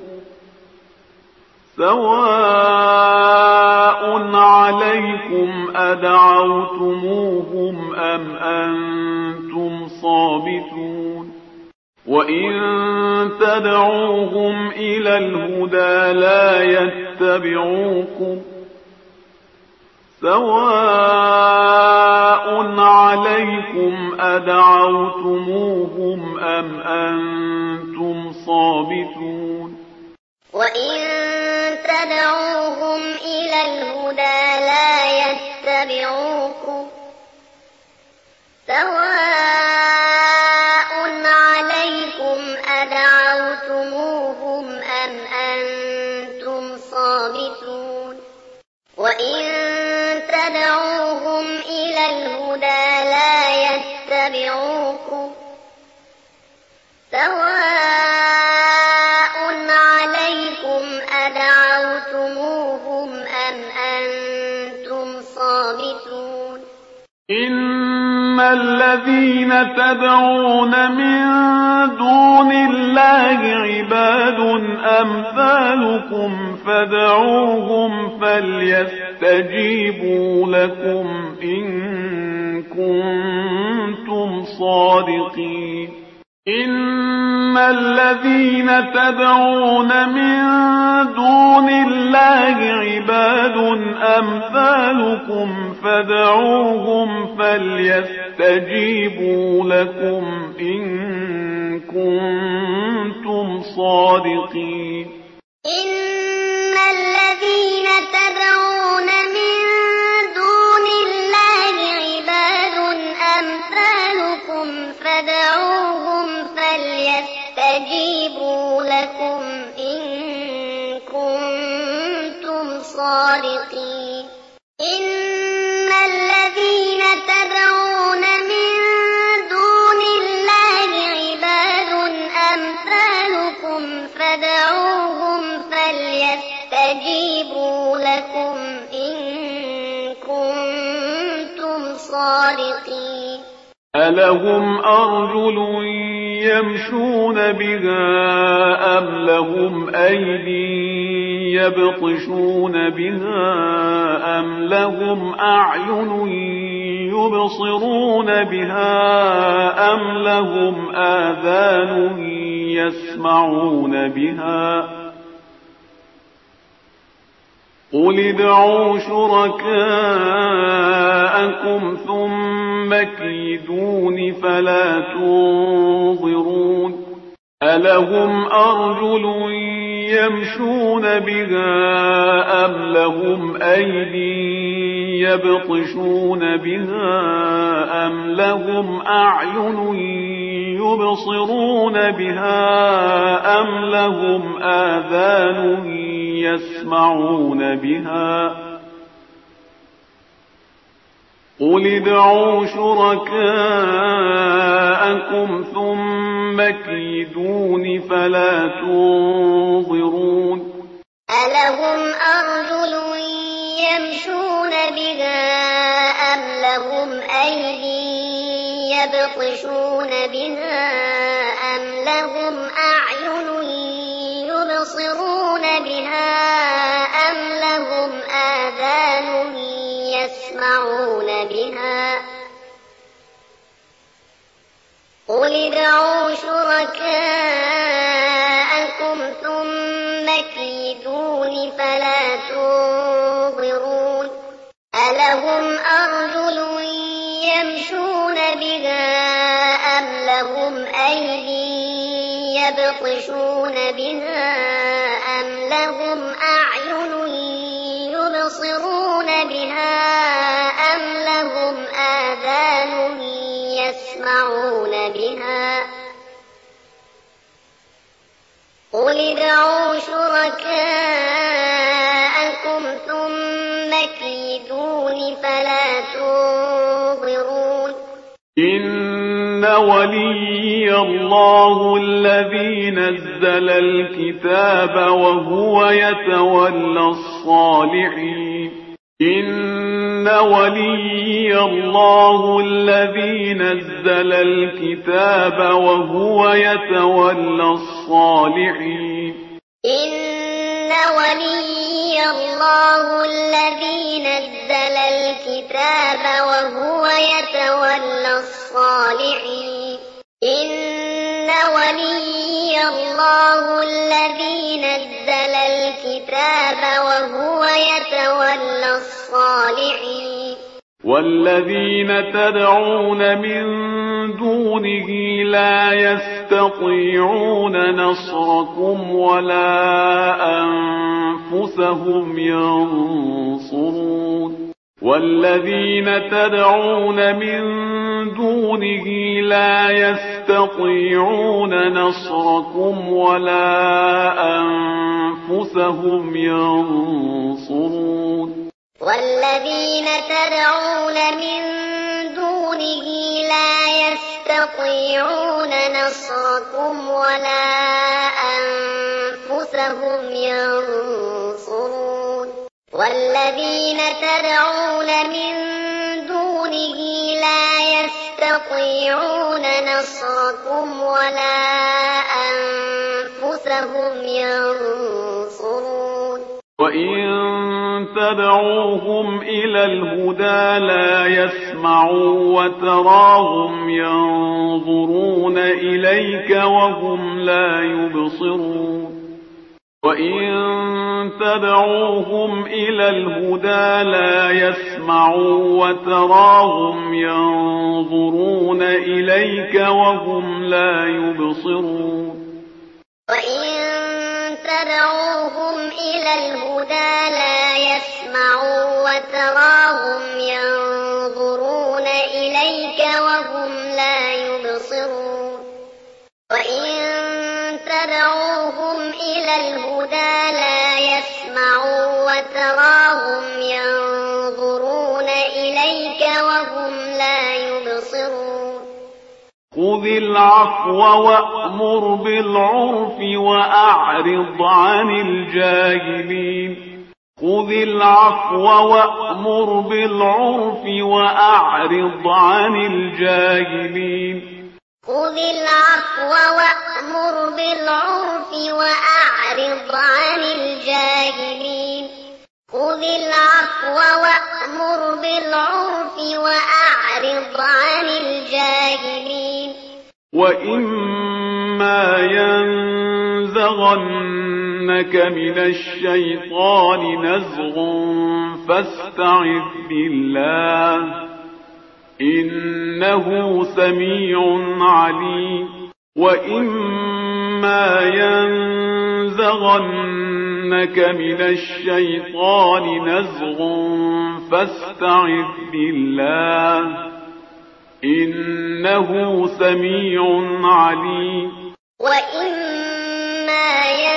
سواء عليكم أدعوتموهم أم أنتم صامتون وإن تدعوهم إلى الهدى لا يتبعوكم سواء عليكم أدعوتموهم أم أنتم صامتون وإن تدعوهم إلى الهدى لا يتبعوكم سواء عليكم أدعوتموهم أم أنتم صامتون وإن تدعوهم إلى الهدى لا يتبعوكم سواء عليكم أدعوتموهم أم أنتم صامتون إن الذين تدعون من دون الله عباد أمثالكم فادعوهم فليستجيبوا لكم إن كنتم صادقين إن الذين تدعون من دون الله عباد أمثالكم فادعوهم فليستجيبوا لكم إن كنتم صادقين إن الذين تدعون من دون الله عباد أمثالكم فادعوهم فليستجيبوا لكم إن كنتم صادقين إن الذين تدعون من دون الله عباد أمثالكم فادعوهم فليستجيبوا لكم إن كنتم صادقين ألهم أرجل يمشون بها أم لهم أيدي يبطشون بها أم لهم أعين يبصرون بها أم لهم آذان يسمعون بها قل ادعوا شركاءكم ثم كيدون فلا تنظرون ألهم أرجل يمشون بها أم لهم أيدي يبطشون بها أم لهم أعين يبصرون بها أم لهم آذان يسمعون بها قل ادعوا شركاءكم ثم كيدون فلا تنظرون ألهم أرجل يمشون بها أم لهم أيدي يبطشون بها أم لهم أعين يبصرون بها أم لهم آذان يسمعون بها قل ادعوا شركاءكم ثم كيدون فلا تنظرون ألهم أرجل يمشون بها أم لهم أيدي يبطشون بها أم لهم أعين يبصرون بها أم لهم آذان يسمعون بها قل ادعوا شركاءكم ثم كيدون فلا تنظرون إن ولي الله الذي نزل الكتاب وهو يتولى الصالحين إن ولي الله الذي نزل الكتاب وهو يتولى الصالحين إن ولي الله الذي نزل الكتاب وهو يتولى الصالحين إن ولي الله الذي نزل الكتاب وهو يتولى الصالحين والذين تدعون من دونه لا يستطيعون نصركم ولا أنفسهم ينصرون والذين تدعون من دونه لا يستطيعون نصركم ولا أنفسهم ينصرون والذين تدعون من دونه لا يستطيعون نصركم ولا أنفسهم ينصرون والذين تدعون من دونه لا يستطيعون نصركم ولا أنفسهم ينصرون وإن تدعوهم إلى الهدى لا يسمعوا وتراهم ينظرون إليك وهم لا يبصرون وإن تدعوهم إلى الهدى لا يسمعوا وتراهم ينظرون إليك وهم لا يبصرون وإن تدعوهم إلى الهدى لا يسمعوا وتراهم ينظرون إليك وهم لا يبصرون وإن تدعوهم إلى الهدى لا يسمعوا وتراهم ينظرون إليك وهم لا يبصرون خذ العفو وأمر بالعرف وأعرض عن الجاهلين خذ العفو وأمر بالعرف وأعرض عن الجاهلين خذ العفو وأمر بالعرف وأعرض عن الجاهلين خذ العفو وأمر بالعرف وأعرض عن الجاهلين وإما ينزغنك من الشيطان نزغ فاستعذ بالله إنه سميع عليم وإما ينزغنك من الشيطان نزغ فاستعذ بالله إنه سميع عليم وإما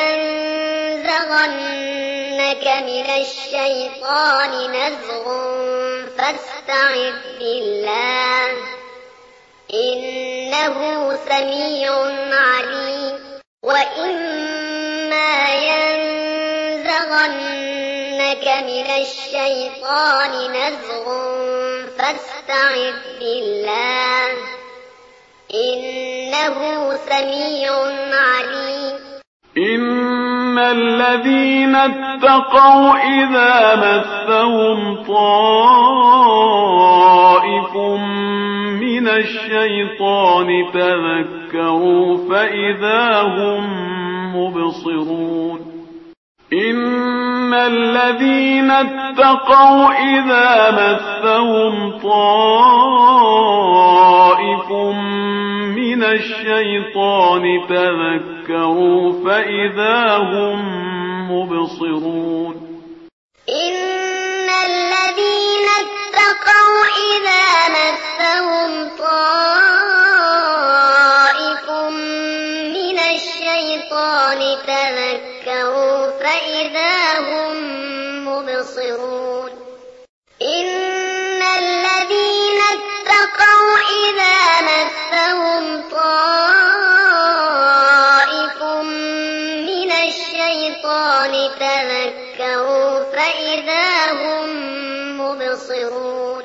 ينزغنك من الشيطان نزغ فاستعذ بالله إنه سميع عليم وإما ينزغنك من الشيطان نزغ فاستعذ بالله إنه سميع عليم إن الذين اتقوا إذا مسهم طائف من الشيطان تذكروا فإذا هم مبصرون إن الذين اتقوا إذا مسهم طائف من الشيطان تذكروا فإذا هم مبصرون إن الذين اتقوا إذا مسهم طائف من الشيطان تذكروا فإذا هم مبصرون إن الذين اتقوا إذا مسهم طائف من الشيطان تذكروا مبصرون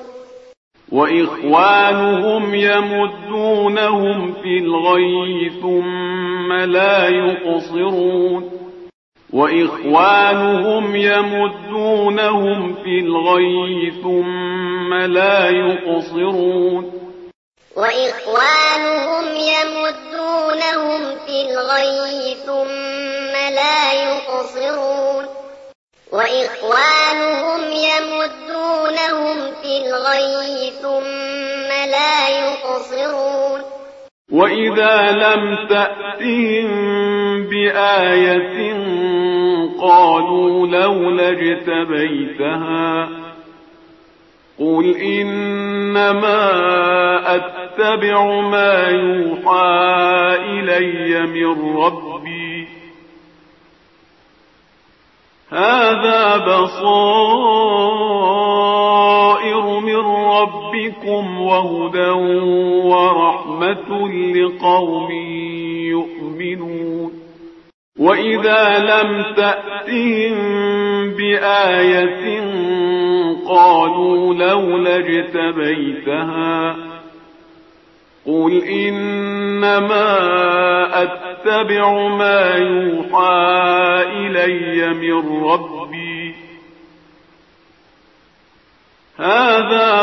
وإخوانهم يمدونهم في الغي ثم لا يقصرون وإخوانهم يمدونهم في الغي ثم لا يقصرون وإخوانهم يمدونهم في الغي ثم لا يقصرون وإخوانهم يمدونهم في الغي ثم لا يقصرون وإذا لم تأتهم بآية قالوا لولا اجتبيتها قل إنما أتبع ما يوحى إلي من ربي هذا بصائر من ربكم وهدى ورحمة لقوم يؤمنون وإذا لم تأتهم بآية قالوا لولا اجتبيتها قل إنما أتبع ما يوحى إلي من ربي هذا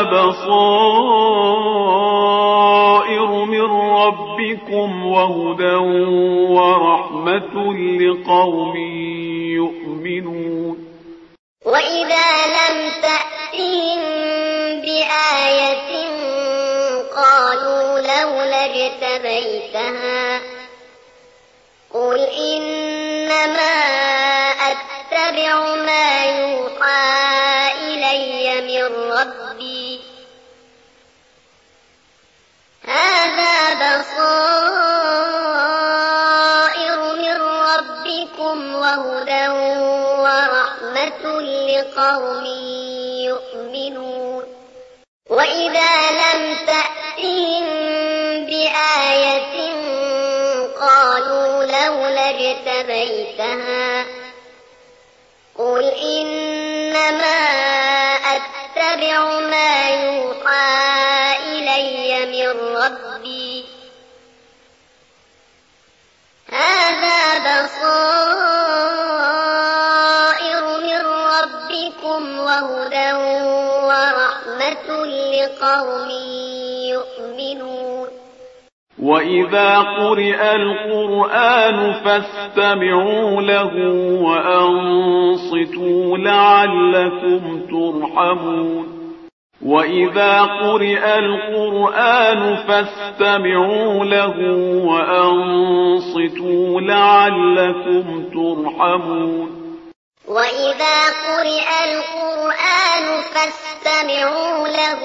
بصائر من ربكم وهدى ورحمة لقوم يؤمنون وإذا لم تأتهم بآية قالوا لولا اجتبيتها قل إنما أتبع ما يوحى إلي من ربي هذا بصائر من ربكم وهدى ورحمة لقوم يؤمنون وإذا لم تأتهم بآية قالوا لولا اجتبيتها قل إنما أتبع ما يوحى إلي من ربي هذا بصائر من ربكم وهدى ورحمة لقوم يؤمنون وإذا قرئ القرآن فاستمعوا له وأنصتوا لعلكم ترحمون وإذا قرئ القرآن فاستمعوا له وأنصتوا لعلكم ترحمون وإذا قرئ القرآن فاستمعوا له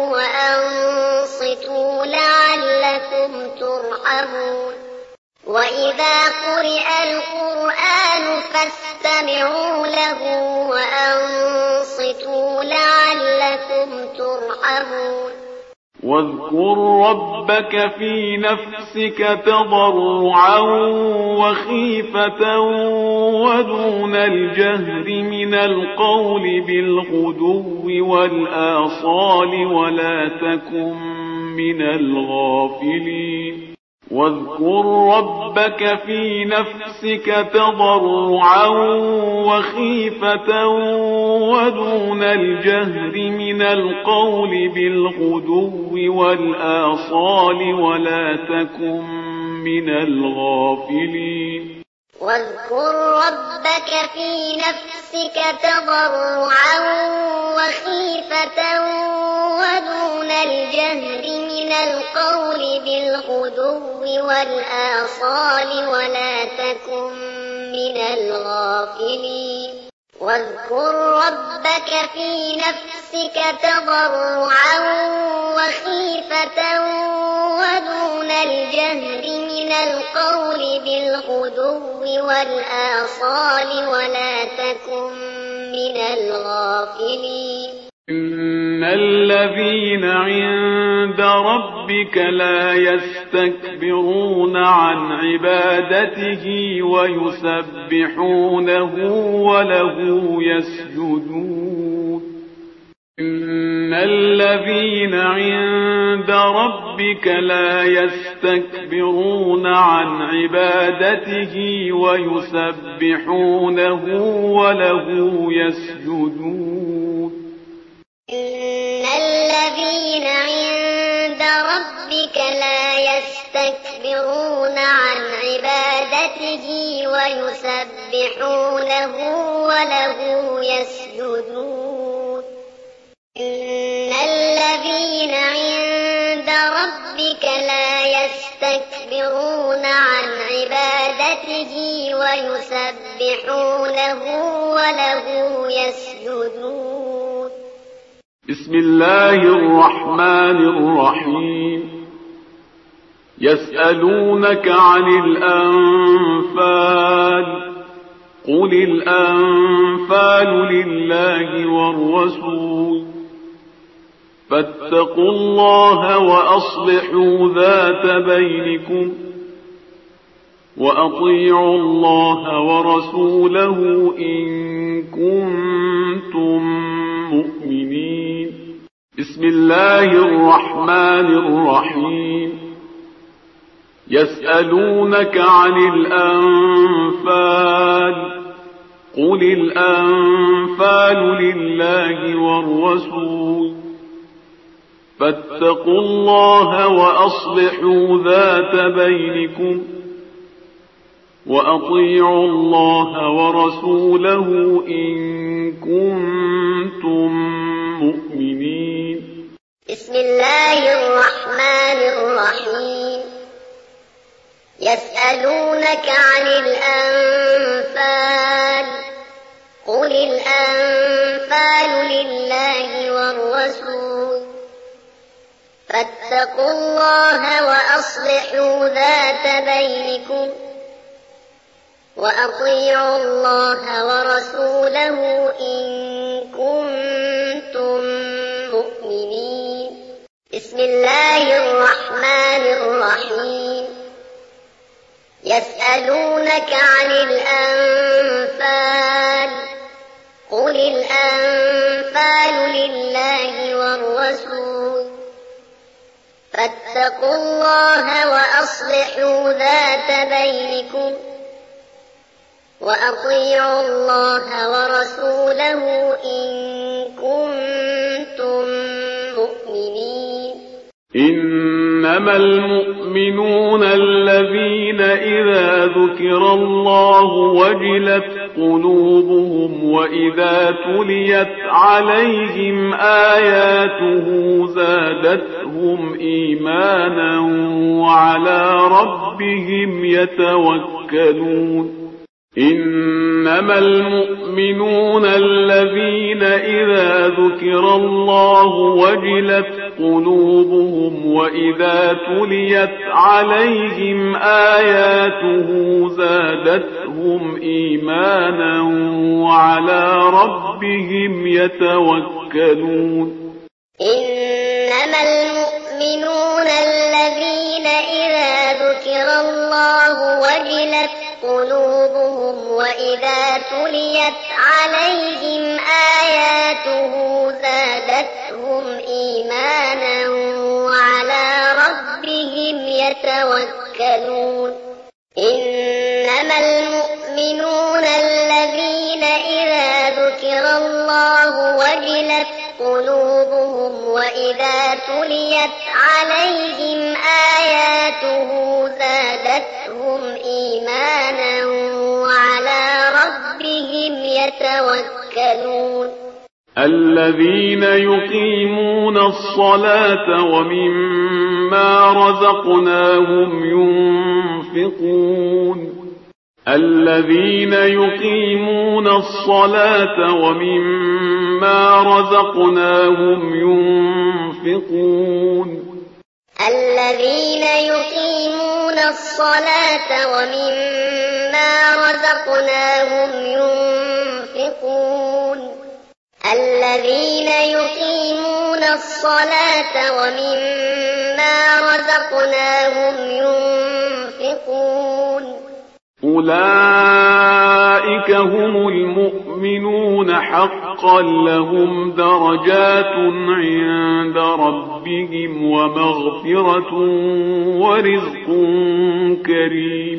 وأنصتوا لعلكم ترحمون وإذا قرئ القرآن فاستمعوا له وأنصتوا لعلكم ترحمون واذكر ربك في نفسك تضرعا وخيفة ودون الجهر من القول بالغدو والآصال ولا تكن من الغافلين واذكر ربك في نفسك تضرعا وخيفة ودون الجهر من القول بالغدو والآصال ولا تكن من الغافلين واذكر ربك في نفسك تضرعا وخيفة ودون الجهر من القول بالغدو والآصال ولا تكن من الغافلين واذكر ربك في نفسك تضرعا وخيفة ودون الجهر من القول بالغدو والآصال ولا تكن من الغافلين إن الذين عند ربك لا يستكبرون عن عبادته ويسبحونه وله يسجدون الذين عند ربك لا يستكبرون عن عبادته ويسبحونه وله يسجدون إن الذين عند ربك لا يستكبرون عن عبادته ويسبحونه وله يسجدون إن الذين عند ربك لا يستكبرون عن عبادته ويسبحونه وله يسجدون بسم الله الرحمن الرحيم يسألونك عن الأنفال قل الأنفال لله والرسول فاتقوا الله وأصلحوا ذات بينكم وأطيعوا الله ورسوله إن كنتم مؤمنين بسم الله الرحمن الرحيم يسألونك عن الأنفال قل الأنفال لله والرسول فاتقوا الله وأصلحوا ذات بينكم وأطيعوا الله ورسوله إن كنتم مؤمنين بسم الله الرحمن الرحيم يسألونك عن الأنفال قل الأنفال لله والرسول فاتقوا الله وأصلحوا ذات بينكم وأطيعوا الله ورسوله إن كنتم مؤمنين بسم الله الرحمن الرحيم يسألونك عن الأنفال قل الأنفال لله والرسول فاتقوا الله وأصلحوا ذات بينكم وأطيعوا الله ورسوله إن كنتم مؤمنين إنما المؤمنون الذين إذا ذكر الله وجلت قلوبهم وإذا تليت عليهم آياته زادتهم إيمانا وعلى ربهم يتوكلون إنما المؤمنون الذين إذا ذكر الله وجلت قلوبهم وإذا تليت عليهم آياته زادتهم إيمانا وعلى ربهم يتوكلون إنما المؤمنون الذين إذا ذكر الله وجلت قلوبهم وإذا تليت عليهم آياته زادتهم إيمانا وعلى ربهم يتوكلون إنما المؤمنون الذين إذا ذكر الله وجلت قلوبهم وإذا تليت عليهم آياته زادتهم إيمانا وعلى ربهم يتوكلون الذين يقيمون الصلاة ومما رزقناهم ينفقون الذين يقيمون الصلاة ومما رزقناهم ينفقون الذين يقيمون الصلاة ومما رزقناهم ينفقون الذين يقيمون الصلاة ومما رزقناهم ينفقون أولئك هم المؤمنون حقا لهم درجات عند ربهم ومغفرة ورزق كريم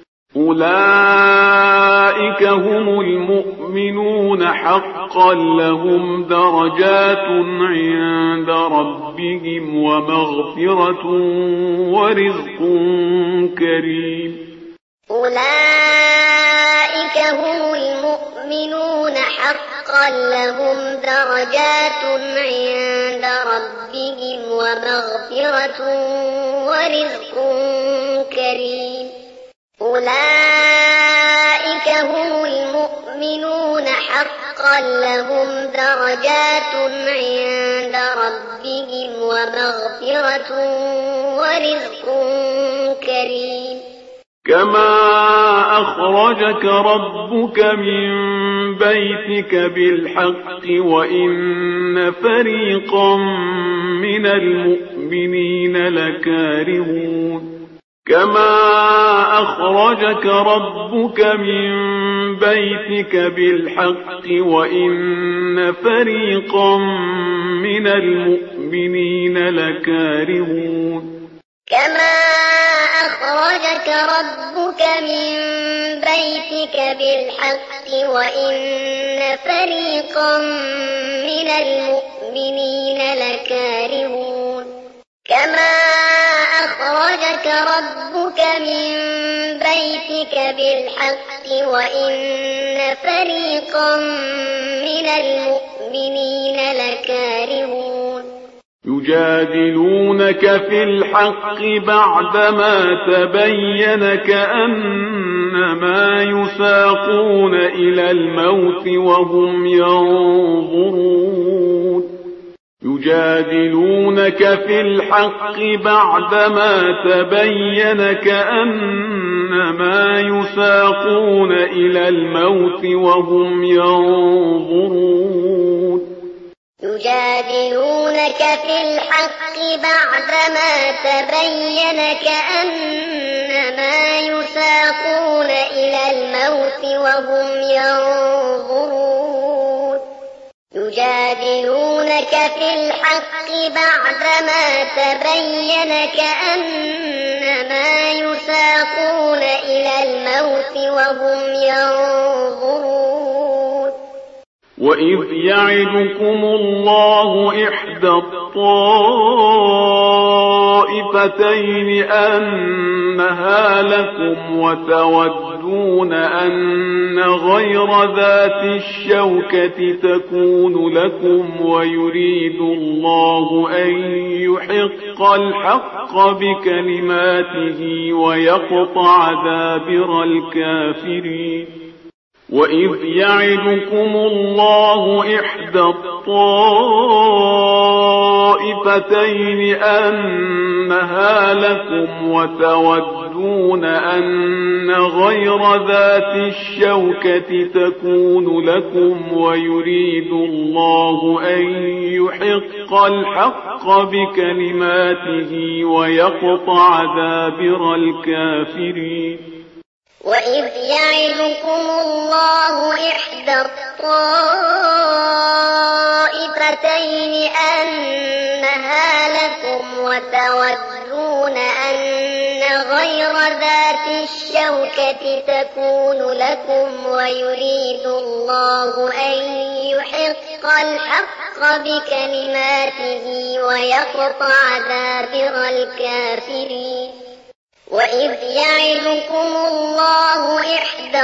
أولئك هم المؤمنون حقا لهم درجات عند ربهم ومغفرة ورزق كريم أولئك هم المؤمنون حقا لهم درجات عند ربهم ومغفرة ورزق كريم أولئك هم المؤمنون حقا لهم درجات عند ربهم ومغفرة ورزق كريم كما أخرجك ربك من بيتك بالحق وإن فريقا من المؤمنين لكارهون كما أخرجك ربك من بيتك بالحق وإن فريقا من المؤمنين لكارهون كما أخرجك ربك من بيتك بالحق وإن فريقا من المؤمنين لكارهون كما أخرجك ربك من بيتك بالحق وإن فريقا من المؤمنين لكارهون يجادلونك في الحق بعدما تبين كأنما يساقون إلى الموت وهم ينظرون يجادلونك في الحق بعدما تبين كأنما يساقون إلى الموت وهم ينظرون يجادلونك في الحق بعدما تبين كأنما يساقون إلى الموت وهم ينظرون يجادلونك في الحق بعدما تبين كأنما يساقون إلى الموت وهم ينظرون وإذ يعدكم الله إحدى الطائفتين أنها لكم وتودون أن غير ذات الشوكة تكون لكم ويريد الله أن يحق الحق بكلماته ويقطع دابر الكافرين وإذ يعدكم الله إحدى الطائفتين أنها لكم وتودون أن غير ذات الشوكة تكون لكم ويريد الله أن يحق الحق بكلماته ويقطع دابر الكافرين وإذ يعدكم الله إحدى الطائفتين أنها لكم وتودون أن غير ذات الشوكة تكون لكم ويريد الله أن يحق الحق بكلماته ويقطع دابر الكافرين وإذ يعدكم الله إحدى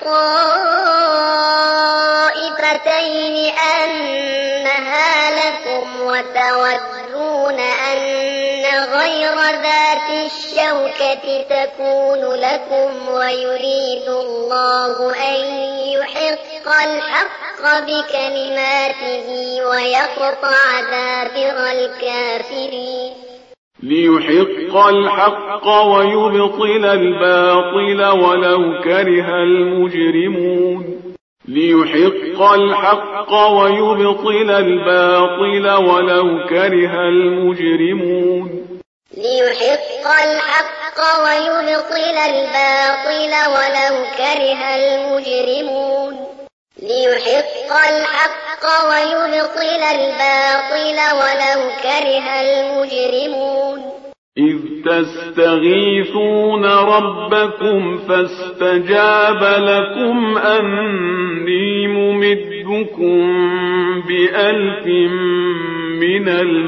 الطائفتين أنها لكم وتودون أن غير ذات الشوكة تكون لكم ويريد الله أن يحق الحق بكلماته ويقطع دابر الكافرين ليحق الحق ويبطل الباطل ولو كره المجرمون ليحق الحق ويبطل الباطل ولو كره المجرمون ليحق الحق ويبطل الباطل ولو كره المجرمون ليحق الحق ويبطل الباطل ولو كره المجرمون إذ تستغيثون ربكم فاستجاب لكم أني ممدكم ب1000 من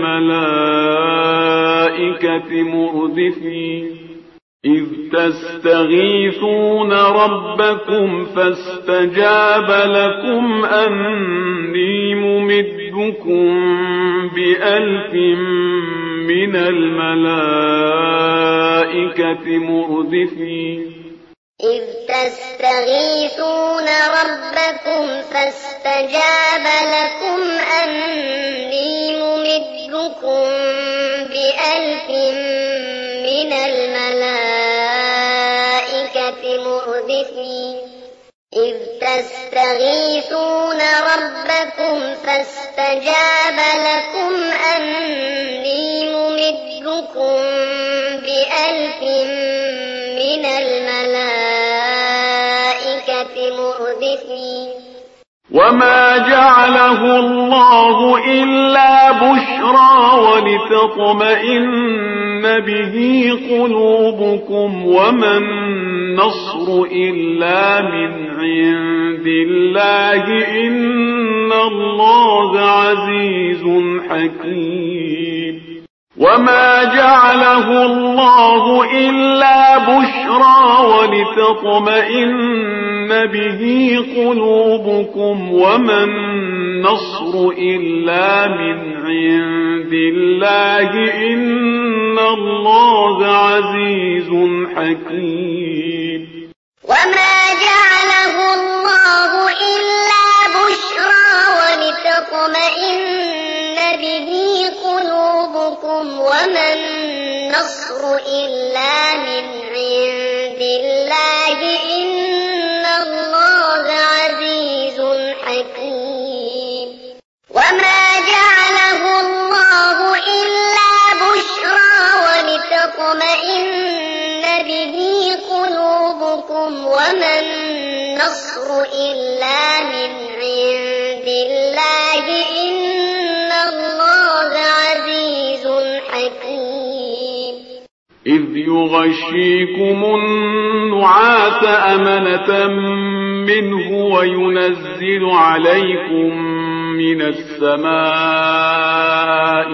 الملائكة مردفين إذ تستغيثون ربكم فاستجاب لكم أني ممدكم ب1000 من الملائكة مردفين إذ تستغيثون ربكم فاستجاب لكم أني ممدكم ب1000 من الملائكة مردفين إذ تستغيثون ربكم فاستجاب لكم أني ممدكم ب1000 من الملائكة مردفين وما جعله الله إلا بشرى ولتطمئن به قلوبكم وما النصر إلا من عند الله إن الله عزيز حكيم وما جعله الله إلا بشرى ولتطمئن به قلوبكم وما النصر إلا من عند الله إن الله عزيز حكيم وما جعله الله إلا بشرى ولتطمئن به قلوبكم وما النصر إلا من عند الله إن الله عزيز حكيم وما جعله الله إلا بشرى ولتطمئن به قلوبكم وما النصر إلا من عند الله إن الله عزيز حكيم إذ يغشيكم النعاس أمنة منه وينزل عليكم من السماء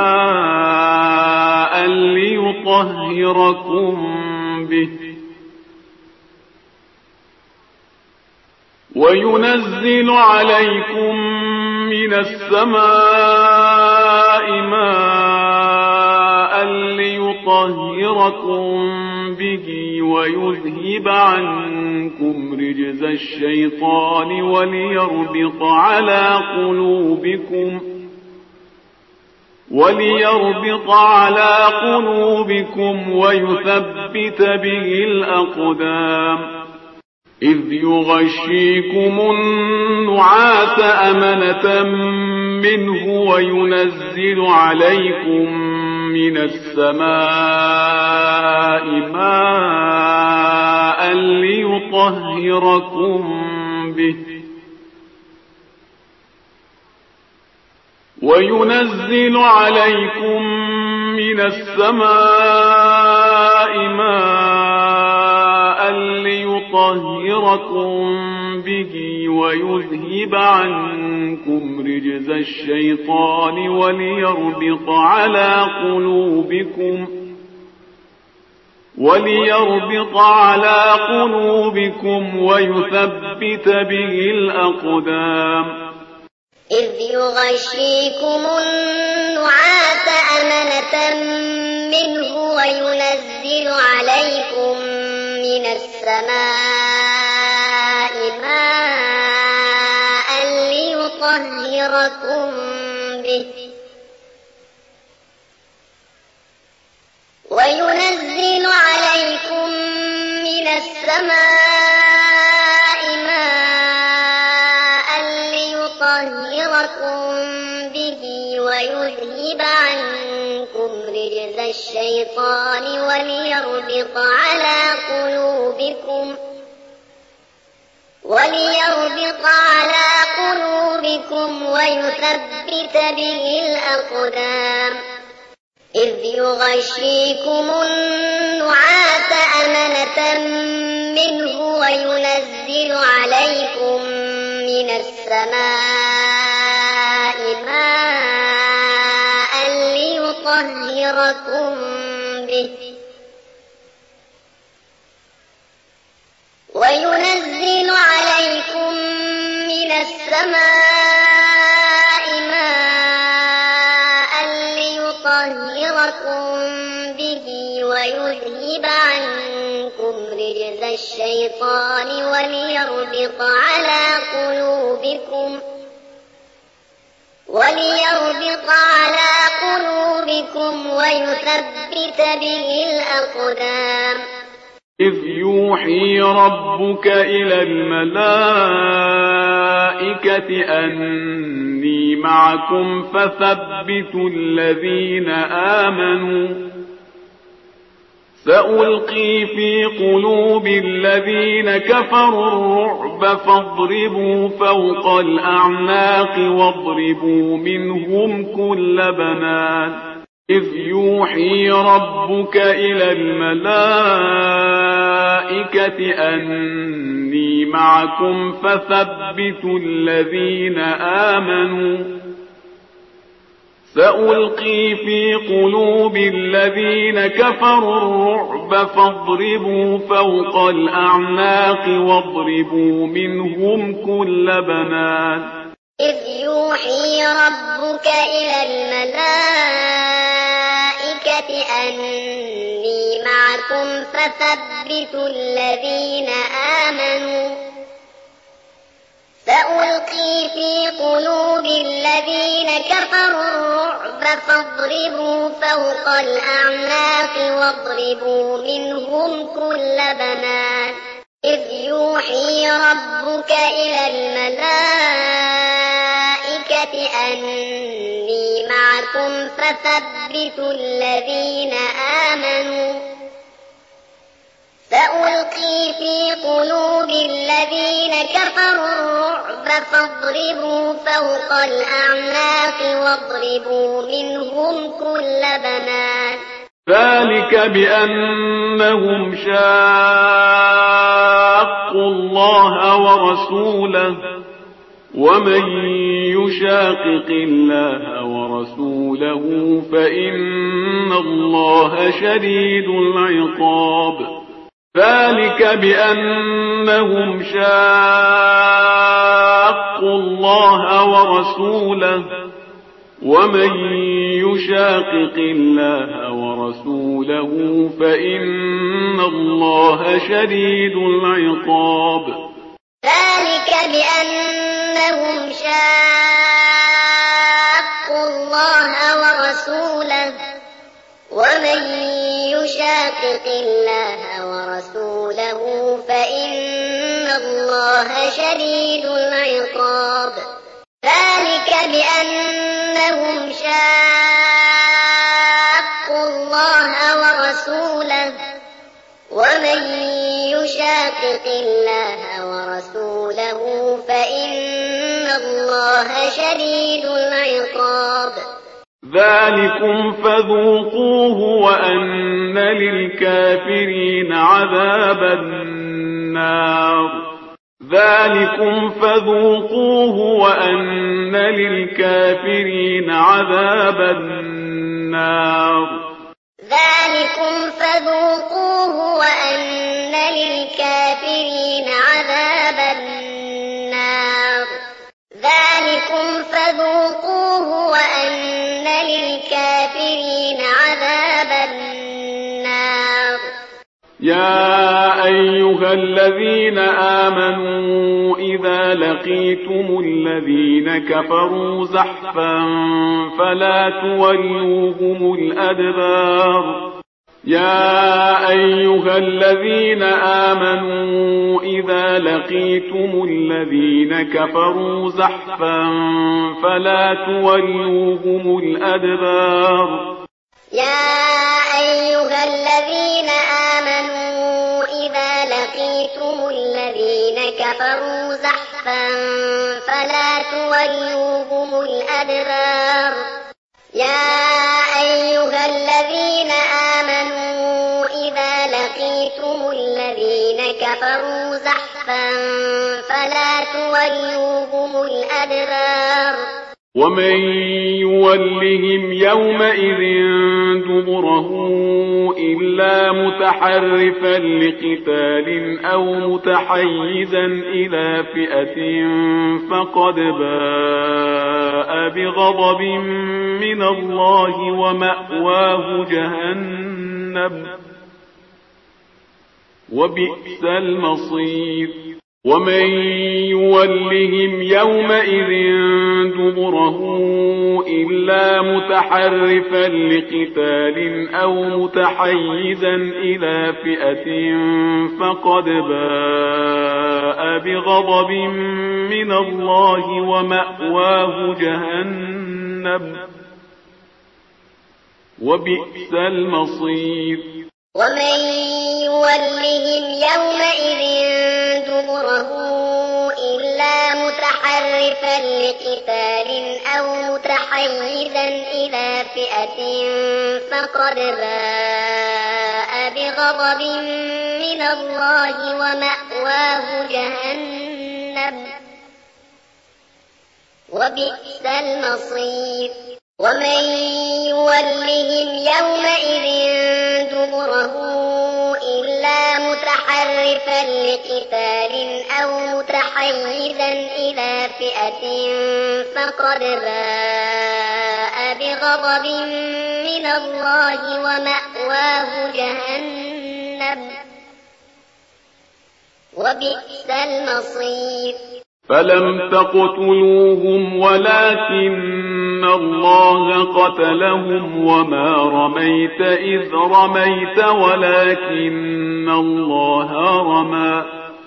ماء ليطهركم به وينزل عليكم من السماء ماء ليطهركم به ويذهب عنكم رجز الشيطان وليربط على قلوبكم ويثبت به الأقدام إذ يغشيكم النعاس أمنة منه وينزل عليكم من السماء ماء ليطهركم به وينزل عليكم من السماء ماء ليطهركم به ويذهب عنكم رجز الشيطان وليربط على قلوبكم ويثبت به الأقدام إذ يغشيكم النعاس أمنة منه وينزل عليكم من السماء ماء ليطهركم به وينزل عليكم من السماء ماء ليطهركم به ويذهب عنكم رجز الشيطان وليربط على قلوبكم ويثبت به الأقدام إذ يغشيكم النعاس أمنة منه وينزل عليكم من السماء ماء ليطهركم به ويذهب عنكم رجز الشيطان وليربط على قلوبكم ويثبت به الأقدام إذ يوحي ربك إلى الملائكة أني معكم فثبتوا الذين آمنوا سألقي في قلوب الذين كفروا الرعب فاضربوا فوق الأعناق واضربوا منهم كل بنان إذ يوحي ربك إلى الملائكة أني معكم فثبتوا الذين آمنوا سألقي في قلوب الذين كفروا الرعب فاضربوا فوق الأعناق واضربوا منهم كل بنان إذ يوحي ربك إلى الملائكة أني معكم فثبتوا الذين آمنوا سألقي في قلوب الذين كفروا الرعب فاضربوا فوق الأعناق واضربوا منهم كل بنان إذ يوحي ربك إلى الملائكة أني معكم فثبتوا الذين آمنوا سألقي في قلوب الذين كفروا الرعب فاضربوا فوق الأعناق واضربوا منهم كل بنان ذلك بأنهم شاقوا الله ورسوله ومن يشاقق الله ورسوله فإن الله شديد العقاب ذلك بأنهم شاقوا الله ورسوله ومن يشاقق الله ورسوله فإن الله شديد العقاب ذلك بأنهم شاقوا الله ورسوله ومن يشاقق الله ورسوله فإن الله شديد العقاب ذلك بأنهم شاقوا الله ورسوله ومن يشاقق الله ورسوله فإن الله شديد العقاب ذلكم فذوقوه وأن للكافرين عذاب النار ذلكم فذوقوه وأن للكافرين عذاب النار ذلكم فذوقوه وأن للكافرين عذاب النار ذلكم فذوقوه وأن للكافرين عذاب النار يا أيها الذين آمنوا إذا لقيتم الذين كفروا زحفا فلا تولوهم الأدبار يا أيها الذين آمنوا إذا لقيتم الذين كفروا زحفا فلا تولوهم الأدبار يا أيها الذين آمنوا إذا لقيتم الذين كفروا زحفا فلا تولوهم الأدبار يا أيها الذين آمنوا إذا لقيتم الذين كفروا زحفا فلا تولوهم الأدبار ومن يولهم يومئذ دبره إلا متحرفا لقتال أو متحيزا إلى فئة فقد باء بغضب من الله ومأواه جهنم وبئس المصير ومن يولهم يومئذ دبره إلا متحرفا لقتال أو متحيزا إلى فئة فقد باء بغضب من الله ومأواه جهنم وبئس المصير ومن يولهم يومئذ دبره إلا متحرفا لقتال أو متحيزا إلى فئة فقد باء بغضب من الله ومأواه جهنم وبئس المصير ومن يولهم يومئذ دبره إلا متحرفا لقتال أو متحيزا إلى فئة فقد باء بغضب من الله ومأواه جهنم وبئس المصير فلم تقتلوهم ولكن الله قتلهم وما رميت إذ رميت ولكن الله رمى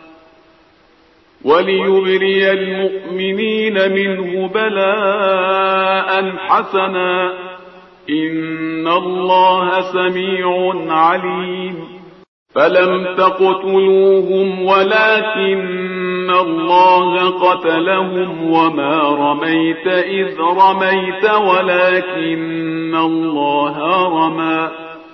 وليبري المؤمنين منه بلاء حسنا إن الله سميع عليم فلم تقتلوهم ولكن الله قتلهم وما رميت إذ رميت ولكن الله رمى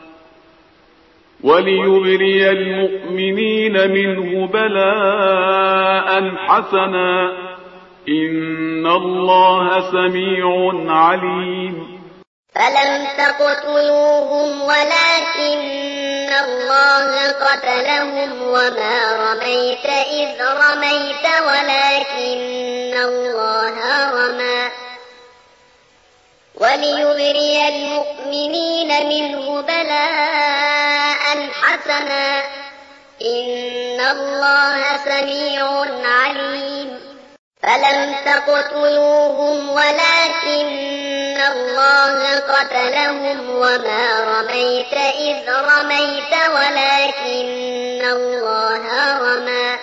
وليبري المؤمنين منه بلاء حسنا إن الله سميع عليم فلم تقتلوهم ولكن الله قتلهم وما رميت إذ رميت ولكن الله رمى وليبري المؤمنين منه بلاء حسنا إن الله سميع عليم فلم تقتلوهم ولكن الله قتلهم وما رميت إذ رميت ولكن الله رمى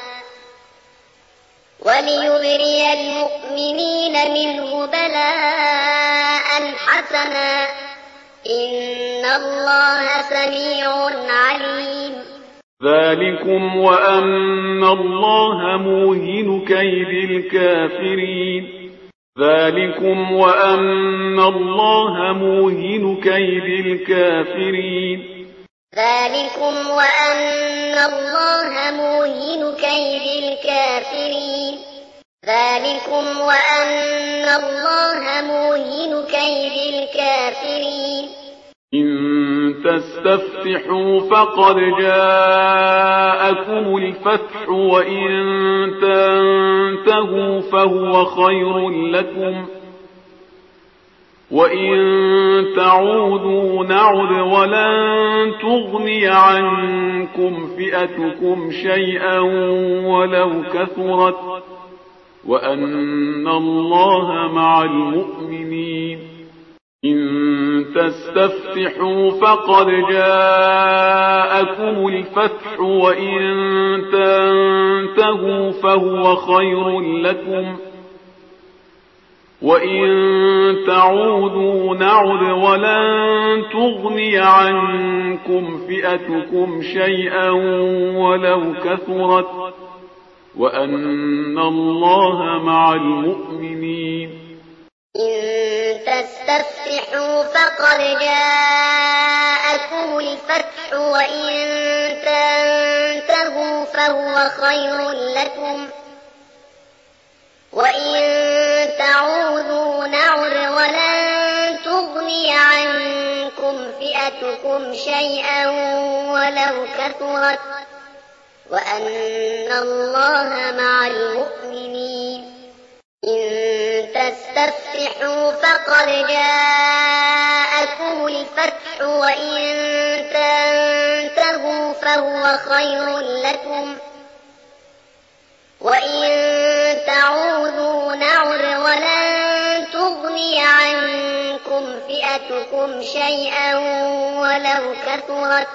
وليبري المؤمنين منه بلاء حسنا إن الله سميع عليم ذلكم وأن الله موهن كيد الكافرين ذلكم وأن الله موهن كيد الكافرين ذلكم وأن الله موهن كيد الكافرين ذلكم وأن الله موهن كيد الكافرين إن تستفتحوا فقد جاءكم الفتح وإن تنتهوا فهو خير لكم وإن تعودوا نعد ولن تغني عنكم فئتكم شيئا ولو كثرت وأن الله مع المؤمنين إن تستفتحوا فقد جاءكم الفتح وإن تنتهوا فهو خير لكم وإن تعودوا نعد ولن تغني عنكم فئتكم شيئا ولو كثرت وأن الله مع المؤمنين إن تستفتحوا فقد جاءكم الفتح وإن تنتهوا فهو خير لكم وإن تعودوا نعد ولن تغني عنكم فئتكم شيئا ولو كثرت وأن الله مع المؤمنين إن تستفتحوا فقد جاءكم الفتح وإن تنتهوا فهو خير لكم وإن تعودوا نعد ولن تغني عنكم فئتكم شيئا ولو كثرت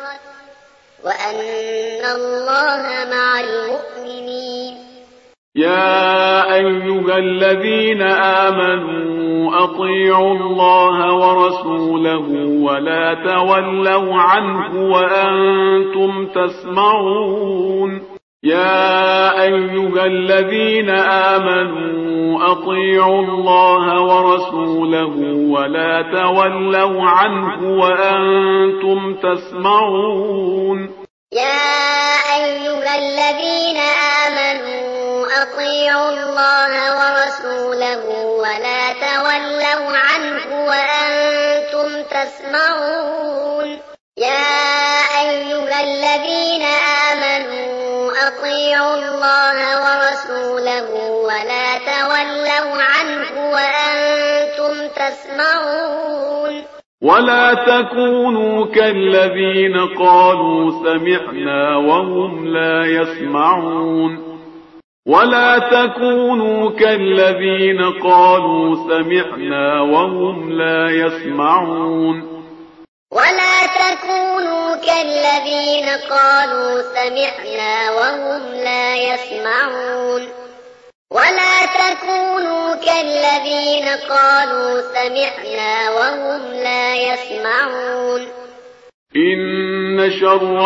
وأن الله مع المؤمنين يا أيها الذين آمنوا أطيعوا الله ورسوله ولا تولوا عنه وأنتم تسمعون يا أيها الذين آمنوا أطيعوا الله ورسوله ولا تولوا عنه وأنتم تسمعون يا أيها الذين آمنوا أطيعوا الله ورسوله ولا تولوا عنه وأنتم تسمعون يا أيها الذين آمنوا أطيعوا الله ورسوله ولا تولوا عنه وأنتم تسمعون ولا تكونوا كالذين قالوا سمعنا وهم لا يسمعون ولا تكونوا كالذين قالوا سمعنا وهم لا يسمعون ولا تكونوا كالذين قالوا سمعنا وهم لا يسمعون ولا تكونوا كالذين قالوا سمعنا وهم لا يسمعون إن شر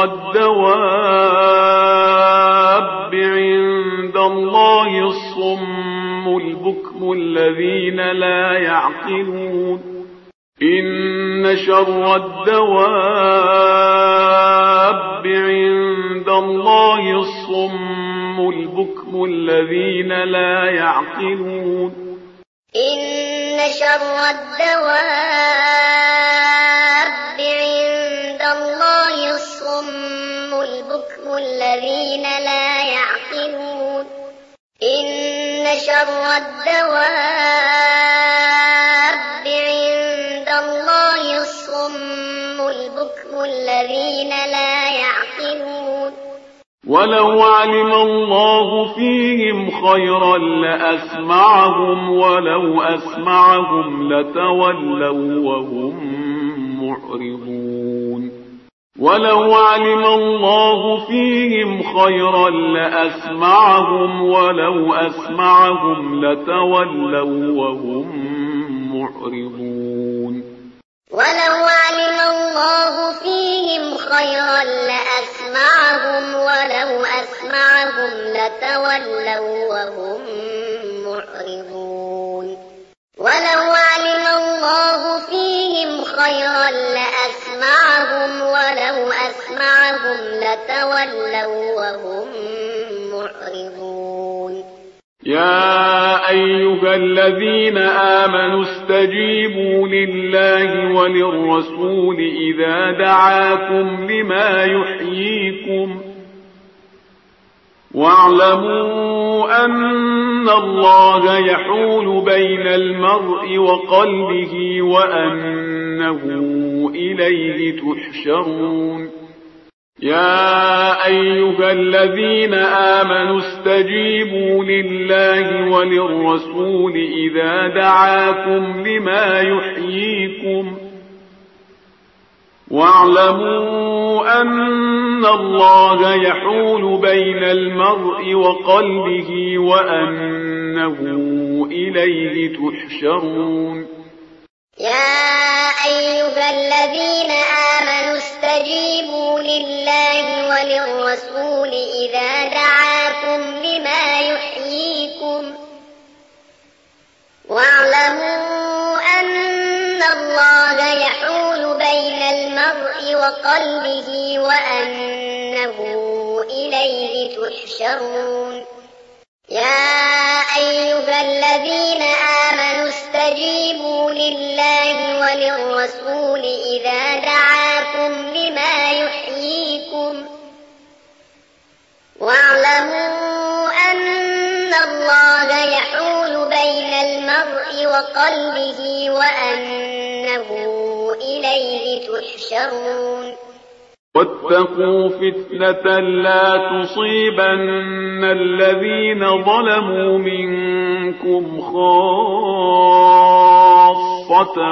الدواب عند الله الصم البكم الذين لا يعقلون إن شر الدواب عند الله الصم البكم الذين لا يعقلون إن شر الدواب عند الله الصم البكم الذين لا يعقلون إن شر الدواب عند الله الصم البكم الذين لا يعقلون ولو علم الله فيهم خيرا لأسمعهم ولو أسمعهم لتولوا وهم معرضون ولو علم الله فيهم خيرا لأسمعهم ولو أسمعهم لتولوا وهم معرضون ولو علم الله فيهم خيرا لأسمعهم ولو أسمعهم لتولوا وهم معرضون ولو علم الله فيهم خيرا لأسمعهم ولو أسمعهم لتولوا وهم معرضون يا أيها الذين آمنوا استجيبوا لله وللرسول إذا دعاكم لما يحييكم واعلموا أن الله يحول بين المرء وقلبه وأنه إليه تحشرون يا أيها الذين آمنوا استجيبوا لله وللرسول إذا دعاكم لما يحييكم واعلموا أن الله يحول بين المرء وقلبه وأنه إليه تحشرون. يا أيها الذين آمنوا استجيبوا لله وللرسول إذا دعاكم لما يحييكم واعلموا أن الله يحول بين المرء وقلبه وأنه إليه تحشرون. يا أيها الذين آمنوا استجيبوا لله وللرسول إذا دعاكم لما يحييكم واعلموا أن الله يحول بين المرء وقلبه وأنه إليه تحشرون. واتقوا فتنة لا تصيبن الذين ظلموا منكم خاصة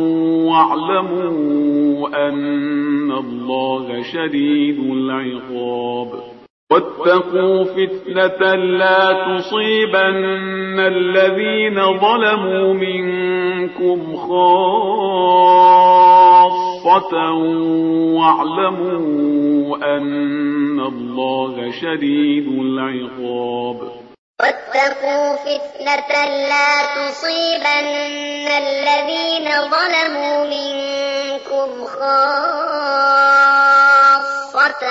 واعلموا أن الله شديد العقاب. واتقوا فتنة لا تصيبن الذين ظلموا منكم خاصة واعلموا أن الله شديد العقاب. واتقوا فتنة لا تصيبن الذين ظلموا منكم خاصة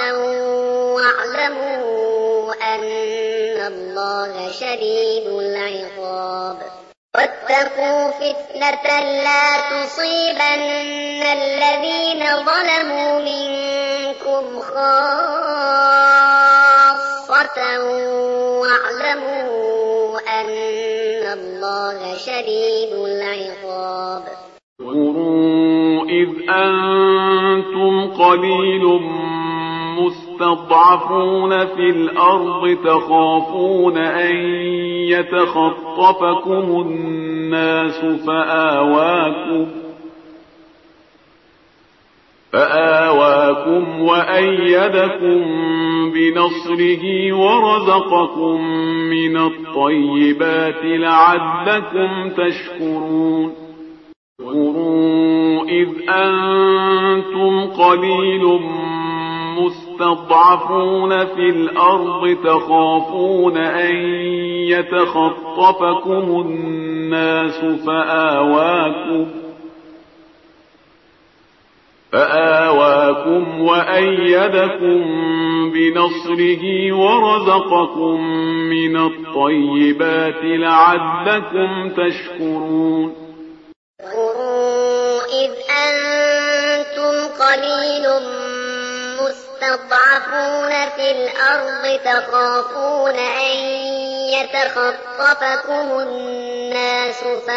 واعلموا أن الله شديد العقاب. واتقوا فتنة لا تصيبن الذين ظلموا منكم خاصة واعلموا أن الله شديد العقاب. اذكروا إذ أنتم قليل مستضعفون في الأرض تخافون أن يتخطفكم الناس فآواكم وأيدكم بنصره ورزقكم من الطيبات لعلكم تشكرون. اذكروا إذ أنتم قليل مستضعفون في الأرض تخافون أن يتخطفكم الناس فآواكم وأيدكم بنصره ورزقكم من الطيبات لعلكم تشكرون. اذكروا إذ أنتم قليل مستضعفون في الأرض تخافون أن يتخطفكم الناس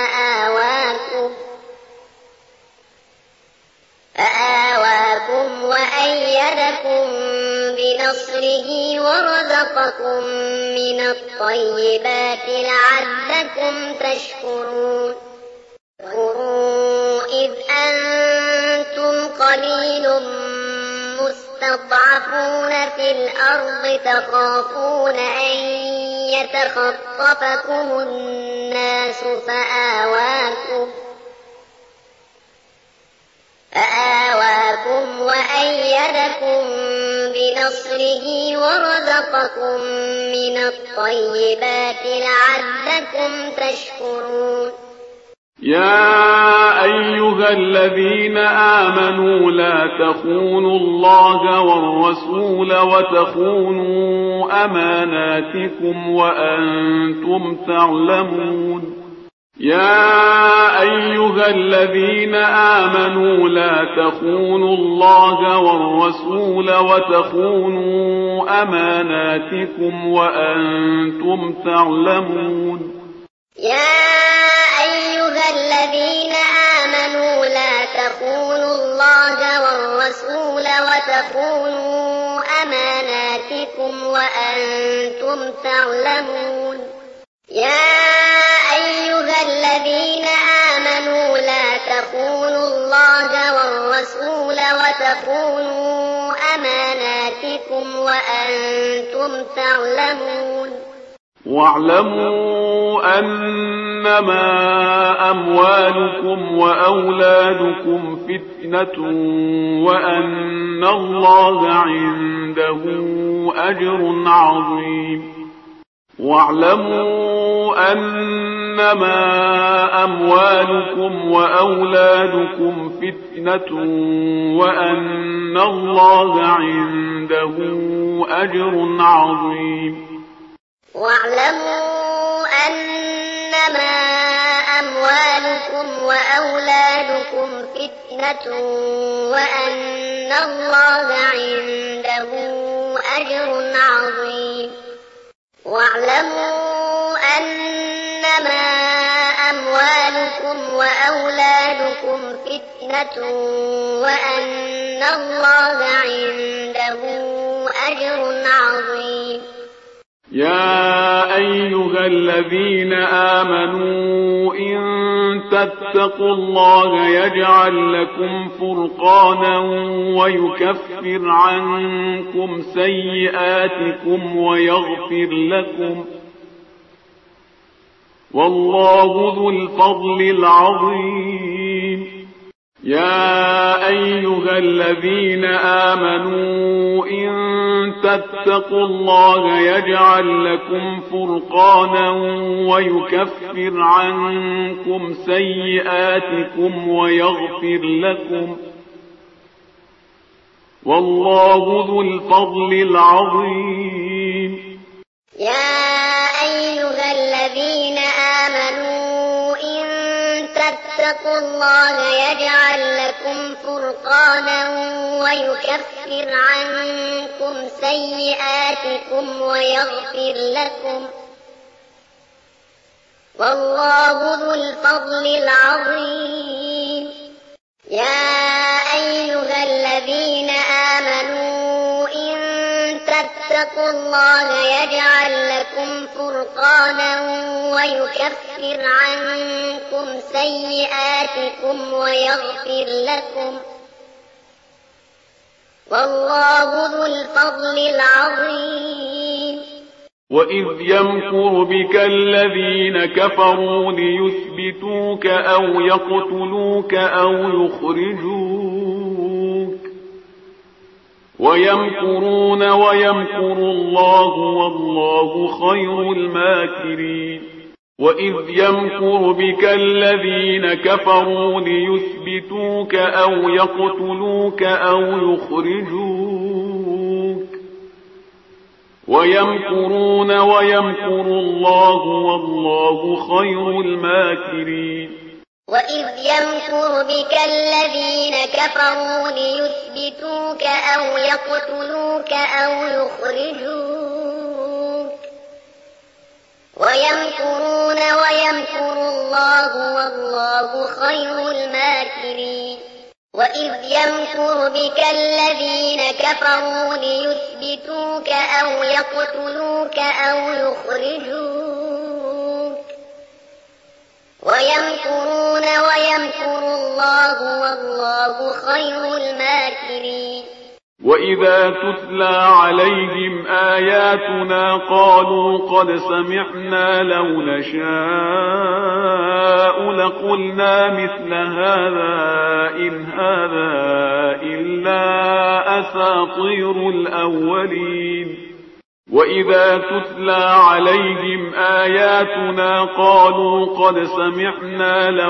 فآواكم وأيدكم بنصره ورزقكم من الطيبات لعلكم تشكرون. اذكروا إذ أنتم قليل مستضعفون في الأرض تخافون أن يتخطفكم الناس فآواكم وأيدكم بنصره ورزقكم من الطيبات لعلكم تشكرون. يا أيها الذين آمنوا لا تخونوا الله والرسول وتخونوا أماناتكم وأنتم تعلمون. يا أيها الذين آمنوا لا تخونوا الله والرسول وتخونوا أماناتكم وأنتم تعلمون. يا أيها الذين آمنوا لا تخونوا الله والرسول وتخونوا أماناتكم وأنتم تعلمون. يا أيها الذين آمنوا لا تخونوا الله والرسول والرسول وتخونوا أماناتكم وأنتم تعلمون واعلموا أنما أموالكم وأولادكم فتنة وأن الله عنده أجر عظيم واعلموا أنما أموالكم وأولادكم فتنة وأن الله عنده أجر عظيم واعلموا أنما أموالكم وأولادكم فتنة وأن الله عنده أجر عظيم واعلموا أنما أموالكم وأولادكم فتنة وأن الله عنده أجر عظيم يا أيها الذين آمنوا إن تتقوا الله يجعل لكم فرقانا ويكفر عنكم سيئاتكم ويغفر لكم والله ذو الفضل العظيم يا أيها الذين آمنوا إن تتقوا الله يجعل لكم فرقانا ويكفر عنكم سيئاتكم ويغفر لكم والله ذو الفضل العظيم يا أيها الذين آمنوا إن تتقوا الله يجعل لكم فرقانا ويكفر عنكم سيئاتكم ويغفر لكم والله ذو الفضل العظيم يا أيها الذين آمنوا إن تتقوا الله يجعل لكم فرقانا ويكفر عنكم سيئاتكم ويغفر لكم والله ذو الفضل العظيم وإذ يمكر بك الذين كفروا ليثبتوك أو يقتلوك أو يخرجوك ويمكرون ويمكر الله والله خير الماكرين وإذ يمكر بك الذين كفروا ليثبتوك أو يقتلوك أو يخرجوك ويمكرون ويمكر الله والله خير الماكرين وإذ يمكر بك الذين كفروا ليثبتوك أو يقتلوك أو يخرجوك ويمكرون ويمكر الله والله خير الماكرين وإذ يمكر بك الذين كفروا ليثبتوك أو يقتلوك أو يخرجوك ويمكرون ويمكر الله والله خير الماكرين وإذا تتلى عليهم آياتنا قالوا قد سمعنا لو نشاء لقلنا مثل هذا إن هذا إلا أساطير الأولين وإذا تتلى عليهم آياتنا قالوا قد سمعنا لو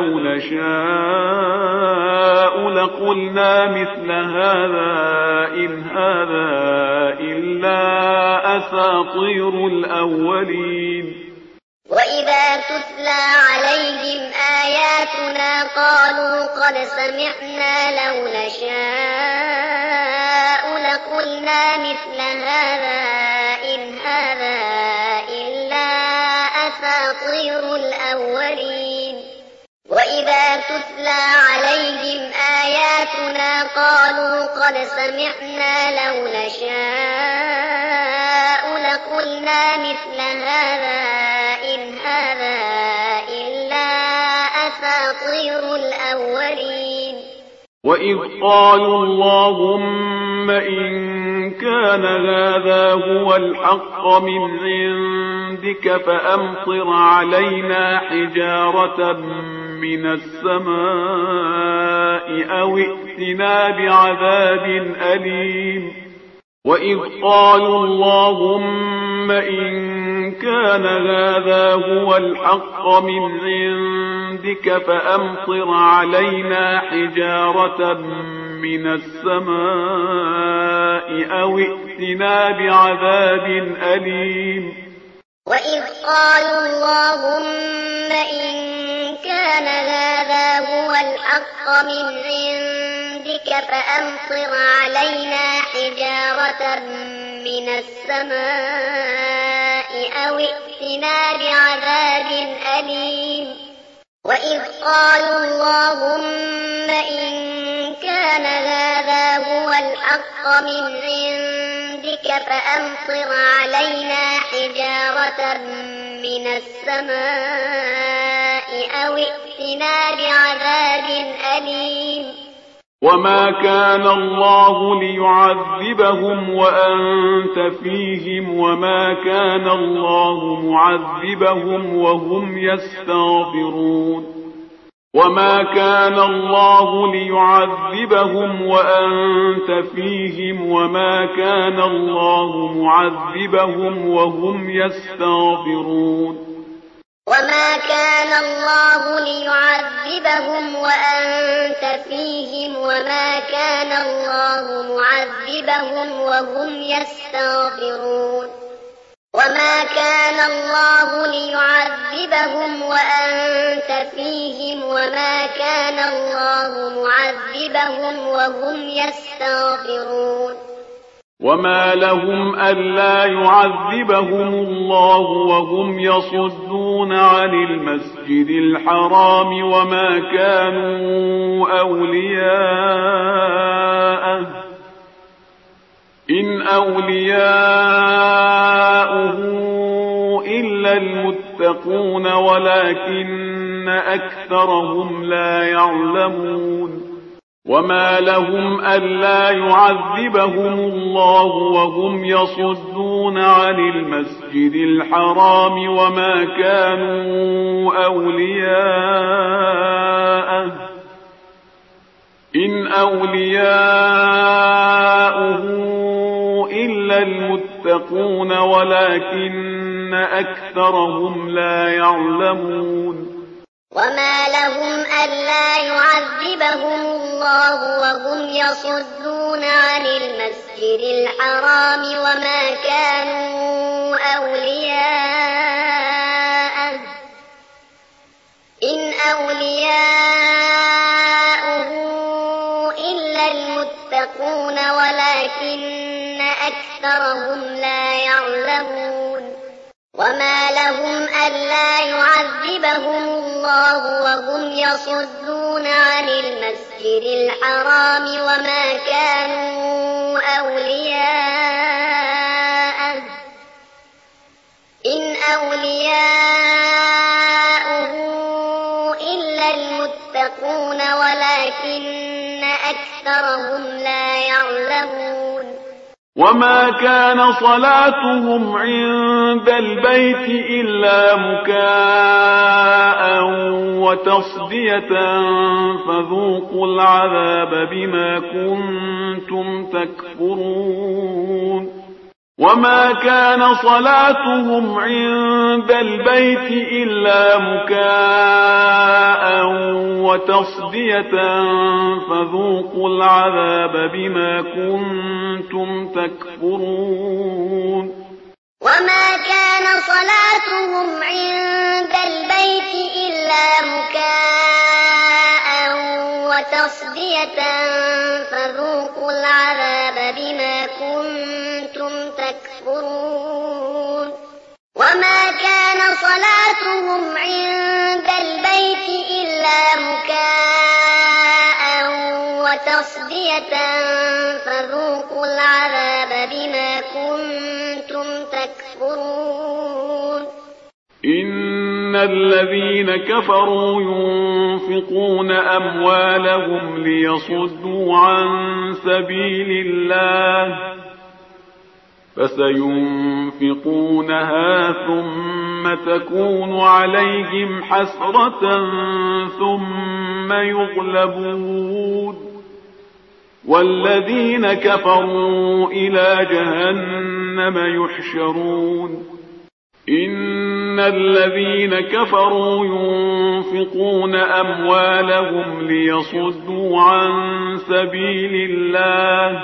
نشاء لقلنا مثل هذا إن هذا إلا أساطير الأولين وإذا تتلى عليهم آياتنا قالوا قد سمعنا لو نشاء لقلنا مثل هذا إن هذا إلا أساطير الأولين وإذا تتلى عليهم آياتنا قالوا قد سمعنا لو نشاء لقلنا مثل هذا إن هذا إلا أساطير الأولين وإذ قالوا اللهم إن كان هذا هو الحق من عندك فأمطر علينا حجارة من السماء أو ائتنا بعذاب أليم وإذ قالوا اللهم إن كان هذا هو الحق من عندك فأمطر علينا حجارة من السماء أو ائتنا بعذاب أليم وإذ قالوا اللهم إن كان هذا هو الحق من عندك فأمطر علينا حجارة من السماء أو ائتنا بعذاب أليم وإذ قالوا اللهم إن كان هذا هو الحق من عندك فأمطر علينا حجارة من السماء أو ائتنا بعذاب أليم وما كان الله ليعذبهم وأنت فيهم وما كان الله معذبهم وهم يستغفرون وما كان الله ليعذبهم وأنت فيهم وما كان الله معذبهم وهم يستغفرون وما كان الله ليعذبهم وأنت فيهم وما كان الله معذبهم وهم يستغفرون وما كان الله ليعذبهم وأنت فيهم وما كان الله معذبهم وهم يستغفرون وما لهم ألا يعذبهم الله وهم يصدون عن المسجد الحرام وما كانوا أولياءه إن أولياؤه إلا المتقون ولكن أكثرهم لا يعلمون وما لهم ألا يعذبهم الله وهم يصدون عن المسجد الحرام وما كانوا أولياءه إن أولياؤه إلا المتقون ولكن أكثرهم لا يعلمون وما لهم ألا يعذبهم الله وهم يصدون عن المسجد الحرام وما كانوا أولياءه إن أولياؤه إلا المتقون ولكن أكثرهم لا يعلمون وما لهم ألا يعذبهم الله وهم يصدون عن المسجد الحرام وما كانوا أولياءه إن أولياؤه إلا المتقون ولكن أكثرهم لا يعلمون وما كان صلاتهم عند البيت إلا مكاء وتصدية فذوقوا العذاب بما كنتم تكفرون وما كان صلاتهم عند البيت إلا مكاء وتصدية فذوقوا العذاب بما كنتم تكفرون وما كان صلاتهم عند البيت إلا مكاء وتصدية فذوقوا العذاب بما كنتم تكفرون وما كان صلاتهم عند البيت إلا مكاء وتصدية فذوقوا العذاب بما كنتم تكفرون إن الذين كفروا ينفقون أموالهم ليصدوا عن سبيل الله فسينفقونها ثم تكون عليهم حسرة ثم يغلبون والذين كفروا إلى جهنم يحشرون إن الذين كفروا ينفقون أموالهم ليصدوا عن سبيل الله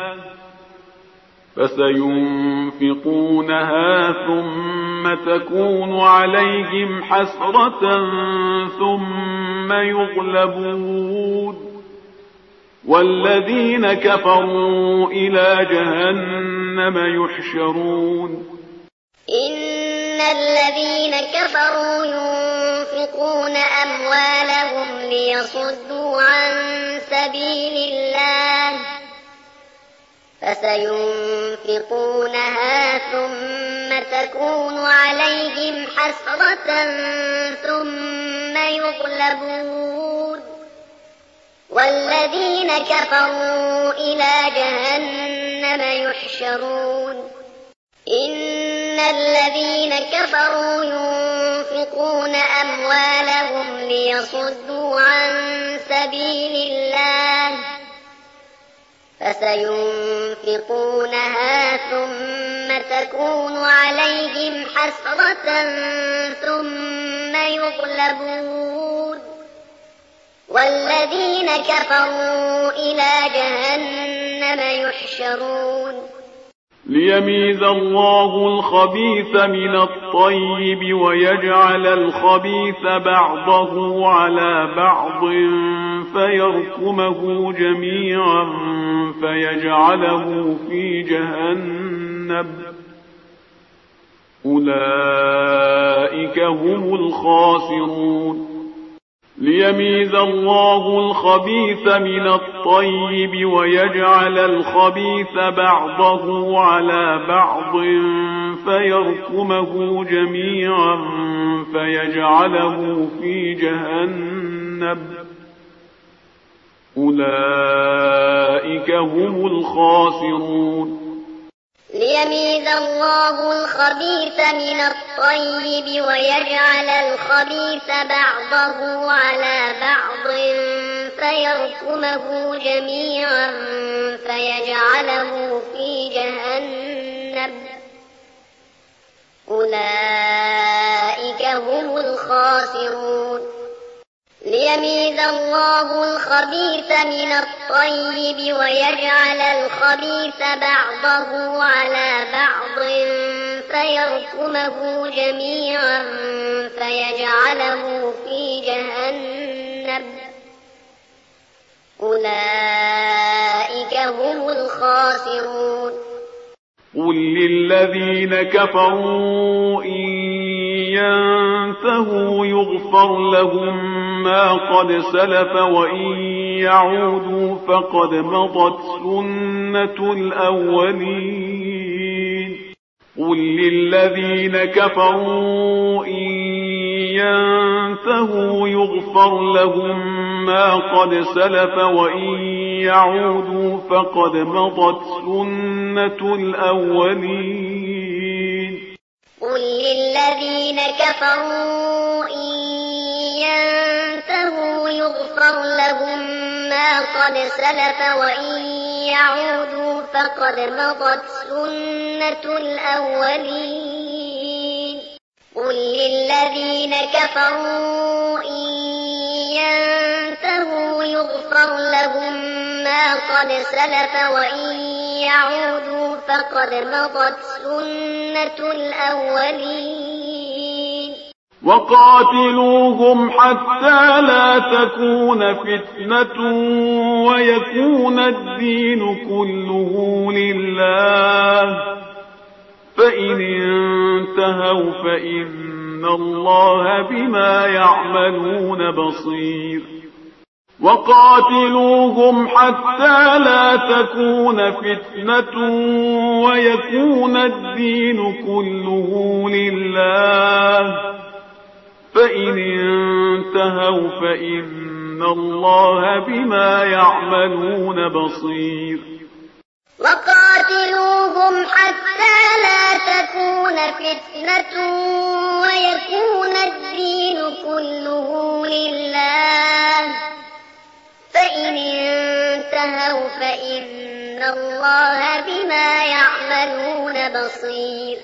فسينفقونها ثم تكون عليهم حسرة ثم يغلبون والذين كفروا إلى جهنم يحشرون إن الذين كفروا ينفقون أموالهم ليصدوا عن سبيل الله فسينفقونها ثم تكون عليهم حسرة ثم يغلبون والذين كفروا إلى جهنم يحشرون إن الذين كفروا ينفقون أموالهم ليصدوا عن سبيل الله فسينفقونها ثم تكون عليهم حسرة ثم يغلبون والذين كفروا إلى جهنم يحشرون ليميز الله الخبيث من الطيب ويجعل الخبيث بعضه على بعض فيركمه جميعا فيجعله في جهنم أولئك هم الخاسرون ليميز الله الخبيث من الطيب ويجعل الخبيث بعضه على بعض فيركمه جميعا فيجعله في جهنم أولئك هم الخاسرون ليميز الله الخبيث من الطيب ويجعل الخبيث بعضه على بعض فيركمه جميعا فيجعله في جهنم أولئك هم الخاسرون ليميز الله الخبيث من الطيب ويجعل الخبيث بعضه على بعض فيركمه جميعا فيجعله في جهنم أولئك هم الخاسرون قل للذين كفروا إن ينتهوا يغفر لهم ما قد سلف وإن يعودوا فقد مضت سنة الأولين قل للذين كفروا إن ينتهوا يغفر لهم ما قد سلف وإن يعودوا فقد مضت سنة الأولين قل للذين كفروا إن ينتهوا يغفر لهم ما قد سلف وإن يعودوا فقد مضت سنة الأولين قل للذين كفروا إن ينتهوا يغفر لهم ما قد سلف وإن يعودوا فقد مضت سنة الأولين وقاتلوهم حتى لا تكون فتنة ويكون الدين كله لله فإن انتهوا فإن الله بما يعملون بصير وقاتلوهم حتى لا تكون فتنة ويكون الدين كله لله فإن انتهوا فإن الله بما يعملون بصير وقاتلوهم حتى لا تكون فتنة ويكون الدين كله لله فإن انتهوا فإن الله بما يعملون بصير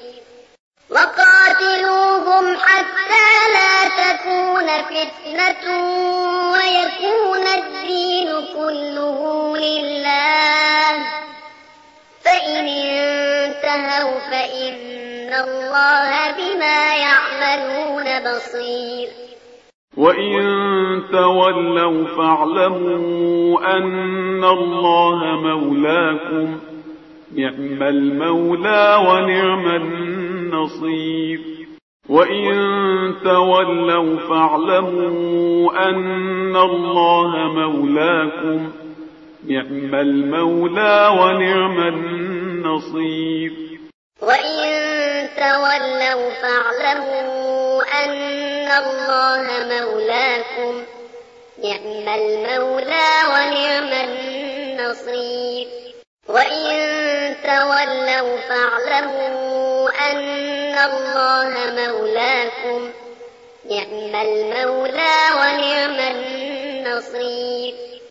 وقاتلوهم حتى لا تكون فتنة ويكون الدين كله لله فإن انتهوا فإن الله بما يعملون بصير وإن تولوا فاعلموا أن الله مولاكم نعم المولى ونعم النصير وإن تولوا فاعلموا أن الله مولاكم نعم المولى ونعم النصير وإن تولوا فاعلموا أن الله مولاكم نعم المولى ونعم النصير وإن تولوا فاعلموا أن الله مولاكم نعم المولى ونعم النصير